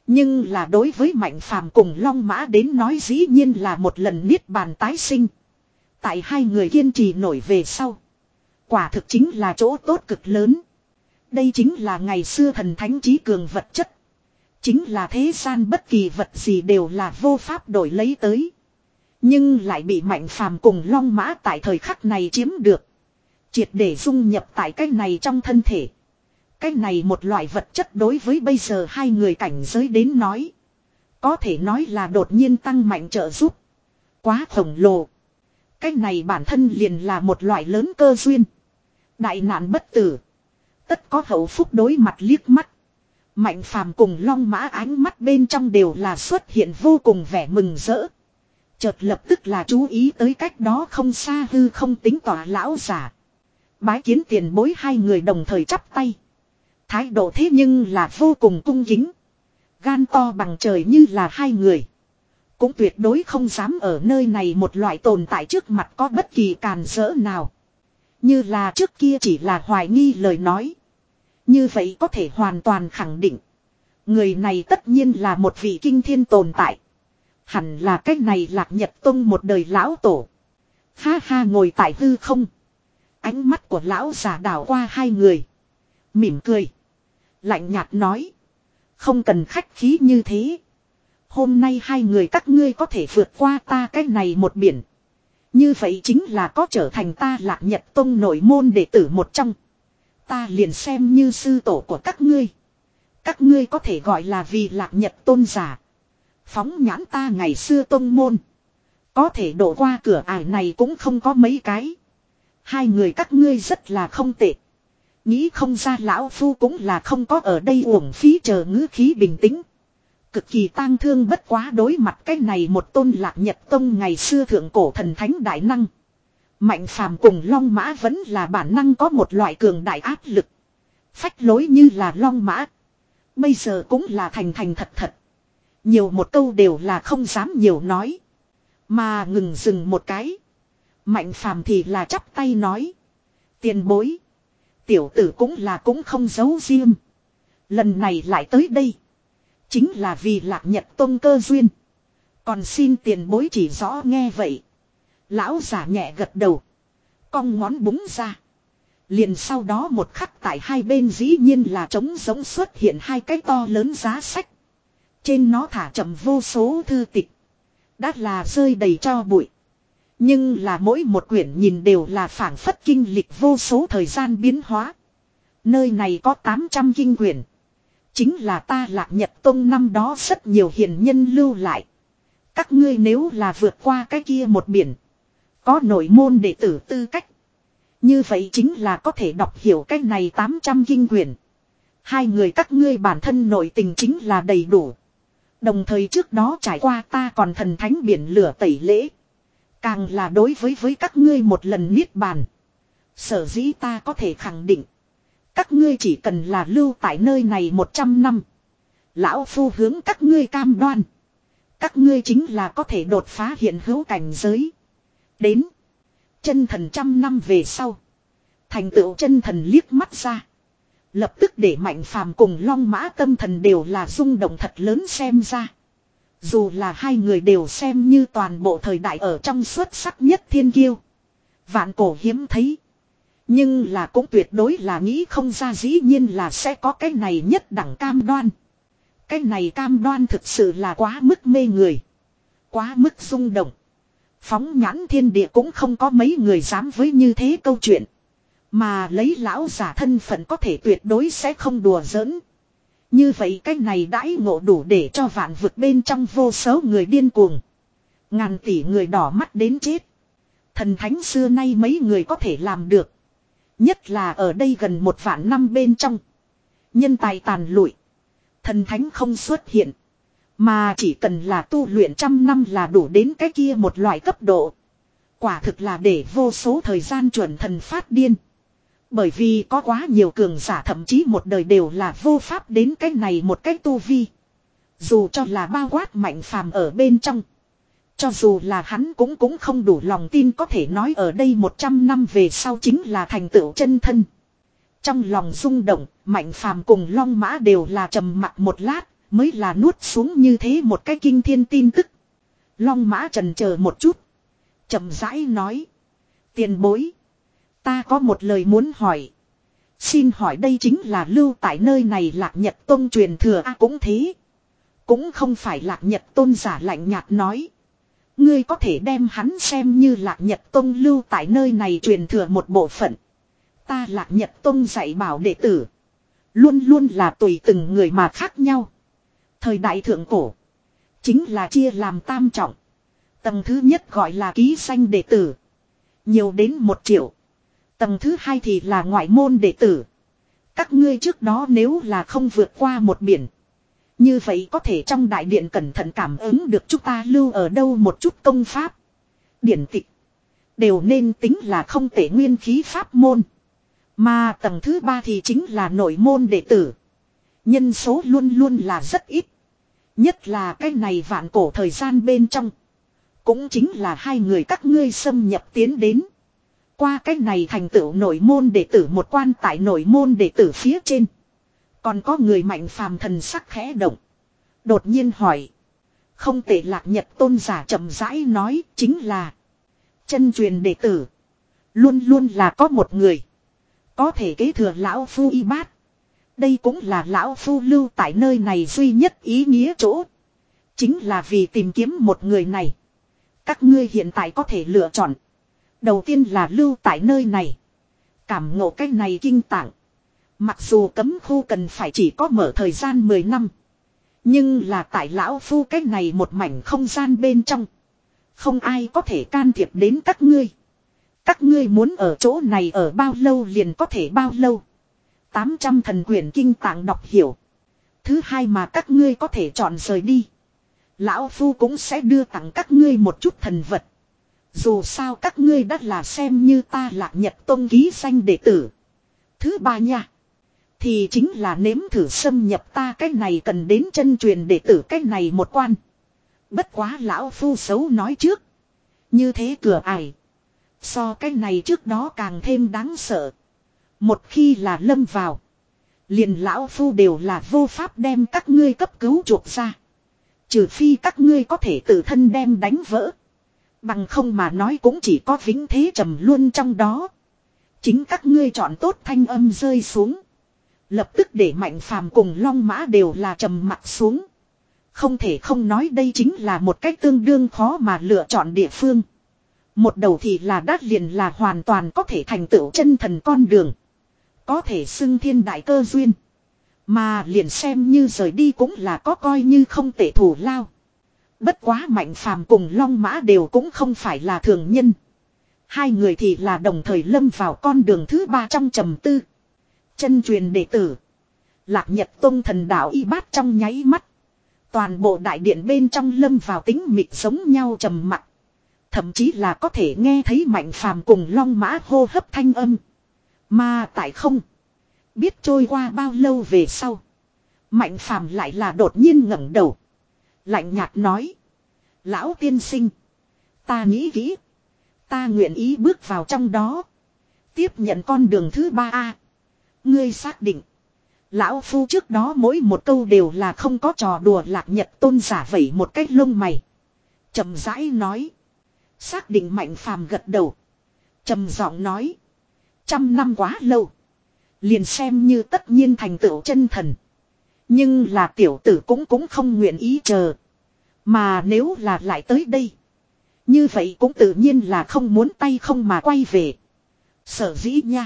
Nhưng là đối với Mạnh Phàm cùng Long Mã đến nói dĩ nhiên là một lần niết bàn tái sinh. Tại hai người kiên trì nổi về sau. Quả thực chính là chỗ tốt cực lớn. Đây chính là ngày xưa thần thánh trí cường vật chất. Chính là thế gian bất kỳ vật gì đều là vô pháp đổi lấy tới. Nhưng lại bị Mạnh Phàm cùng Long Mã tại thời khắc này chiếm được. Triệt để dung nhập tại cái này trong thân thể. Cái này một loại vật chất đối với bây giờ hai người cảnh giới đến nói. Có thể nói là đột nhiên tăng mạnh trợ giúp. Quá khổng lồ. Cái này bản thân liền là một loại lớn cơ duyên. Đại nạn bất tử. Tất có hậu phúc đối mặt liếc mắt. Mạnh Phàm cùng Long Mã ánh mắt bên trong đều là xuất hiện vô cùng vẻ mừng rỡ. Chợt lập tức là chú ý tới cách đó không xa hư không tính tỏa lão giả. Bái kiến tiền bối, hai người đồng thời chắp tay. Thái độ thế nhưng là vô cùng cung kính. Gan to bằng trời như là hai người. Cũng tuyệt đối không dám ở nơi này một loại tồn tại trước mặt có bất kỳ càn rỡ nào. Như là trước kia chỉ là hoài nghi lời nói. Như vậy có thể hoàn toàn khẳng định. Người này tất nhiên là một vị kinh thiên tồn tại. Hẳn là cách này Lạc Nhật Tông một đời lão tổ. Ha ha, ngồi tại hư không. Ánh mắt của lão giả đảo qua hai người. Mỉm cười. Lạnh nhạt nói. Không cần khách khí như thế. Hôm nay hai người các ngươi có thể vượt qua ta cách này một biển. Như vậy chính là có trở thành ta Lạc Nhật Tông nội môn đệ tử một trong. Ta liền xem như sư tổ của các ngươi. Các ngươi có thể gọi là vì Lạc Nhật Tôn giả. Phóng nhãn ta ngày xưa tông môn. Có thể đổ qua cửa ải này cũng không có mấy cái. Hai người các ngươi rất là không tệ. Nghĩ không ra lão phu cũng là không có ở đây uổng phí, chờ ngữ khí bình tĩnh. Cực kỳ tang thương bất quá đối mặt cái này một tôn Lạc Nhật Tông ngày xưa thượng cổ thần thánh đại năng. Mạnh Phàm cùng Long Mã vẫn là bản năng có một loại cường đại áp lực. Phách lối như là Long Mã. Bây giờ cũng là thành thành thật thật. Nhiều một câu đều là không dám nhiều nói. Mà ngừng dừng một cái. Mạnh Phàm thì là chắp tay nói. Tiền bối. Tiểu tử cũng là cũng không giấu riêng. Lần này lại tới đây. Chính là vì Lạc Nhật Tông cơ duyên. Còn xin tiền bối chỉ rõ nghe vậy. Lão giả nhẹ gật đầu. Cong ngón búng ra. Liền sau đó một khắc tại hai bên dĩ nhiên là trống giống xuất hiện hai cái to lớn giá sách. Trên nó thả chậm vô số thư tịch. Đã là rơi đầy cho bụi. Nhưng là mỗi một quyển nhìn đều là phảng phất kinh lịch vô số thời gian biến hóa. Nơi này có tám trăm kinh quyển. Chính là ta Lạc Nhật Tông năm đó rất nhiều hiền nhân lưu lại. Các ngươi nếu là vượt qua cái kia một biển. Có nội môn đệ tử tư cách. Như vậy chính là có thể đọc hiểu cái này tám trăm kinh quyển. Hai người các ngươi bản thân nội tình chính là đầy đủ. Đồng thời trước đó trải qua ta còn thần thánh biển lửa tẩy lễ. Càng là đối với với các ngươi một lần niết bàn. Sở dĩ ta có thể khẳng định. Các ngươi chỉ cần là lưu tại nơi này một trăm năm. Lão phu hướng các ngươi cam đoan. Các ngươi chính là có thể đột phá hiện hữu cảnh giới. Đến. Chân thần trăm năm về sau. Thành tựu chân thần liếc mắt ra. Lập tức để Mạnh Phàm cùng Long Mã tâm thần đều là rung động thật lớn xem ra. Dù là hai người đều xem như toàn bộ thời đại ở trong xuất sắc nhất thiên kiêu. Vạn cổ hiếm thấy. Nhưng là cũng tuyệt đối là nghĩ không ra dĩ nhiên là sẽ có cái này nhất đẳng cam đoan. Cái này cam đoan thực sự là quá mức mê người. Quá mức rung động. Phóng nhãn thiên địa cũng không có mấy người dám với như thế câu chuyện. Mà lấy lão giả thân phận có thể tuyệt đối sẽ không đùa giỡn. Như vậy cái này đãi ngộ đủ để cho vạn vực bên trong vô số người điên cuồng. Ngàn tỷ người đỏ mắt đến chết. Thần thánh xưa nay mấy người có thể làm được. Nhất là ở đây gần một vạn năm bên trong. Nhân tài tàn lụi. Thần thánh không xuất hiện. Mà chỉ cần là tu luyện trăm năm là đủ đến cái kia một loại cấp độ. Quả thực là để vô số thời gian chuẩn thần phát điên. Bởi vì có quá nhiều cường giả thậm chí một đời đều là vô pháp đến cái này một cách tu vi. Dù cho là bao quát Mạnh Phàm ở bên trong. Cho dù là hắn cũng cũng không đủ lòng tin có thể nói ở đây một trăm năm về sau chính là thành tựu chân thân. Trong lòng rung động, Mạnh Phàm cùng Long Mã đều là trầm mặc một lát, Mới là nuốt xuống như thế một cái kinh thiên tin tức. Long Mã trần chờ một chút. Chậm rãi nói. Tiền bối. Ta có một lời muốn hỏi. Xin hỏi đây chính là lưu tại nơi này Lạc Nhật Tông truyền thừa a à, cũng thế. Cũng không phải Lạc Nhật Tôn giả lạnh nhạt nói. Ngươi có thể đem hắn xem như Lạc Nhật Tông lưu tại nơi này truyền thừa một bộ phận. Ta Lạc Nhật Tông dạy bảo đệ tử. Luôn luôn là tùy từng người mà khác nhau. Thời đại thượng cổ. Chính là chia làm tam trọng. Tầng thứ nhất gọi là ký danh đệ tử. Nhiều đến một triệu. Tầng thứ hai thì là ngoại môn đệ tử. Các ngươi trước đó nếu là không vượt qua một biển. Như vậy có thể trong đại điện cẩn thận cảm ứng được chúng ta lưu ở đâu một chút công pháp. Điển tịch. Đều nên tính là không tệ nguyên khí pháp môn. Mà tầng thứ ba thì chính là nội môn đệ tử. Nhân số luôn luôn là rất ít. Nhất là cái này vạn cổ thời gian bên trong. Cũng chính là hai người các ngươi xâm nhập tiến đến. Qua cái này thành tựu nội môn đệ tử một quan tại nội môn đệ tử phía trên. Còn có người mạnh phàm thần sắc khẽ động. Đột nhiên hỏi. Không tệ Lạc Nhật Tôn giả chậm rãi nói chính là. Chân truyền đệ tử. Luôn luôn là có một người. Có thể kế thừa lão phu y bát. Đây cũng là lão phu lưu tại nơi này duy nhất ý nghĩa chỗ. Chính là vì tìm kiếm một người này. Các ngươi hiện tại có thể lựa chọn. Đầu tiên là lưu tại nơi này. Cảm ngộ cái này kinh tạng. Mặc dù cấm khu cần phải chỉ có mở thời gian mười năm. Nhưng là tại lão phu cái này một mảnh không gian bên trong. Không ai có thể can thiệp đến các ngươi. Các ngươi muốn ở chỗ này ở bao lâu liền có thể bao lâu. tám trăm thần quyển kinh tạng đọc hiểu. Thứ hai mà các ngươi có thể chọn rời đi. Lão phu cũng sẽ đưa tặng các ngươi một chút thần vật. Dù sao các ngươi đã là xem như ta Lạc Nhật Tông ký danh đệ tử. Thứ ba nha. Thì chính là nếm thử xâm nhập ta cái này cần đến chân truyền đệ tử cái này một quan. Bất quá lão phu xấu nói trước. Như thế cửa ải. So cái này trước đó càng thêm đáng sợ. Một khi là lâm vào. Liền lão phu đều là vô pháp đem các ngươi cấp cứu chuộc ra. Trừ phi các ngươi có thể tự thân đem đánh vỡ. Bằng không mà nói cũng chỉ có vĩnh thế trầm luôn trong đó. Chính các ngươi chọn tốt thanh âm rơi xuống. Lập tức để Mạnh Phàm cùng Long Mã đều là trầm mặt xuống. Không thể không nói đây chính là một cách tương đương khó mà lựa chọn địa phương. Một đầu thì là đắt liền là hoàn toàn có thể thành tựu chân thần con đường. Có thể xưng thiên đại cơ duyên. Mà liền xem như rời đi cũng là có coi như không tệ thủ lao. Bất quá Mạnh Phàm cùng Long Mã đều cũng không phải là thường nhân. Hai người thì là đồng thời lâm vào con đường thứ ba trong trầm tư. Chân truyền đệ tử. Lạc Nhật Tông thần đạo y bát trong nháy mắt. Toàn bộ đại điện bên trong lâm vào tính mịt giống nhau trầm mặc. Thậm chí là có thể nghe thấy Mạnh Phàm cùng Long Mã hô hấp thanh âm. Mà tại không. Biết trôi qua bao lâu về sau. Mạnh Phàm lại là đột nhiên ngẩng đầu. Lạnh nhạt nói. Lão tiên sinh. Ta nghĩ kỹ. Ta nguyện ý bước vào trong đó. Tiếp nhận con đường thứ ba a. Ngươi xác định. Lão phu trước đó mỗi một câu đều là không có trò đùa. Lạc Nhật Tôn giả vẩy một cách lông mày. Chậm rãi nói. Xác định Mạnh Phàm gật đầu. Trầm giọng nói. Trăm năm quá lâu. Liền xem như tất nhiên thành tựu chân thần. Nhưng là tiểu tử cũng cũng không nguyện ý chờ. Mà nếu là lại tới đây. Như vậy cũng tự nhiên là không muốn tay không mà quay về. Sở dĩ nha.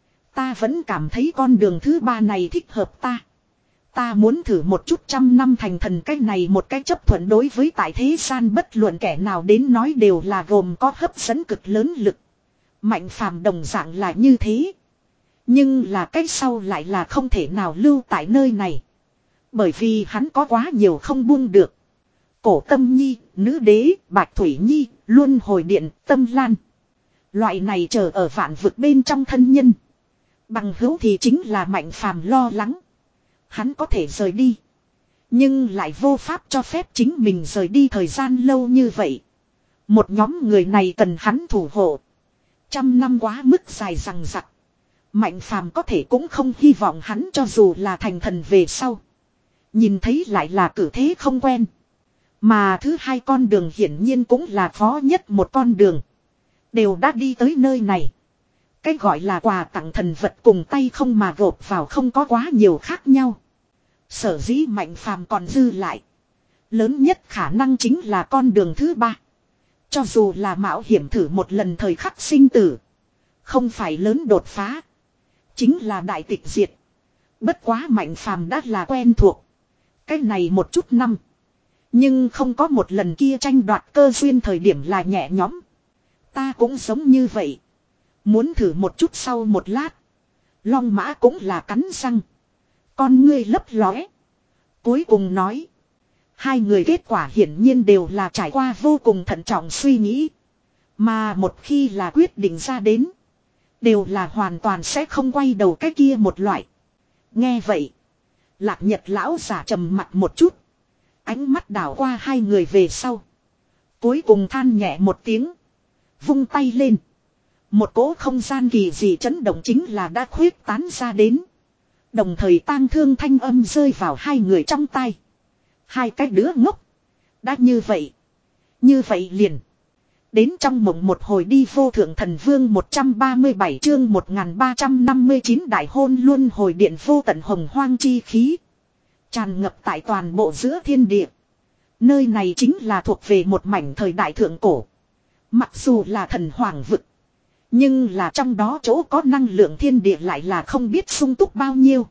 Ta vẫn cảm thấy con đường thứ ba này thích hợp ta. Ta muốn thử một chút trăm năm thành thần cái này một cái chấp thuận đối với tại thế gian bất luận kẻ nào đến nói đều là gồm có hấp dẫn cực lớn lực. Mạnh Phàm đồng dạng là như thế. Nhưng là cái sau lại là không thể nào lưu tại nơi này. Bởi vì hắn có quá nhiều không buông được. Cổ Tâm Nhi, Nữ Đế, Bạch Thủy Nhi, Luân Hồi Điện, Tâm Lan. Loại này chờ ở vạn vực bên trong thân nhân. Bằng hữu thì chính là Mạnh Phàm lo lắng. Hắn có thể rời đi. Nhưng lại vô pháp cho phép chính mình rời đi thời gian lâu như vậy. Một nhóm người này cần hắn thủ hộ. Trăm năm quá mức dài rằng rặc. Mạnh Phàm có thể cũng không hy vọng hắn cho dù là thành thần về sau. Nhìn thấy lại là cử thế không quen. Mà thứ hai con đường hiển nhiên cũng là khó nhất một con đường. Đều đã đi tới nơi này. Cái gọi là quà tặng thần vật cùng tay không mà gộp vào không có quá nhiều khác nhau. Sở dĩ Mạnh Phàm còn dư lại. Lớn nhất khả năng chính là con đường thứ ba. Cho dù là mạo hiểm thử một lần thời khắc sinh tử. Không phải lớn đột phá. Chính là đại tịch diệt. Bất quá Mạnh Phàm đã là quen thuộc. Cái này một chút năm. Nhưng không có một lần kia tranh đoạt cơ duyên thời điểm là nhẹ nhõm. Ta cũng giống như vậy. Muốn thử một chút sau một lát. Long mã cũng là cắn răng. Con ngươi lấp lóe. Cuối cùng nói. Hai người kết quả hiển nhiên đều là trải qua vô cùng thận trọng suy nghĩ. Mà một khi là quyết định ra đến. Đều là hoàn toàn sẽ không quay đầu cái kia một loại. Nghe vậy. Lạc Nhật lão giả trầm mặt một chút. Ánh mắt đảo qua hai người về sau. Cuối cùng than nhẹ một tiếng. Vung tay lên. Một cỗ không gian kỳ dị chấn động chính là đã khuyết tán ra đến. Đồng thời tang thương thanh âm rơi vào hai người trong tay. Hai cái đứa ngốc. Đã như vậy. Như vậy liền. Đến trong mộng một hồi đi vô thượng thần vương một trăm ba mươi bảy chương một nghìn ba trăm năm mươi chín đại hôn luân hồi điện vô tận hồng hoang chi khí. Tràn ngập tại toàn bộ giữa thiên địa. Nơi này chính là thuộc về một mảnh thời đại thượng cổ. Mặc dù là thần hoàng vực. Nhưng là trong đó chỗ có năng lượng thiên địa lại là không biết sung túc bao nhiêu.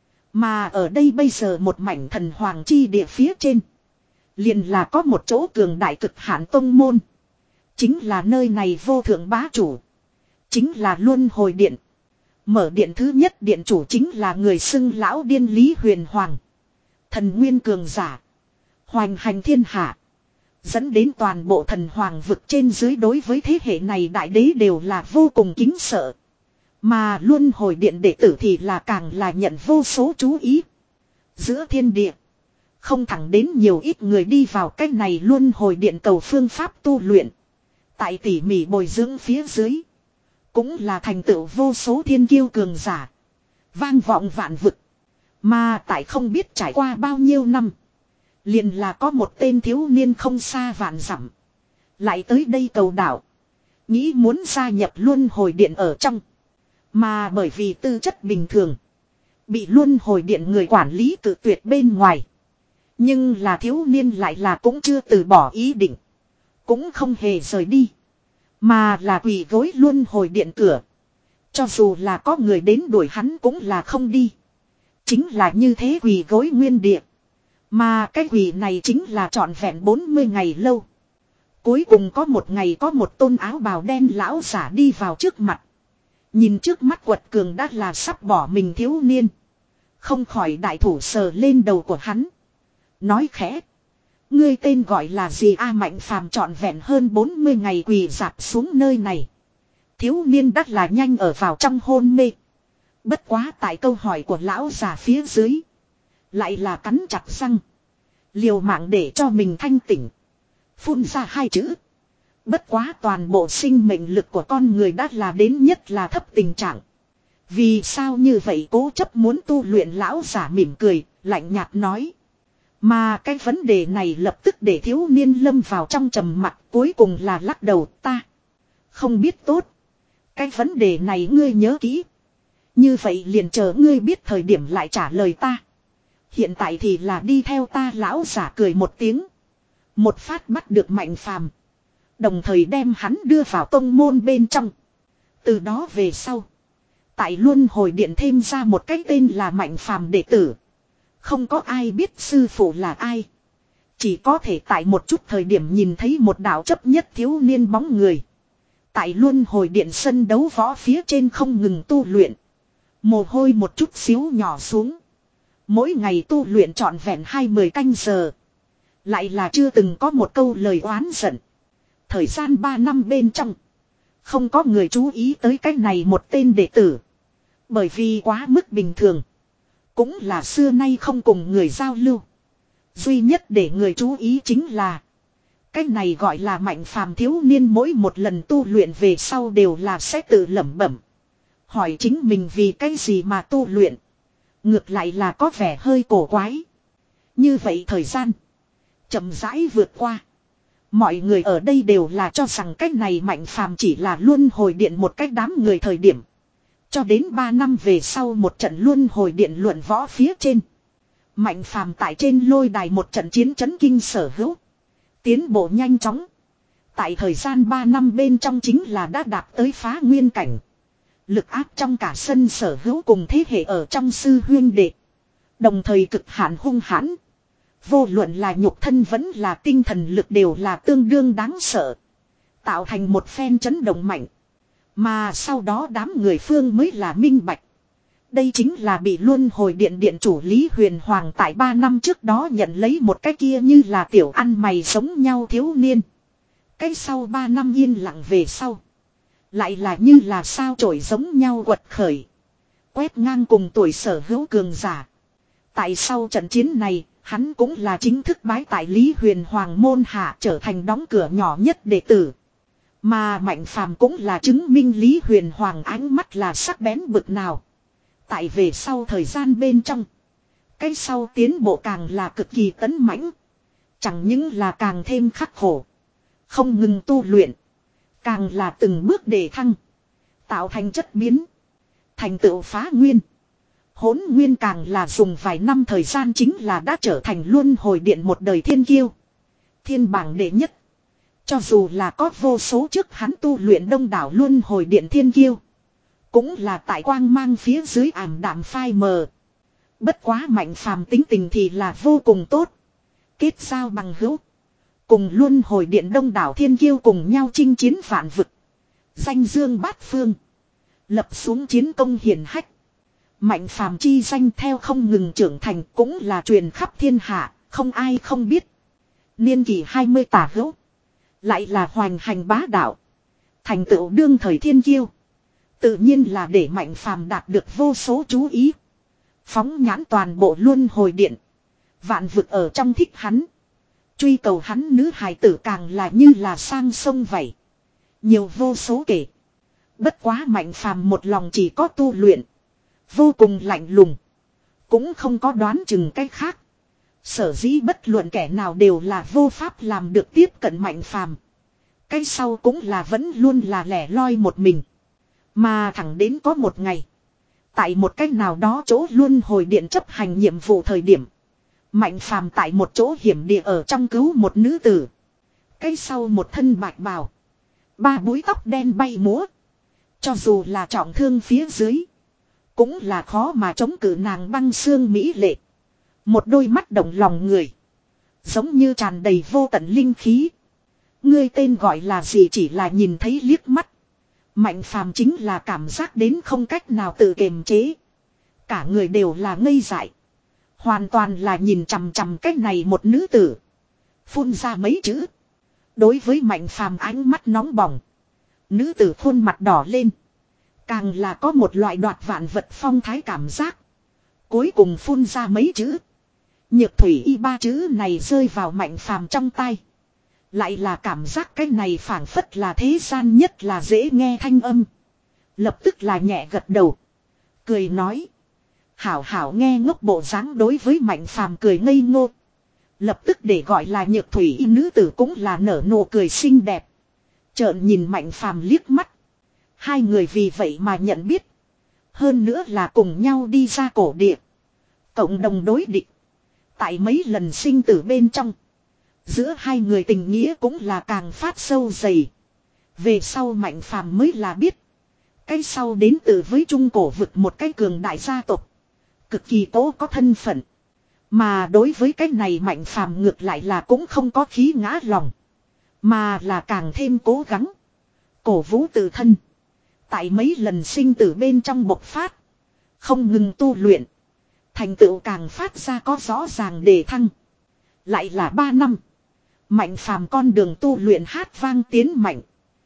Mà ở đây bây giờ một mảnh thần hoàng chi địa phía trên. Liền là có một chỗ cường đại cực hạn tông môn. Chính là nơi này vô thượng bá chủ. Chính là luân hồi điện. Mở điện thứ nhất điện chủ chính là người xưng lão điên Lý Huyền Hoàng. Thần nguyên cường giả. Hoành hành thiên hạ. Dẫn đến toàn bộ thần hoàng vực trên dưới đối với thế hệ này đại đế đều là vô cùng kính sợ. Mà luân hồi điện đệ tử thì là càng là nhận vô số chú ý. Giữa thiên địa. Không thẳng đến nhiều ít người đi vào cách này luân hồi điện cầu phương pháp tu luyện. Tại tỉ mỉ bồi dưỡng phía dưới. Cũng là thành tựu vô số thiên kiêu cường giả. Vang vọng vạn vực. Mà tại không biết trải qua bao nhiêu năm. Liền là có một tên thiếu niên không xa vạn dặm. Lại tới đây cầu đảo. Nghĩ muốn gia nhập luân hồi điện ở trong. Mà bởi vì tư chất bình thường. Bị luân hồi điện người quản lý tự tuyệt bên ngoài. Nhưng là thiếu niên lại là cũng chưa từ bỏ ý định. Cũng không hề rời đi. Mà là quỳ gối luân hồi điện cửa. Cho dù là có người đến đuổi hắn cũng là không đi. Chính là như thế quỳ gối nguyên địa. Mà cái quỳ này chính là trọn vẹn bốn mươi ngày lâu. Cuối cùng có một ngày có một tôn áo bào đen lão giả đi vào trước mặt. Nhìn trước mắt quật cường đã là sắp bỏ mình thiếu niên. Không khỏi đại thủ sờ lên đầu của hắn. Nói khẽ. Ngươi tên gọi là gì a Mạnh Phàm trọn vẹn hơn bốn mươi ngày quỳ dạp xuống nơi này. Thiếu niên đắt là nhanh ở vào trong hôn mê. Bất quá tại câu hỏi của lão già phía dưới. Lại là cắn chặt răng. Liều mạng để cho mình thanh tỉnh. Phun ra hai chữ. Bất quá toàn bộ sinh mệnh lực của con người đã là đến nhất là thấp tình trạng. Vì sao như vậy cố chấp muốn tu luyện lão giả mỉm cười, lạnh nhạt nói. Mà cái vấn đề này lập tức để thiếu niên lâm vào trong trầm mặc cuối cùng là lắc đầu ta. Không biết tốt. Cái vấn đề này ngươi nhớ kỹ. Như vậy liền chờ ngươi biết thời điểm lại trả lời ta. Hiện tại thì là đi theo ta lão giả cười một tiếng. Một phát bắt được Mạnh Phàm. Đồng thời đem hắn đưa vào tông môn bên trong. Từ đó về sau. Tại luân hồi điện thêm ra một cái tên là Mạnh Phàm đệ tử. Không có ai biết sư phụ là ai. Chỉ có thể tại một chút thời điểm nhìn thấy một đạo chấp nhất thiếu niên bóng người. Tại luân hồi điện sân đấu võ phía trên không ngừng tu luyện. Mồ hôi một chút xíu nhỏ xuống. Mỗi ngày tu luyện trọn vẹn hai mươi canh giờ. Lại là chưa từng có một câu lời oán giận. Thời gian ba năm bên trong. Không có người chú ý tới cái này một tên đệ tử. Bởi vì quá mức bình thường. Cũng là xưa nay không cùng người giao lưu. Duy nhất để người chú ý chính là. Cái này gọi là Mạnh Phàm thiếu niên mỗi một lần tu luyện về sau đều là sẽ tự lẩm bẩm. Hỏi chính mình vì cái gì mà tu luyện. Ngược lại là có vẻ hơi cổ quái. Như vậy thời gian chậm rãi vượt qua. Mọi người ở đây đều là cho rằng cách này Mạnh Phàm chỉ là luân hồi điện một cách đám người thời điểm. Cho đến ba năm về sau một trận luân hồi điện luận võ phía trên. Mạnh Phàm tại trên lôi đài một trận chiến chấn kinh sở hữu. Tiến bộ nhanh chóng. Tại thời gian ba năm bên trong chính là đã đạt tới phá nguyên cảnh. Lực áp trong cả sân sở hữu cùng thế hệ ở trong sư huyên đệ. Đồng thời cực hạn hung hãn. Vô luận là nhục thân vẫn là tinh thần lực đều là tương đương đáng sợ. Tạo thành một phen chấn động mạnh. Mà sau đó đám người phương mới là minh bạch. Đây chính là bị luân hồi điện điện chủ Lý Huyền Hoàng tại ba năm trước đó nhận lấy một cái kia như là tiểu ăn mày giống nhau thiếu niên. Cái sau ba năm yên lặng về sau. Lại là như là sao chổi giống nhau quật khởi. Quét ngang cùng tuổi sở hữu cường giả. Tại sau trận chiến này, hắn cũng là chính thức bái tại Lý Huyền Hoàng môn hạ trở thành đóng cửa nhỏ nhất đệ tử. Mà Mạnh Phàm cũng là chứng minh Lý Huyền Hoàng ánh mắt là sắc bén bực nào. Tại về sau thời gian bên trong. Cái sau tiến bộ càng là cực kỳ tấn mãnh. Chẳng những là càng thêm khắc khổ. Không ngừng tu luyện. Càng là từng bước đề thăng. Tạo thành chất biến. Thành tựu phá nguyên. Hỗn nguyên càng là dùng vài năm thời gian chính là đã trở thành luân hồi điện một đời thiên kiêu. Thiên bảng đệ nhất. Cho dù là có vô số trước hắn tu luyện đông đảo luân hồi điện thiên kiêu. Cũng là tại quang mang phía dưới ảm đạm phai mờ. Bất quá Mạnh Phàm tính tình thì là vô cùng tốt. Kết giao bằng hữu. Cùng luân hồi điện đông đảo thiên kiêu cùng nhau chinh chiến vạn vực. Danh dương bát phương. Lập xuống chiến công hiển hách. Mạnh Phàm chi danh theo không ngừng trưởng thành cũng là truyền khắp thiên hạ. Không ai không biết. Niên kỷ hai mươi tả hữu. Lại là hoành hành bá đạo. Thành tựu đương thời thiên kiêu. Tự nhiên là để Mạnh Phàm đạt được vô số chú ý. Phóng nhãn toàn bộ luân hồi điện. Vạn vực ở trong thích hắn. Truy cầu hắn nữ hài tử càng là như là sang sông vậy. Nhiều vô số kể. Bất quá Mạnh Phàm một lòng chỉ có tu luyện. Vô cùng lạnh lùng. Cũng không có đoán chừng cách khác. Sở dĩ bất luận kẻ nào đều là vô pháp làm được tiếp cận Mạnh Phàm. Cái sau cũng là vẫn luôn là lẻ loi một mình. Mà thẳng đến có một ngày. Tại một cách nào đó chỗ luân hồi điện chấp hành nhiệm vụ thời điểm. Mạnh Phàm tại một chỗ hiểm địa ở trong cứu một nữ tử. Cái sau một thân bạch bào. Ba búi tóc đen bay múa. Cho dù là trọng thương phía dưới. Cũng là khó mà chống cự nàng băng xương mỹ lệ. Một đôi mắt động lòng người. Giống như tràn đầy vô tận linh khí. Ngươi tên gọi là gì chỉ là nhìn thấy liếc mắt. Mạnh Phàm chính là cảm giác đến không cách nào tự kiềm chế. Cả người đều là ngây dại. Hoàn toàn là nhìn chằm chằm cách này một nữ tử. Phun ra mấy chữ. Đối với Mạnh Phàm ánh mắt nóng bỏng. Nữ tử khuôn mặt đỏ lên. Càng là có một loại đoạt vạn vật phong thái cảm giác. Cuối cùng phun ra mấy chữ. Nhược thủy y ba chữ này rơi vào Mạnh Phàm trong tay. Lại là cảm giác cái này phảng phất là thế gian nhất là dễ nghe thanh âm. Lập tức là nhẹ gật đầu. Cười nói. Hảo hảo nghe ngốc bộ dáng đối với Mạnh Phàm cười ngây ngô. Lập tức để gọi là nhược thủy y nữ tử cũng là nở nụ cười xinh đẹp. Trợn nhìn Mạnh Phàm liếc mắt. Hai người vì vậy mà nhận biết. Hơn nữa là cùng nhau đi ra cổ địa. Cộng đồng đối địch. Tại mấy lần sinh tử bên trong. Giữa hai người tình nghĩa cũng là càng phát sâu dày. Về sau Mạnh Phàm mới là biết. Cái sau đến từ với Trung Cổ vực một cái cường đại gia tộc. Cực kỳ tố có thân phận. Mà đối với cái này Mạnh Phàm ngược lại là cũng không có khí ngã lòng. Mà là càng thêm cố gắng. Cổ vũ tự thân. Tại mấy lần sinh tử bên trong bộc phát. Không ngừng tu luyện. Thành tựu càng phát ra có rõ ràng đề thăng. Lại là ba năm. Mạnh Phàm con đường tu luyện hát vang tiến mạnh.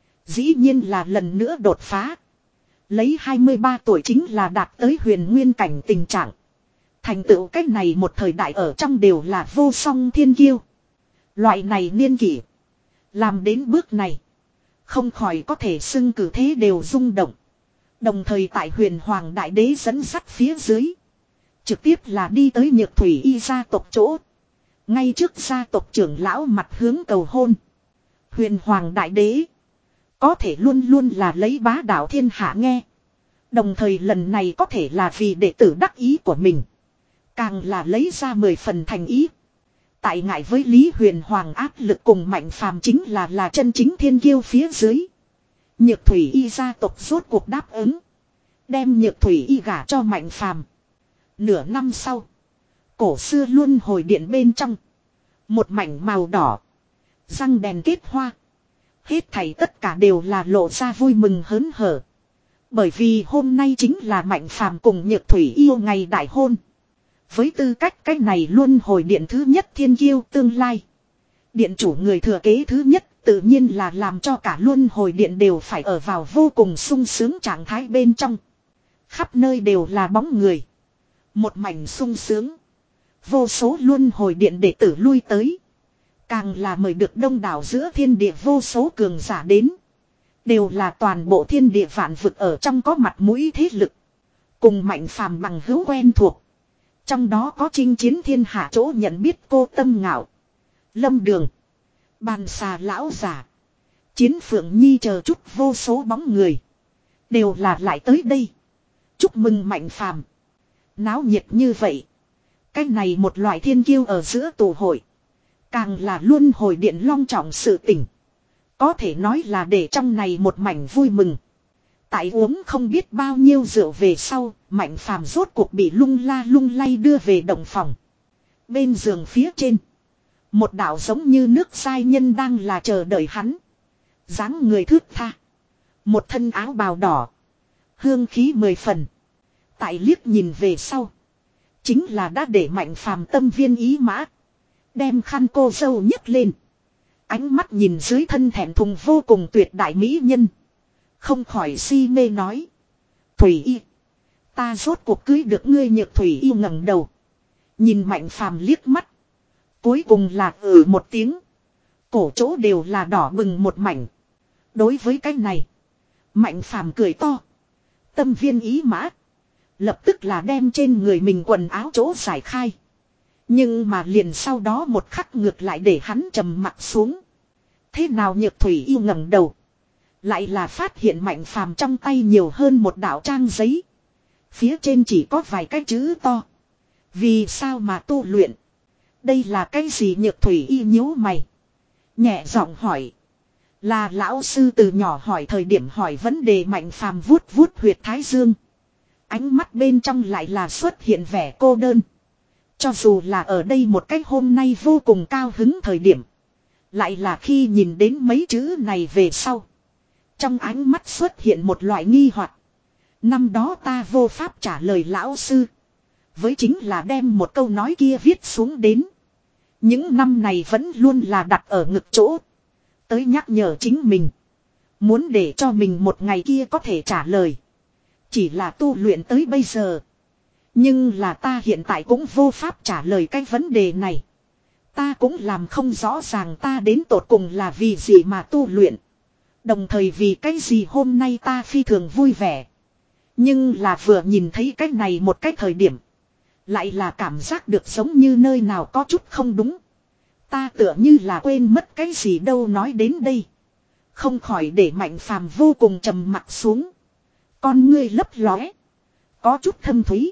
Dĩ nhiên là lần nữa đột phá. Lấy hai mươi ba tuổi chính là đạt tới huyền nguyên cảnh tình trạng. Thành tựu cách này một thời đại ở trong đều là vô song thiên kiêu. Loại này niên kỷ. Làm đến bước này. Không khỏi có thể xưng cử thế đều rung động. Đồng thời tại huyền hoàng đại đế dẫn dắt phía dưới. Trực tiếp là đi tới nhược thủy y gia tộc chỗ. Ngay trước gia tộc trưởng lão mặt hướng cầu hôn. Huyền hoàng đại đế. Có thể luôn luôn là lấy bá đạo thiên hạ nghe. Đồng thời lần này có thể là vì đệ tử đắc ý của mình. Càng là lấy ra mười phần thành ý. Tại ngại với Lý Huyền Hoàng áp lực cùng Mạnh Phàm chính là là chân chính thiên kiêu phía dưới. Nhược Thủy Y gia tộc rốt cuộc đáp ứng. Đem Nhược Thủy Y gả cho Mạnh Phàm. Nửa năm sau. Cổ xưa luôn hồi điện bên trong. Một mảnh màu đỏ. Răng đèn kết hoa. Hết thảy tất cả đều là lộ ra vui mừng hớn hở. Bởi vì hôm nay chính là Mạnh Phàm cùng Nhược Thủy yêu ngày đại hôn. Với tư cách cái này luôn hồi điện thứ nhất thiên kiêu tương lai. Điện chủ người thừa kế thứ nhất tự nhiên là làm cho cả luôn hồi điện đều phải ở vào vô cùng sung sướng trạng thái bên trong. Khắp nơi đều là bóng người. Một mảnh sung sướng. Vô số luôn hồi điện đệ tử lui tới. Càng là mời được đông đảo giữa thiên địa vô số cường giả đến. Đều là toàn bộ thiên địa vạn vực ở trong có mặt mũi thế lực. Cùng Mạnh Phàm bằng hữu quen thuộc. Trong đó có chinh chiến thiên hạ chỗ nhận biết cô Tâm Ngạo. Lâm Đường. Bàn xà lão giả. Chiến Phượng Nhi chờ chút vô số bóng người. Đều là lại tới đây. Chúc mừng Mạnh Phàm. Náo nhiệt như vậy. Cái này một loại thiên kiêu ở giữa tụ hội. Càng là luôn hồi điện long trọng sự tình. Có thể nói là để trong này một mảnh vui mừng. Tại uống không biết bao nhiêu rượu về sau, Mạnh Phàm rốt cuộc bị lung la lung lay đưa về động phòng. Bên giường phía trên, một đạo giống như nước giai nhân đang là chờ đợi hắn. Dáng người thướt tha, một thân áo bào đỏ, hương khí mười phần. Tại liếc nhìn về sau, chính là đã để Mạnh Phàm tâm viên ý mã, đem khăn cô dâu nhấc lên. Ánh mắt nhìn dưới thân thẹn thùng vô cùng tuyệt đại mỹ nhân. Không khỏi si mê nói. Thủy Y. Ta rốt cuộc cưới được ngươi. Nhược Thủy Y ngẩng đầu. Nhìn Mạnh Phàm liếc mắt. Cuối cùng là ừ một tiếng. Cổ chỗ đều là đỏ bừng một mảnh. Đối với cái này. Mạnh Phàm cười to. Tâm viên ý mã. Lập tức là đem trên người mình quần áo chỗ giải khai. Nhưng mà liền sau đó một khắc ngược lại để hắn trầm mặt xuống. Thế nào? Nhược Thủy Y ngẩng đầu. Lại là phát hiện Mạnh Phàm trong tay nhiều hơn một đạo trang giấy. Phía trên chỉ có vài cái chữ to. Vì sao mà tu luyện? Đây là cái gì? Nhược Thủy Y nhíu mày. Nhẹ giọng hỏi. Là lão sư từ nhỏ hỏi thời điểm hỏi vấn đề. Mạnh Phàm vuốt vuốt huyệt thái dương. Ánh mắt bên trong lại là xuất hiện vẻ cô đơn. Cho dù là ở đây một cách hôm nay vô cùng cao hứng thời điểm. Lại là khi nhìn đến mấy chữ này về sau. Trong ánh mắt xuất hiện một loại nghi hoặc. Năm đó ta vô pháp trả lời lão sư. Với chính là đem một câu nói kia viết xuống đến. Những năm này vẫn luôn là đặt ở ngực chỗ. Tới nhắc nhở chính mình. Muốn để cho mình một ngày kia có thể trả lời. Chỉ là tu luyện tới bây giờ. Nhưng là ta hiện tại cũng vô pháp trả lời cái vấn đề này. Ta cũng làm không rõ ràng ta đến tột cùng là vì gì mà tu luyện. Đồng thời vì cái gì hôm nay ta phi thường vui vẻ. Nhưng là vừa nhìn thấy cái này một cái thời điểm. Lại là cảm giác được giống như nơi nào có chút không đúng. Ta tựa như là quên mất cái gì đâu. Nói đến đây. Không khỏi để Mạnh Phàm vô cùng trầm mặc xuống. Con ngươi lấp lóe. Có chút thâm thúy.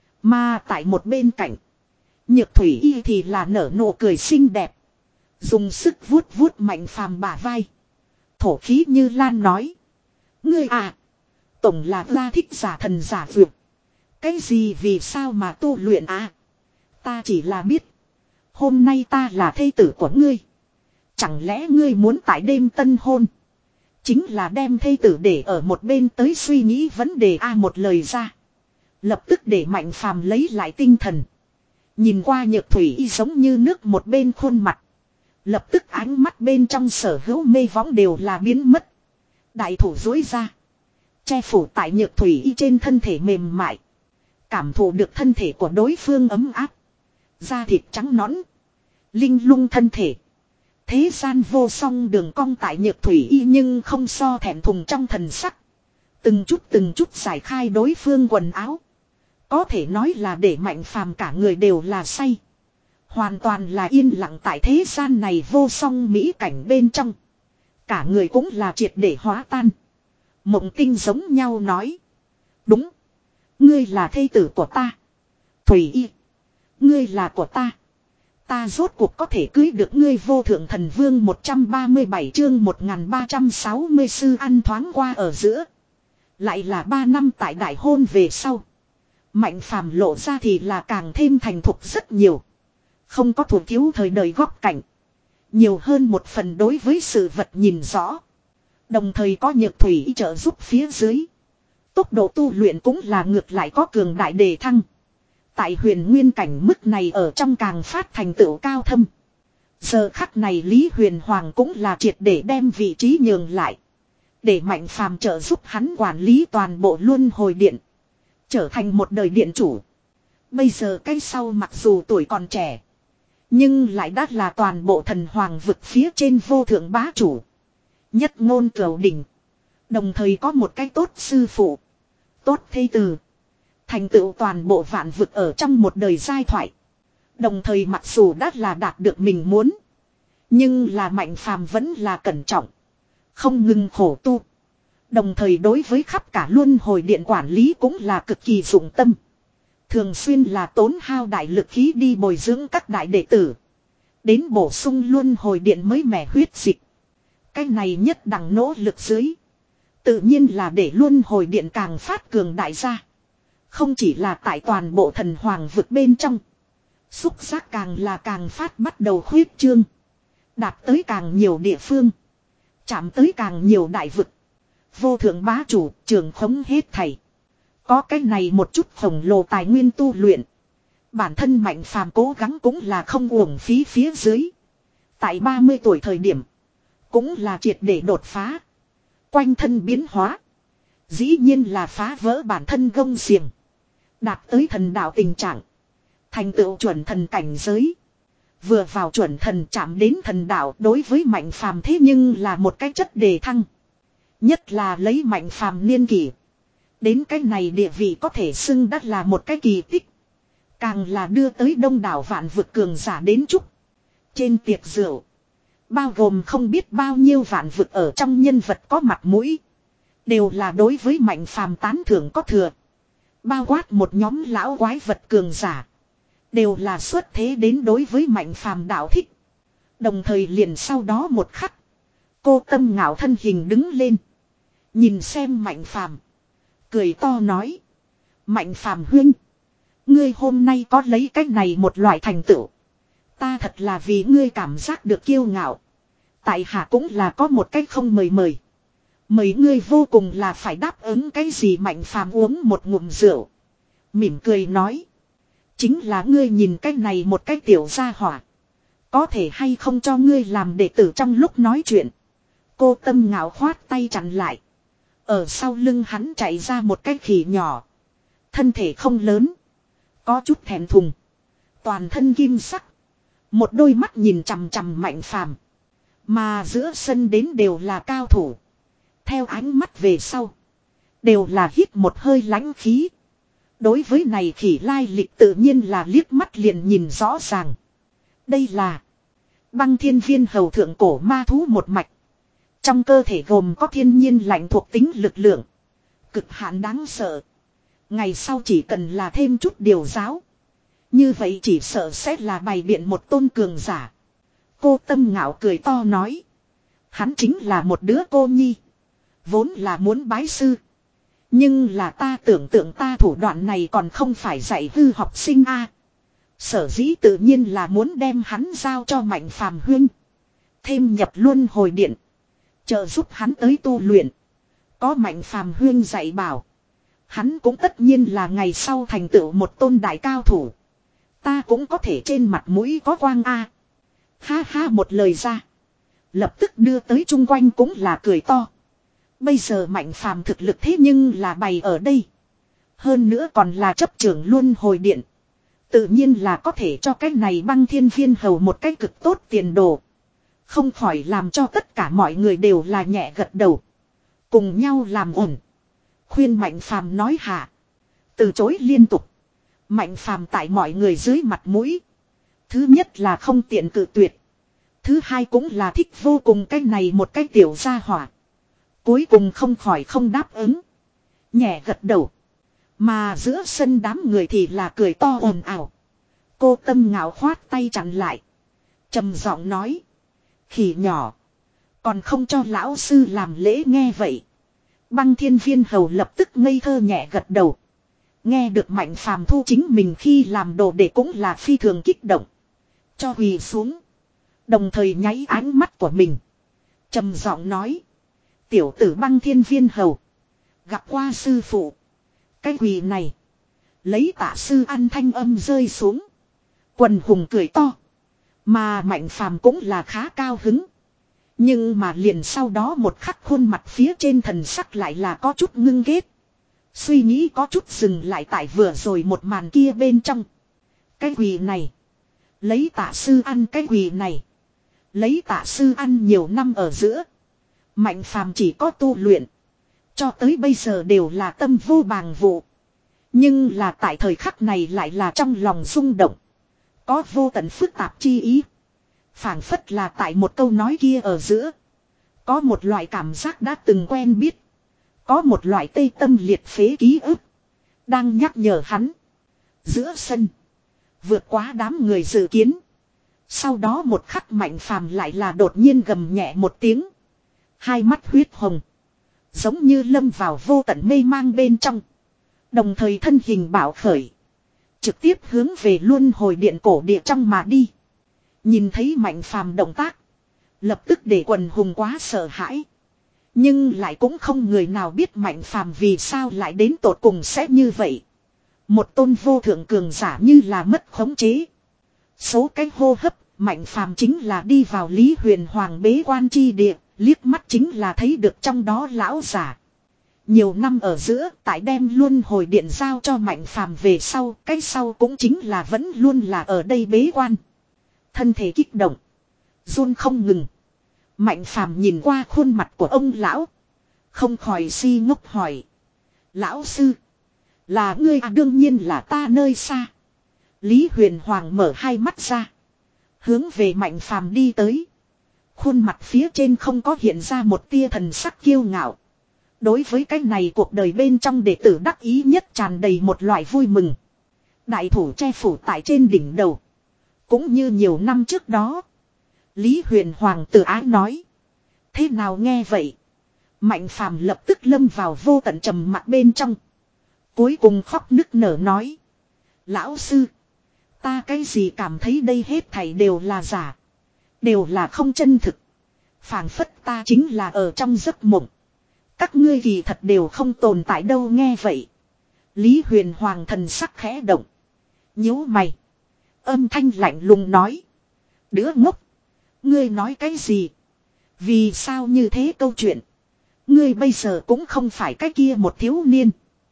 Mà tại một bên cạnh. Nhược Thủy Y thì là nở nụ cười xinh đẹp. Dùng sức vuốt vuốt Mạnh Phàm bả vai. Thổ khí như lan nói. Ngươi à. Tổng là ra thích giả thần giả vượt. Cái gì vì sao mà tu luyện à. Ta chỉ là biết. Hôm nay ta là thê tử của ngươi. Chẳng lẽ ngươi muốn tại đêm tân hôn. Chính là đem thê tử để ở một bên tới suy nghĩ vấn đề a. Một lời ra. Lập tức để Mạnh Phàm lấy lại tinh thần. Nhìn qua Nhược Thủy Y giống như nước một bên khuôn mặt. Lập tức ánh mắt bên trong sở hữu mê võng đều là biến mất. Đại thủ duỗi ra. Che phủ tại Nhược Thủy Y trên thân thể mềm mại. Cảm thụ được thân thể của đối phương ấm áp. Da thịt trắng nõn. Linh lung thân thể. Thế gian vô song đường cong tại Nhược Thủy Y nhưng không so thẹn thùng trong thần sắc. Từng chút từng chút giải khai đối phương quần áo. Có thể nói là để Mạnh Phàm cả người đều là say. Hoàn toàn là yên lặng tại thế gian này vô song mỹ cảnh bên trong. Cả người cũng là triệt để hóa tan. Mộng tinh giống nhau nói. Đúng. Ngươi là thê tử của ta. Thủy Y. Ngươi là của ta. Ta rốt cuộc có thể cưới được ngươi vô thượng thần vương một trăm ba mươi bảy chương một nghìn ba trăm sáu mươi sư ăn thoáng qua ở giữa. Lại là ba năm tại đại hôn về sau. Mạnh phàm lộ ra thì là càng thêm thành thục rất nhiều. Không có thuộc thiếu thời đời góc cảnh. Nhiều hơn một phần đối với sự vật nhìn rõ. Đồng thời có nhược thủy trợ giúp phía dưới. Tốc độ tu luyện cũng là ngược lại có cường đại đề thăng. Tại huyền nguyên cảnh mức này ở trong càng phát thành tựu cao thâm. Giờ khắc này Lý Huyền Hoàng cũng là triệt để đem vị trí nhường lại. Để Mạnh Phàm trợ giúp hắn quản lý toàn bộ luân hồi điện. Trở thành một đời điện chủ. Bây giờ cái sau mặc dù tuổi còn trẻ. Nhưng lại đã là toàn bộ thần hoàng vực phía trên vô thượng bá chủ. Nhất ngôn cửu đỉnh. Đồng thời có một cái tốt sư phụ. Tốt thê tử. Thành tựu toàn bộ vạn vực ở trong một đời giai thoại. Đồng thời mặc dù đã là đạt được mình muốn. Nhưng là Mạnh Phàm vẫn là cẩn trọng. Không ngừng khổ tu. Đồng thời đối với khắp cả luân hồi điện quản lý cũng là cực kỳ dụng tâm. Thường xuyên là tốn hao đại lực khí đi bồi dưỡng các đại đệ tử. Đến bổ sung luân hồi điện mới mẻ huyết dịch. Cái này nhất đẳng nỗ lực dưới. Tự nhiên là để luân hồi điện càng phát cường đại ra. Không chỉ là tại toàn bộ thần hoàng vực bên trong. Xúc giác càng là càng phát bắt đầu khuyết trương. Đạt tới càng nhiều địa phương. Chạm tới càng nhiều đại vực. Vô thượng bá chủ trường khống hết thảy. Có cái này một chút khổng lồ tài nguyên tu luyện. Bản thân Mạnh Phàm cố gắng cũng là không uổng phí phía dưới. Tại ba mươi tuổi thời điểm. Cũng là triệt để đột phá. Quanh thân biến hóa. Dĩ nhiên là phá vỡ bản thân gông xiềng. Đạt tới thần đạo tình trạng. Thành tựu chuẩn thần cảnh giới. Vừa vào chuẩn thần chạm đến thần đạo đối với Mạnh Phàm thế nhưng là một cái chất đề thăng. Nhất là lấy Mạnh Phàm niên kỷ. Đến cái này địa vị có thể xưng đắt là một cái kỳ tích. Càng là đưa tới đông đảo vạn vực cường giả đến chúc. Trên tiệc rượu. Bao gồm không biết bao nhiêu vạn vực ở trong nhân vật có mặt mũi. Đều là đối với Mạnh Phàm tán thưởng có thừa. Bao quát một nhóm lão quái vật cường giả. Đều là xuất thế đến đối với Mạnh Phàm đạo thích. Đồng thời liền sau đó một khắc. Cô Tâm Ngạo thân hình đứng lên. Nhìn xem Mạnh Phàm, cười to nói. Mạnh Phàm huynh. Ngươi hôm nay có lấy cách này một loại thành tựu. Ta thật là vì ngươi cảm giác được kiêu ngạo. Tại hạ cũng là có một cách không mời mời. Mời ngươi vô cùng là phải đáp ứng cái gì. Mạnh Phàm uống một ngụm rượu. Mỉm cười nói. Chính là ngươi nhìn cách này một cách tiểu gia hỏa. Có thể hay không cho ngươi làm đệ tử trong lúc nói chuyện. Cô Tâm Ngạo khoát tay chặn lại. Ở sau lưng hắn chạy ra một cái khỉ nhỏ. Thân thể không lớn. Có chút thẹn thùng. Toàn thân kim sắc. Một đôi mắt nhìn chằm chằm Mạnh Phàm. Mà giữa sân đến đều là cao thủ. Theo ánh mắt về sau. Đều là hít một hơi lãnh khí. Đối với này khỉ lai lịch tự nhiên là liếc mắt liền nhìn rõ ràng. Đây là Băng Thiên Viên hầu thượng cổ ma thú một mạch. Trong cơ thể gồm có thiên nhiên lạnh thuộc tính lực lượng. Cực hạn đáng sợ. Ngày sau chỉ cần là thêm chút điều giáo. Như vậy chỉ sợ sẽ là bày biện một tôn cường giả. Cô Tâm Ngạo cười to nói. Hắn chính là một đứa cô nhi. Vốn là muốn bái sư. Nhưng là ta tưởng tượng ta thủ đoạn này còn không phải dạy hư học sinh a. Sở dĩ tự nhiên là muốn đem hắn giao cho Mạnh Phàm huynh. Thêm nhập luân hồi điện. Trợ giúp hắn tới tu luyện. Có Mạnh Phàm huynh dạy bảo. Hắn cũng tất nhiên là ngày sau thành tựu một tôn đại cao thủ. Ta cũng có thể trên mặt mũi có quang a. Ha ha một lời ra. Lập tức đưa tới chung quanh cũng là cười to. Bây giờ Mạnh Phàm thực lực thế nhưng là bày ở đây. Hơn nữa còn là chấp trưởng luân hồi điện. Tự nhiên là có thể cho cái này Băng Thiên Viên hầu một cách cực tốt tiền đồ. Không khỏi làm cho tất cả mọi người đều là nhẹ gật đầu. Cùng nhau làm ổn. Khuyên Mạnh Phàm nói hạ. Từ chối liên tục. Mạnh Phàm tại mọi người dưới mặt mũi. Thứ nhất là không tiện cự tuyệt. Thứ hai cũng là thích vô cùng cái này một cái tiểu gia hỏa. Cuối cùng không khỏi không đáp ứng. Nhẹ gật đầu. Mà giữa sân đám người thì là cười to ồn ào. Cô Tâm Ngạo khoát tay chặn lại. Trầm giọng nói. Khỉ nhỏ. Còn không cho lão sư làm lễ nghe vậy. Băng Thiên Viên Hầu lập tức ngây thơ nhẹ gật đầu. Nghe được Mạnh Phàm thu chính mình khi làm đồ để cũng là phi thường kích động. Cho quỳ xuống. Đồng thời nháy ánh mắt của mình. Trầm giọng nói. Tiểu tử Băng Thiên Viên Hầu. Gặp qua sư phụ. Cái quỳ này. Lấy tạ sư ăn thanh âm rơi xuống. Quần hùng cười to. Mà Mạnh Phàm cũng là khá cao hứng. Nhưng mà liền sau đó một khắc khuôn mặt phía trên thần sắc lại là có chút ngưng ghét. Suy nghĩ có chút dừng lại tại vừa rồi một màn kia bên trong. Cái quỳ này. Lấy tạ sư ăn cái quỳ này. Lấy tạ sư ăn nhiều năm ở giữa. Mạnh Phàm chỉ có tu luyện. Cho tới bây giờ đều là tâm vô bàng vụ. Nhưng là tại thời khắc này lại là trong lòng rung động. Có vô tận phức tạp chi ý. Phảng phất là tại một câu nói kia ở giữa. Có một loại cảm giác đã từng quen biết. Có một loại tê tâm liệt phế ký ức. Đang nhắc nhở hắn. Giữa sân. Vượt quá đám người dự kiến. Sau đó một khắc Mạnh Phàm lại là đột nhiên gầm nhẹ một tiếng. Hai mắt huyết hồng. Giống như lâm vào vô tận mê mang bên trong. Đồng thời thân hình bảo khởi. Trực tiếp hướng về luân hồi điện cổ địa trong mà đi. Nhìn thấy Mạnh Phàm động tác. Lập tức để quần hùng quá sợ hãi. Nhưng lại cũng không người nào biết Mạnh Phàm vì sao lại đến tột cùng sẽ như vậy. Một tôn vô thượng cường giả như là mất khống chế. Số cái hô hấp, Mạnh Phàm chính là đi vào Lý Huyền Hoàng bế quan chi địa, liếc mắt chính là thấy được trong đó lão giả. Nhiều năm ở giữa, tại đem luân hồi điện giao cho Mạnh Phàm về sau, cái sau cũng chính là vẫn luôn là ở đây bế quan. Thân thể kích động, run không ngừng. Mạnh Phàm nhìn qua khuôn mặt của ông lão, không khỏi si ngốc hỏi: lão sư, là ngươi à? Đương nhiên là ta nơi xa. Lý Huyền Hoàng mở hai mắt ra, hướng về Mạnh Phàm đi tới. Khuôn mặt phía trên không có hiện ra một tia thần sắc kiêu ngạo. Đối với cái này cuộc đời bên trong đệ tử đắc ý nhất tràn đầy một loại vui mừng. Đại thủ che phủ tại trên đỉnh đầu. Cũng như nhiều năm trước đó. Lý Huyền Hoàng tự ái nói: thế nào nghe vậy? Mạnh Phàm lập tức lâm vào vô tận trầm mặc bên trong. Cuối cùng khóc nức nở nói: lão sư, ta cái gì cảm thấy đây hết thảy đều là giả. Đều là không chân thực. Phảng phất ta chính là ở trong giấc mộng. Các ngươi kỳ thật đều không tồn tại đâu. Nghe vậy, Lý Huyền Hoàng thần sắc khẽ động, nhíu mày, âm thanh lạnh lùng nói: đứa ngốc, ngươi nói cái gì? Vì sao như thế câu chuyện? Ngươi bây giờ cũng không phải cái kia một thiếu niên,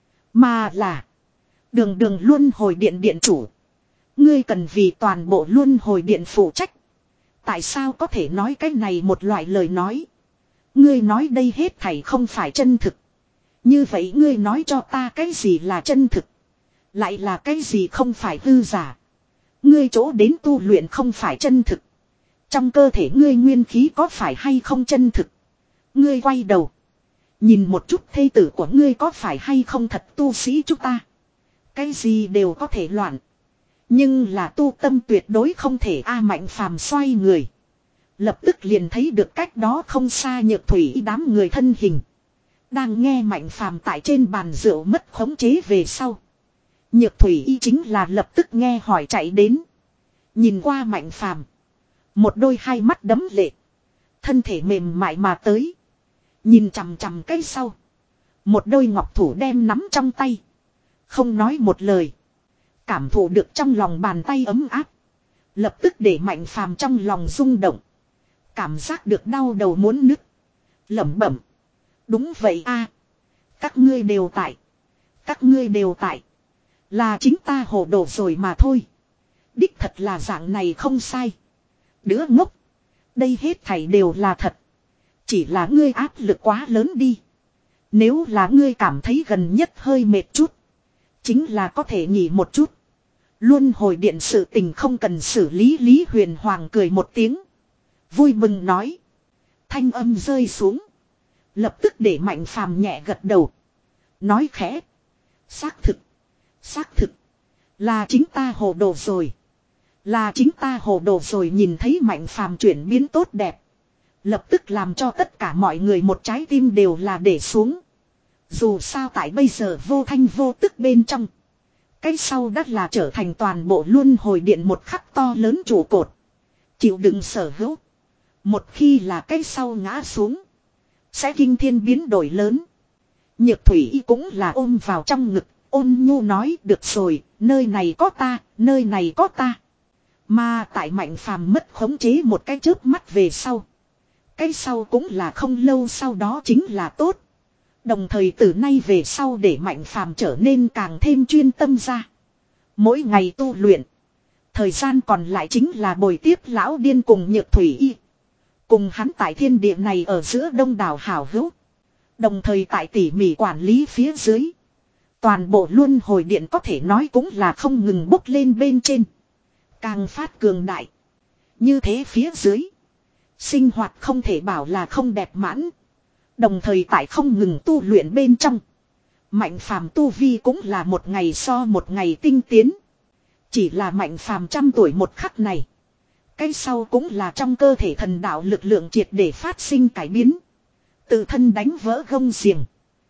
mà là đường đường luân hồi điện điện chủ. Ngươi cần vì toàn bộ luân hồi điện phụ trách. Tại sao có thể nói cái này một loại lời nói? Ngươi nói đây hết thảy không phải chân thực. Như vậy ngươi nói cho ta cái gì là chân thực? Lại là cái gì không phải hư giả? Ngươi chỗ đến tu luyện không phải chân thực. Trong cơ thể ngươi nguyên khí có phải hay không chân thực? Ngươi quay đầu, nhìn một chút thê tử của ngươi có phải hay không thật tu sĩ chúng ta? Cái gì đều có thể loạn. Nhưng là tu tâm tuyệt đối không thể. A Mạnh Phàm xoay người, lập tức liền thấy được cách đó không xa Nhược Thủy đám người thân hình. Đang nghe Mạnh Phàm tại trên bàn rượu mất khống chế về sau, Nhược Thủy y chính là lập tức nghe hỏi chạy đến. Nhìn qua Mạnh Phàm, một đôi hai mắt đẫm lệ, thân thể mềm mại mà tới. Nhìn chằm chằm cái sau, một đôi ngọc thủ đem nắm trong tay, không nói một lời. Cảm thụ được trong lòng bàn tay ấm áp, lập tức để Mạnh Phàm trong lòng rung động. Cảm giác được đau đầu muốn nứt. Lẩm bẩm: đúng vậy a, các ngươi đều tại. Các ngươi đều tại. Là chính ta hồ đồ rồi mà thôi. Đích thật là dạng này không sai. Đứa ngốc, đây hết thảy đều là thật. Chỉ là ngươi áp lực quá lớn đi. Nếu là ngươi cảm thấy gần nhất hơi mệt chút, chính là có thể nghỉ một chút. Luân hồi điện sự tình không cần xử lý. Lý Huyền Hoàng cười một tiếng. Vui mừng nói. Thanh âm rơi xuống. Lập tức để Mạnh Phàm nhẹ gật đầu. Nói khẽ. Xác thực. Xác thực. Là chính ta hồ đồ rồi. Là chính ta hồ đồ rồi. Nhìn thấy Mạnh Phàm chuyển biến tốt đẹp. Lập tức làm cho tất cả mọi người một trái tim đều là để xuống. Dù sao tại bây giờ vô thanh vô tức bên trong. Cái sau đắt là trở thành toàn bộ luân hồi điện một khắc to lớn trụ cột. Chịu đựng sở hữu. Một khi là cái sau ngã xuống. Sẽ kinh thiên biến đổi lớn. Nhược thủy cũng là ôm vào trong ngực. Ôn nhu nói được rồi. Nơi này có ta. Nơi này có ta. Mà tại Mạnh Phàm mất khống chế một cái chớp mắt về sau. Cái sau cũng là không lâu sau đó chính là tốt. Đồng thời từ nay về sau để Mạnh Phàm trở nên càng thêm chuyên tâm ra. Mỗi ngày tu luyện. Thời gian còn lại chính là bồi tiếp lão điên cùng Nhược thủy y. Cùng hắn tại thiên địa này ở giữa đông đảo hảo hữu. Đồng thời tại tỉ mỉ quản lý phía dưới. Toàn bộ luân hồi điện có thể nói cũng là không ngừng bốc lên bên trên. Càng phát cường đại. Như thế phía dưới. Sinh hoạt không thể bảo là không đẹp mãn. Đồng thời tại không ngừng tu luyện bên trong. Mạnh Phàm tu vi cũng là một ngày so một ngày tinh tiến. Chỉ là Mạnh Phàm trăm tuổi một khắc này. Cái sau cũng là trong cơ thể thần đạo lực lượng triệt để phát sinh cải biến. Tự thân đánh vỡ gông xiềng.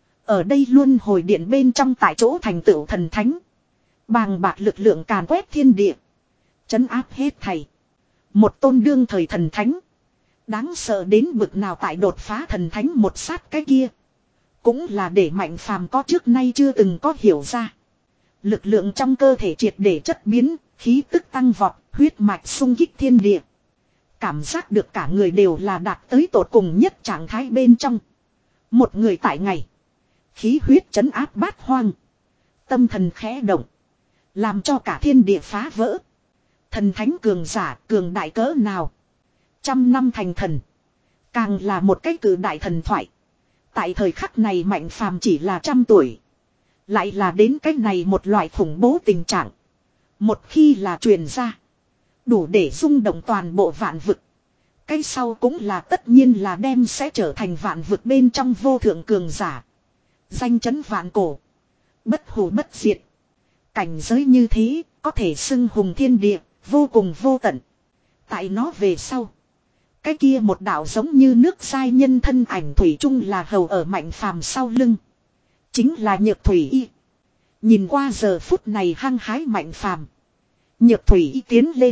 Ở đây luân hồi điện bên trong tại chỗ thành tựu thần thánh. Bàng bạc lực lượng càn quét thiên địa. Trấn áp hết thảy. Một tôn đương thời thần thánh. Đáng sợ đến bực nào tại đột phá thần thánh một sát cái kia. Cũng là để Mạnh Phàm có trước nay chưa từng có hiểu ra. Lực lượng trong cơ thể triệt để chất biến, khí tức tăng vọt, huyết mạch xung kích thiên địa. Cảm giác được cả người đều là đạt tới tột cùng nhất trạng thái bên trong. Một người tại ngày. Khí huyết trấn áp bát hoang. Tâm thần khẽ động. Làm cho cả thiên địa phá vỡ. Thần thánh cường giả cường đại cỡ nào. Trăm năm thành thần. Càng là một cái cử đại thần thoại. Tại thời khắc này Mạnh Phàm chỉ là trăm tuổi. Lại là đến cái này một loại khủng bố tình trạng. Một khi là truyền ra. Đủ để rung động toàn bộ vạn vực. Cái sau cũng là tất nhiên là đem sẽ trở thành vạn vực bên trong vô thượng cường giả. Danh chấn vạn cổ. Bất hủ bất diệt. Cảnh giới như thế có thể xưng hùng thiên địa. Vô cùng vô tận. Tại nó về sau. Cái kia một đạo giống như nước giai nhân thân ảnh thủy chung là hầu ở Mạnh Phàm sau lưng. Chính là Nhược thủy y. Nhìn qua giờ phút này hăng hái Mạnh Phàm. Nhược thủy y tiến lên.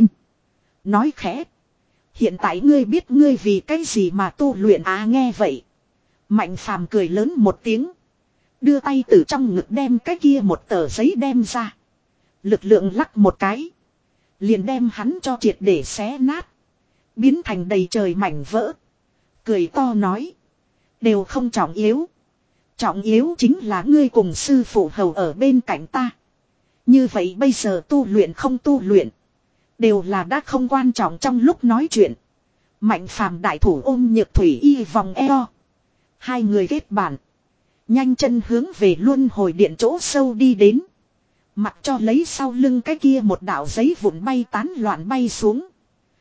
Nói khẽ. Hiện tại ngươi biết ngươi vì cái gì mà tu luyện à nghe vậy. Mạnh Phàm cười lớn một tiếng. Đưa tay từ trong ngực đem cái kia một tờ giấy đem ra. Lực lượng lắc một cái. Liền đem hắn cho triệt để xé nát. Biến thành đầy trời mảnh vỡ. Cười to nói. Đều không trọng yếu. Trọng yếu chính là ngươi cùng sư phụ hầu ở bên cạnh ta. Như vậy bây giờ tu luyện không tu luyện. Đều là đã không quan trọng trong lúc nói chuyện. Mạnh Phàm đại thủ ôm Nhược thủy y vòng eo. Hai người kết bạn. Nhanh chân hướng về luân hồi điện chỗ sâu đi đến. Mặc cho lấy sau lưng cái kia một đạo giấy vụn bay tán loạn bay xuống.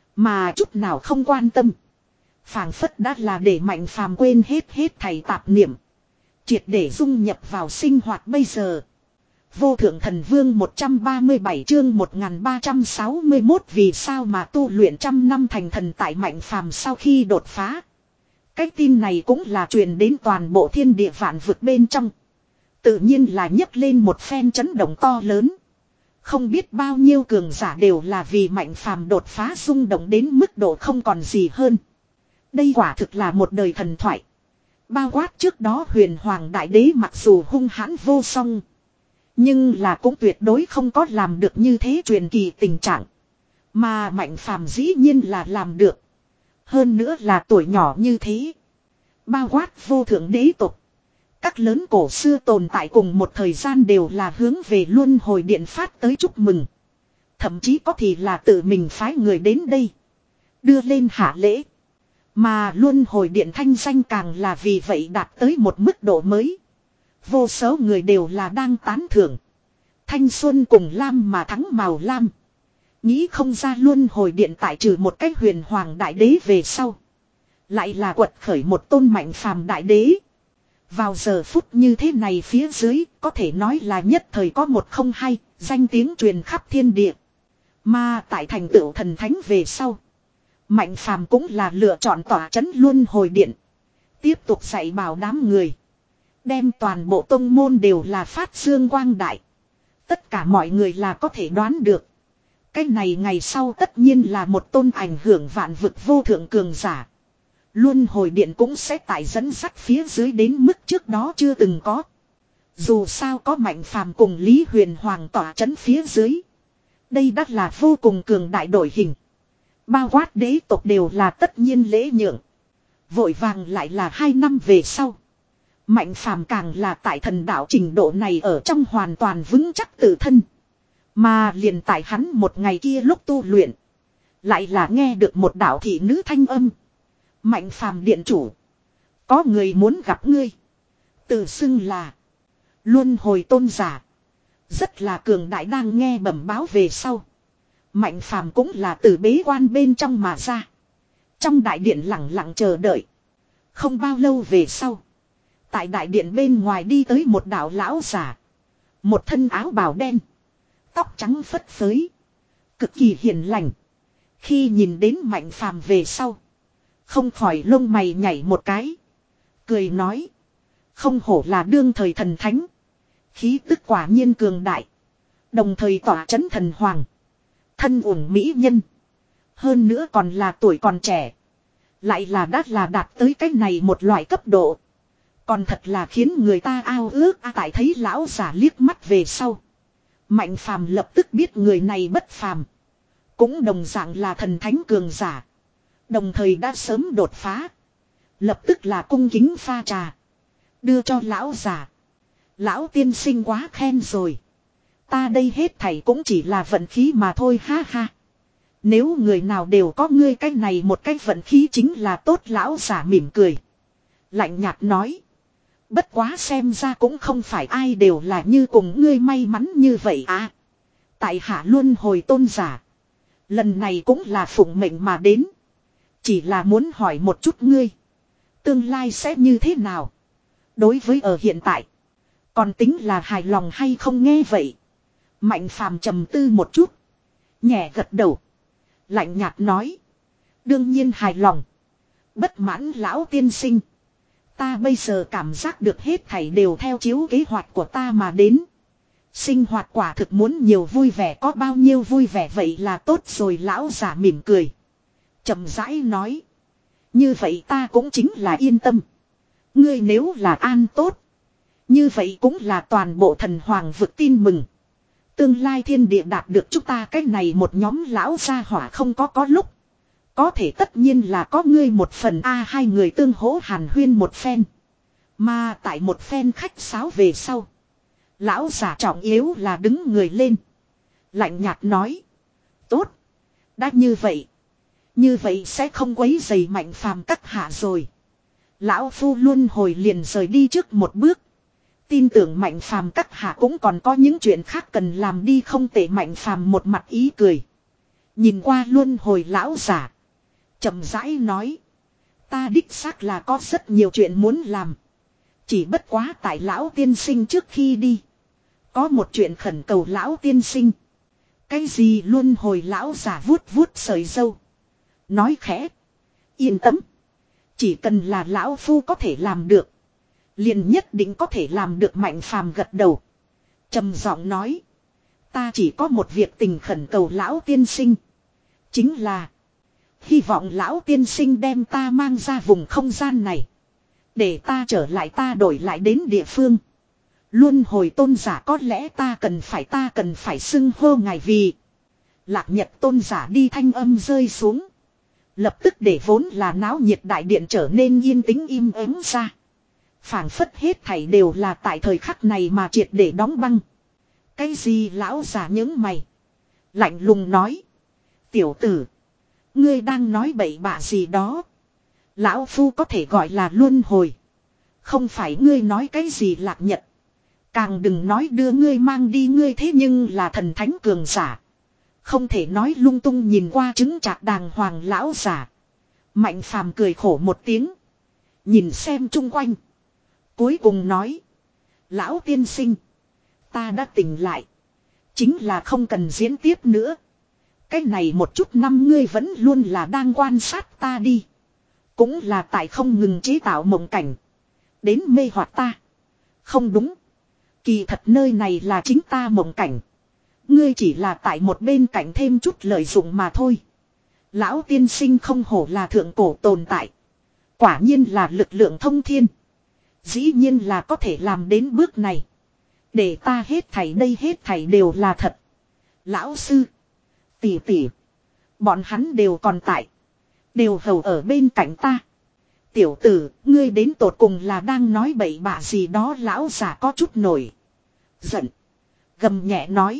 Mà chút nào không quan tâm. Phảng phất đã là để Mạnh Phàm quên hết hết thảy tạp niệm. Triệt để dung nhập vào sinh hoạt bây giờ. Vô thượng thần vương một trăm ba mươi bảy chương một nghìn ba trăm sáu mươi mốt vì sao mà tu luyện trăm năm thành thần tại Mạnh Phàm sau khi đột phá. Cái tin này cũng là truyền đến toàn bộ thiên địa vạn vực bên trong. Tự nhiên là nhấc lên một phen chấn động to lớn. Không biết bao nhiêu cường giả đều là vì Mạnh Phàm đột phá rung động đến mức độ không còn gì hơn. Đây quả thực là một đời thần thoại. Bao quát trước đó Huyền Hoàng Đại Đế mặc dù hung hãn vô song. Nhưng là cũng tuyệt đối không có làm được như thế truyền kỳ tình trạng. Mà Mạnh Phàm dĩ nhiên là làm được. Hơn nữa là tuổi nhỏ như thế. Bao quát vô thượng đế tộc. Các lớn cổ xưa tồn tại cùng một thời gian đều là hướng về luân hồi điện phát tới chúc mừng. Thậm chí có thì là tự mình phái người đến đây. Đưa lên hạ lễ. Mà luân hồi điện thanh danh càng là vì vậy đạt tới một mức độ mới. Vô số người đều là đang tán thưởng. Thanh xuân cùng lam mà thắng màu lam. Nghĩ không ra luân hồi điện tại trừ một cách huyền hoàng đại đế về sau. Lại là quật khởi một tôn mạnh phàm đại đế. Vào giờ phút như thế này phía dưới có thể nói là nhất thời có một không hai, danh tiếng truyền khắp thiên địa. Mà tại thành tựu thần thánh về sau. Mạnh phàm cũng là lựa chọn tỏa chấn luân hồi điện. Tiếp tục dạy bảo đám người. Đem toàn bộ tông môn đều là phát dương quang đại. Tất cả mọi người là có thể đoán được. Cái này ngày sau tất nhiên là một tôn ảnh hưởng vạn vực vô thượng cường giả. Luân hồi điện cũng sẽ tại dẫn dắt phía dưới đến mức trước đó chưa từng có. Dù sao có mạnh phàm cùng Lý Huyền Hoàng tỏa chấn phía dưới. Đây đắt là vô cùng cường đại đổi hình. Bao quát đế tộc đều là tất nhiên lễ nhượng. Vội vàng lại là hai năm về sau. Mạnh phàm càng là tại thần đạo trình độ này ở trong hoàn toàn vững chắc tự thân. Mà liền tại hắn một ngày kia lúc tu luyện. Lại là nghe được một đạo thị nữ thanh âm. Mạnh phàm điện chủ. Có người muốn gặp ngươi. Tự xưng là. Luân hồi tôn giả. Rất là cường đại đang nghe bẩm báo về sau. Mạnh phàm cũng là từ bế quan bên trong mà ra. Trong đại điện lặng lặng chờ đợi. Không bao lâu về sau. Tại đại điện bên ngoài đi tới một đạo lão giả. Một thân áo bào đen. Tóc trắng phất phới. Cực kỳ hiền lành. Khi nhìn đến mạnh phàm về sau. Không khỏi lông mày nhảy một cái. Cười nói. Không hổ là đương thời thần thánh. Khí tức quả nhiên cường đại. Đồng thời tỏa chấn thần hoàng. Thân uổng mỹ nhân. Hơn nữa còn là tuổi còn trẻ. Lại là đã là đạt tới cách này một loại cấp độ. Còn thật là khiến người ta ao ước à, tại thấy lão giả liếc mắt về sau. Mạnh phàm lập tức biết người này bất phàm. Cũng đồng dạng là thần thánh cường giả. Đồng thời đã sớm đột phá. Lập tức là cung kính pha trà. Đưa cho lão giả. Lão tiên sinh quá khen rồi. Ta đây hết thảy cũng chỉ là vận khí mà thôi ha ha. Nếu người nào đều có ngươi cái này một cái vận khí chính là tốt lão giả mỉm cười. Lạnh nhạt nói. Bất quá xem ra cũng không phải ai đều là như cùng ngươi may mắn như vậy à. Tại hạ luân hồi tôn giả. Lần này cũng là phụng mệnh mà đến. Chỉ là muốn hỏi một chút ngươi. Tương lai sẽ như thế nào? Đối với ở hiện tại. Còn tính là hài lòng hay không nghe vậy? Mạnh phàm trầm tư một chút. Nhẹ gật đầu. Lạnh nhạt nói. Đương nhiên hài lòng. Bất mãn lão tiên sinh. Ta bây giờ cảm giác được hết thảy đều theo chiếu kế hoạch của ta mà đến. Sinh hoạt quả thực muốn nhiều vui vẻ có bao nhiêu vui vẻ vậy là tốt rồi lão giả mỉm cười. Chậm rãi nói. Như vậy ta cũng chính là yên tâm. Ngươi nếu là an tốt. Như vậy cũng là toàn bộ thần hoàng vực tin mừng. Tương lai thiên địa đạt được chúng ta cái này một nhóm lão gia hỏa không có có lúc. Có thể tất nhiên là có ngươi một phần a hai người tương hỗ hàn huyên một phen. Mà tại một phen khách sáo về sau. Lão giả trọng yếu là đứng người lên. Lạnh nhạt nói. Tốt. Đã như vậy. Như vậy sẽ không quấy dày mạnh phàm các hạ rồi. Lão phu luôn hồi liền rời đi trước một bước. Tin tưởng mạnh phàm các hạ cũng còn có những chuyện khác cần làm đi không tệ mạnh phàm một mặt ý cười. Nhìn qua luôn hồi lão giả. Chậm rãi nói. Ta đích xác là có rất nhiều chuyện muốn làm. Chỉ bất quá tại lão tiên sinh trước khi đi. Có một chuyện khẩn cầu lão tiên sinh. Cái gì luôn hồi lão giả vuốt vuốt sợi râu. Nói khẽ. Yên tâm. Chỉ cần là lão phu có thể làm được. Liền nhất định có thể làm được mạnh phàm gật đầu. Trầm giọng nói. Ta chỉ có một việc tình khẩn cầu lão tiên sinh. Chính là. Hy vọng lão tiên sinh đem ta mang ra vùng không gian này. Để ta trở lại ta đổi lại đến địa phương. Luân hồi tôn giả có lẽ ta cần phải ta cần phải xưng hô ngài vì. Lạc Nhật tôn giả đi thanh âm rơi xuống. Lập tức để vốn là náo nhiệt đại điện trở nên yên tĩnh im ắng ra. Phảng phất hết thảy đều là tại thời khắc này mà triệt để đóng băng. Cái gì lão già những mày. Lạnh lùng nói. Tiểu tử. Ngươi đang nói bậy bạ gì đó. Lão phu có thể gọi là luân hồi. Không phải ngươi nói cái gì Lạc Nhật. Càng đừng nói đưa ngươi mang đi, ngươi thế nhưng là thần thánh cường giả. Không thể nói lung tung. Nhìn qua chứng chạc đàng hoàng lão giả. Mạnh phàm cười khổ một tiếng. Nhìn xem chung quanh. Cuối cùng nói. Lão tiên sinh. Ta đã tỉnh lại. Chính là không cần diễn tiếp nữa. Cái này một chút năm ngươi vẫn luôn là đang quan sát ta đi. Cũng là tại không ngừng chế tạo mộng cảnh. Đến mê hoặc ta. Không đúng. Kỳ thật nơi này là chính ta mộng cảnh. Ngươi chỉ là tại một bên cạnh thêm chút lợi dụng mà thôi. Lão tiên sinh không hổ là thượng cổ tồn tại. Quả nhiên là lực lượng thông thiên. Dĩ nhiên là có thể làm đến bước này. Để ta hết thảy đây hết thảy đều là thật. Lão sư. Tỷ tỷ. Bọn hắn đều còn tại. Đều hầu ở bên cạnh ta. Tiểu tử, ngươi đến tột cùng là đang nói bậy bạ gì đó. Lão giả có chút nổi giận. Gầm nhẹ nói.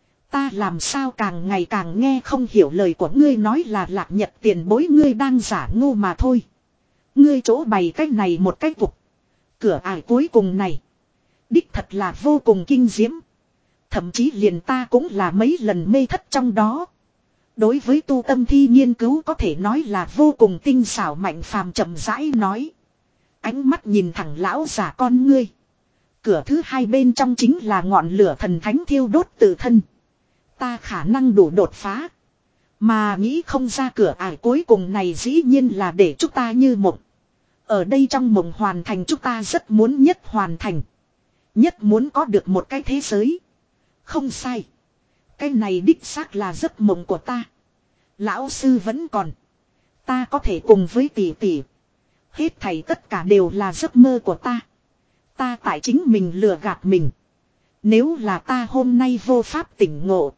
Ta làm sao càng ngày càng nghe không hiểu lời của ngươi nói là Lạc Nhật tiền bối, ngươi đang giả ngu mà thôi. Ngươi chỗ bày cách này một cách cục. Cửa ải cuối cùng này. Đích thật là vô cùng kinh diễm. Thậm chí liền ta cũng là mấy lần mê thất trong đó. Đối với tu tâm thi nghiên cứu có thể nói là vô cùng tinh xảo. Mạnh phàm chậm rãi nói. Ánh mắt nhìn thẳng lão giả con ngươi. Cửa thứ hai bên trong chính là ngọn lửa thần thánh thiêu đốt tự thân. Ta khả năng đủ đột phá. Mà nghĩ không ra cửa ải cuối cùng này dĩ nhiên là để chúng ta như mộng. Ở đây trong mộng hoàn thành chúng ta rất muốn nhất hoàn thành. Nhất muốn có được một cái thế giới. Không sai. Cái này đích xác là giấc mộng của ta. Lão sư vẫn còn. Ta có thể cùng với tỷ tỷ. Hết thảy tất cả đều là giấc mơ của ta. Ta tại chính mình lừa gạt mình. Nếu là ta hôm nay vô pháp tỉnh ngộ.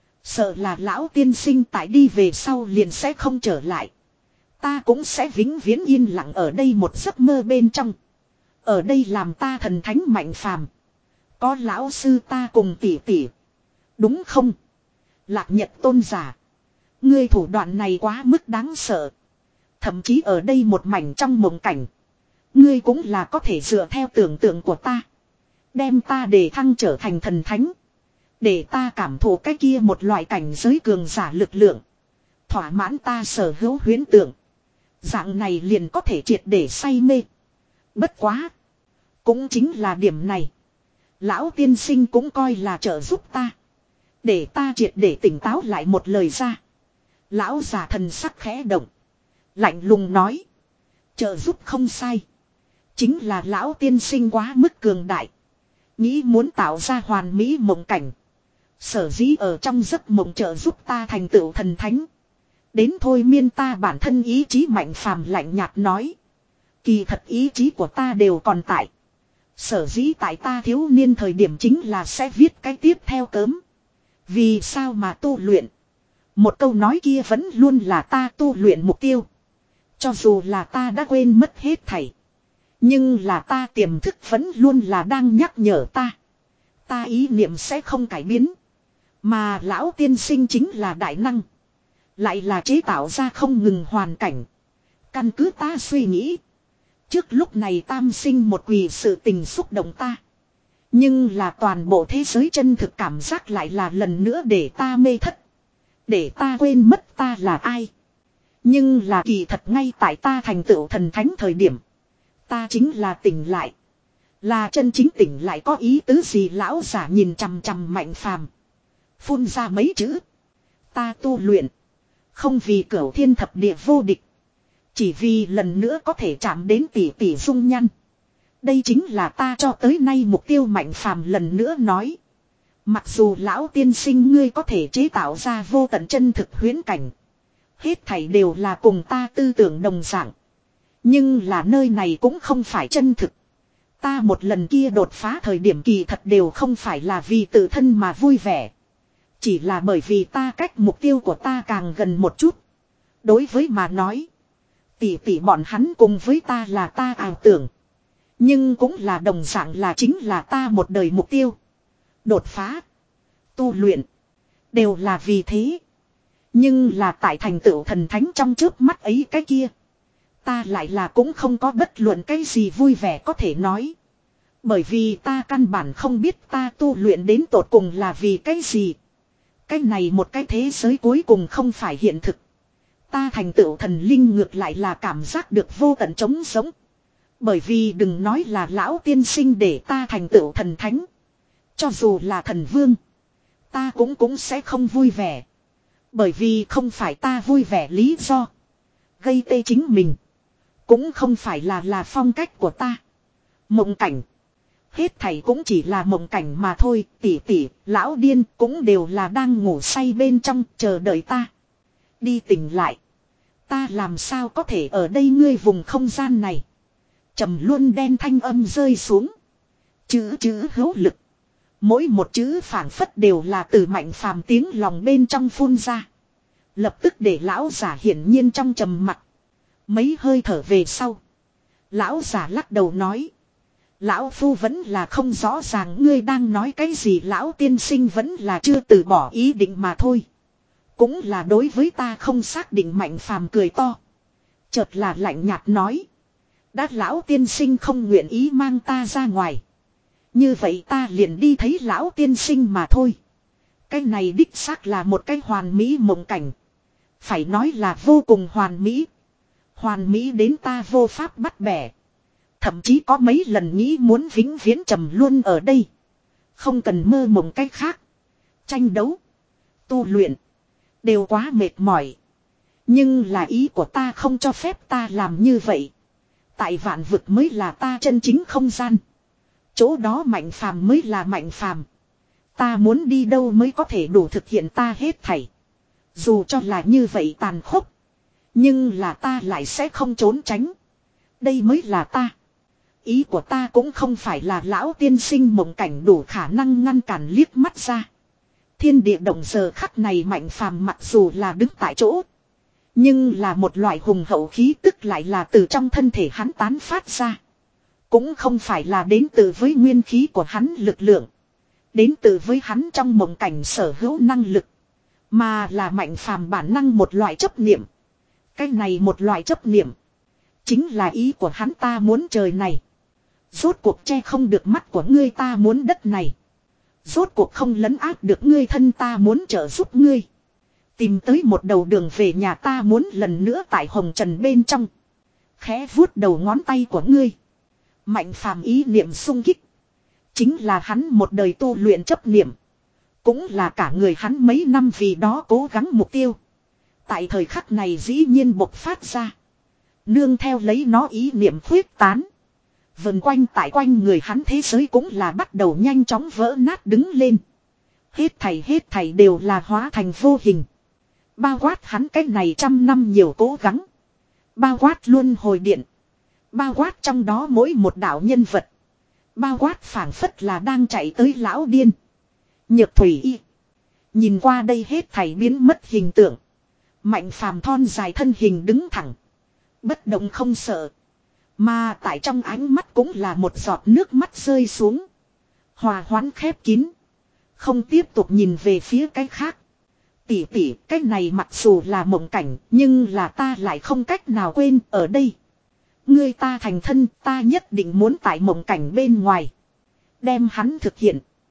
Sợ là lão tiên sinh tại đi về sau liền sẽ không trở lại. Ta cũng sẽ vĩnh viễn yên lặng ở đây một giấc mơ bên trong. Ở đây làm ta thần thánh mạnh phàm. Có lão sư ta cùng tỷ tỷ. Đúng không? Lạc Nhật tôn giả. Ngươi thủ đoạn này quá mức đáng sợ. Thậm chí ở đây một mảnh trong mộng cảnh. Ngươi cũng là có thể dựa theo tưởng tượng của ta. Đem ta để thăng trở thành thần thánh. Để ta cảm thụ cái kia một loại cảnh giới cường giả lực lượng. Thỏa mãn ta sở hữu huyễn tưởng. Dạng này liền có thể triệt để say mê. Bất quá. Cũng chính là điểm này. Lão tiên sinh cũng coi là trợ giúp ta. Để ta triệt để tỉnh táo lại một lời ra. Lão già thần sắc khẽ động. Lạnh lùng nói. Trợ giúp không sai. Chính là lão tiên sinh quá mức cường đại. Nghĩ muốn tạo ra hoàn mỹ mộng cảnh. Sở dĩ ở trong giấc mộng trợ giúp ta thành tựu thần thánh. Đến thôi miên ta bản thân ý chí mạnh phàm lạnh nhạt nói. Kỳ thật ý chí của ta đều còn tại. Sở dĩ tại ta thiếu niên thời điểm chính là sẽ viết cái tiếp theo cớm. Vì sao mà tu luyện. Một câu nói kia vẫn luôn là ta tu luyện mục tiêu. Cho dù là ta đã quên mất hết thảy. Nhưng là ta tiềm thức vẫn luôn là đang nhắc nhở ta. Ta ý niệm sẽ không cải biến. Mà lão tiên sinh chính là đại năng. Lại là chế tạo ra không ngừng hoàn cảnh. Căn cứ ta suy nghĩ. Trước lúc này tam sinh một quỳ sự tình xúc động ta. Nhưng là toàn bộ thế giới chân thực cảm giác lại là lần nữa để ta mê thất. Để ta quên mất ta là ai. Nhưng là kỳ thật ngay tại ta thành tựu thần thánh thời điểm. Ta chính là tỉnh lại. Là chân chính tỉnh lại có ý tứ gì lão giả nhìn chằm chằm mạnh phàm. Phun ra mấy chữ. Ta tu luyện. Không vì cửu thiên thập địa vô địch. Chỉ vì lần nữa có thể chạm đến tỷ tỷ dung nhăn. Đây chính là ta cho tới nay mục tiêu mạnh phàm lần nữa nói. Mặc dù lão tiên sinh ngươi có thể chế tạo ra vô tận chân thực huyễn cảnh. Hết thảy đều là cùng ta tư tưởng đồng dạng. Nhưng là nơi này cũng không phải chân thực. Ta một lần kia đột phá thời điểm kỳ thật đều không phải là vì tự thân mà vui vẻ. Chỉ là bởi vì ta cách mục tiêu của ta càng gần một chút. Đối với mà nói. Tỷ tỷ bọn hắn cùng với ta là ta ảo tưởng. Nhưng cũng là đồng dạng là chính là ta một đời mục tiêu. Đột phá. Tu luyện. Đều là vì thế. Nhưng là tại thành tựu thần thánh trong trước mắt ấy cái kia. Ta lại là cũng không có bất luận cái gì vui vẻ có thể nói. Bởi vì ta căn bản không biết ta tu luyện đến tột cùng là vì cái gì. Cái này một cái thế giới cuối cùng không phải hiện thực. Ta thành tựu thần linh ngược lại là cảm giác được vô tận trống sống. Bởi vì đừng nói là lão tiên sinh để ta thành tựu thần thánh. Cho dù là thần vương. Ta cũng cũng sẽ không vui vẻ. Bởi vì không phải ta vui vẻ lý do. Gây tê chính mình. Cũng không phải là là phong cách của ta. Mộng cảnh. Hết thảy cũng chỉ là mộng cảnh mà thôi. Tỷ tỷ, lão điên cũng đều là đang ngủ say bên trong chờ đợi ta. Đi tỉnh lại. Ta làm sao có thể ở đây ngươi vùng không gian này. Trầm luôn đen thanh âm rơi xuống. Chữ chữ hữu lực. Mỗi một chữ phảng phất đều là từ Mạnh Phàm tiếng lòng bên trong phun ra. Lập tức để lão giả hiển nhiên trong trầm mặc. Mấy hơi thở về sau. Lão giả lắc đầu nói. Lão phu vẫn là không rõ ràng ngươi đang nói cái gì. Lão tiên sinh vẫn là chưa từ bỏ ý định mà thôi. Cũng là đối với ta không xác định. Mạnh Phàm cười to. Chợt là lạnh nhạt nói. Đã lão tiên sinh không nguyện ý mang ta ra ngoài. Như vậy ta liền đi thấy lão tiên sinh mà thôi. Cái này đích xác là một cái hoàn mỹ mộng cảnh. Phải nói là vô cùng hoàn mỹ. Hoàn mỹ đến ta vô pháp bắt bẻ. Thậm chí có mấy lần nghĩ muốn vĩnh viễn trầm luôn ở đây. Không cần mơ mộng cách khác. Tranh đấu. Tu luyện. Đều quá mệt mỏi. Nhưng là ý của ta không cho phép ta làm như vậy. Tại vạn vực mới là ta chân chính không gian. Chỗ đó Mạnh Phàm mới là Mạnh Phàm. Ta muốn đi đâu mới có thể đủ thực hiện ta hết thảy. Dù cho là như vậy tàn khốc. Nhưng là ta lại sẽ không trốn tránh. Đây mới là ta. Ý của ta cũng không phải là lão tiên sinh mộng cảnh đủ khả năng ngăn cản liếc mắt ra. Thiên địa động giờ khắc này Mạnh Phàm mặc dù là đứng tại chỗ. Nhưng là một loại hùng hậu khí tức lại là từ trong thân thể hắn tán phát ra. Cũng không phải là đến từ với nguyên khí của hắn lực lượng. Đến từ với hắn trong mộng cảnh sở hữu năng lực. Mà là Mạnh Phàm bản năng một loại chấp niệm. Cái này một loại chấp niệm. Chính là ý của hắn ta muốn trời này. Rốt cuộc che không được mắt của ngươi ta muốn đất này. Rốt cuộc không lấn áp được ngươi thân ta muốn trợ giúp ngươi. Tìm tới một đầu đường về nhà ta muốn lần nữa tại hồng trần bên trong. Khẽ vuốt đầu ngón tay của ngươi. Mạnh Phàm ý niệm sung kích. Chính là hắn một đời tu luyện chấp niệm. Cũng là cả người hắn mấy năm vì đó cố gắng mục tiêu. Tại thời khắc này dĩ nhiên bộc phát ra. Nương theo lấy nó ý niệm khuyết tán. Vần quanh tại quanh người hắn thế giới cũng là bắt đầu nhanh chóng vỡ nát đứng lên. Hết thảy hết thảy đều là hóa thành vô hình. Bao quát hắn cách này trăm năm nhiều cố gắng. Bao quát luôn hồi điện. Bao quát trong đó mỗi một đạo nhân vật. Bao quát phảng phất là đang chạy tới lão điên. Nhược thủy y. Nhìn qua đây hết thảy biến mất hình tượng. Mạnh Phàm thon dài thân hình đứng thẳng. Bất động không sợ. Mà tại trong ánh mắt cũng là một giọt nước mắt rơi xuống. Hòa hoãn khép kín. Không tiếp tục nhìn về phía cái khác. Tỷ tỷ, cái này mặc dù là mộng cảnh, nhưng là ta lại không cách nào quên ở đây. Ngươi ta thành thân, ta nhất định muốn tại mộng cảnh bên ngoài. Đem hắn thực hiện.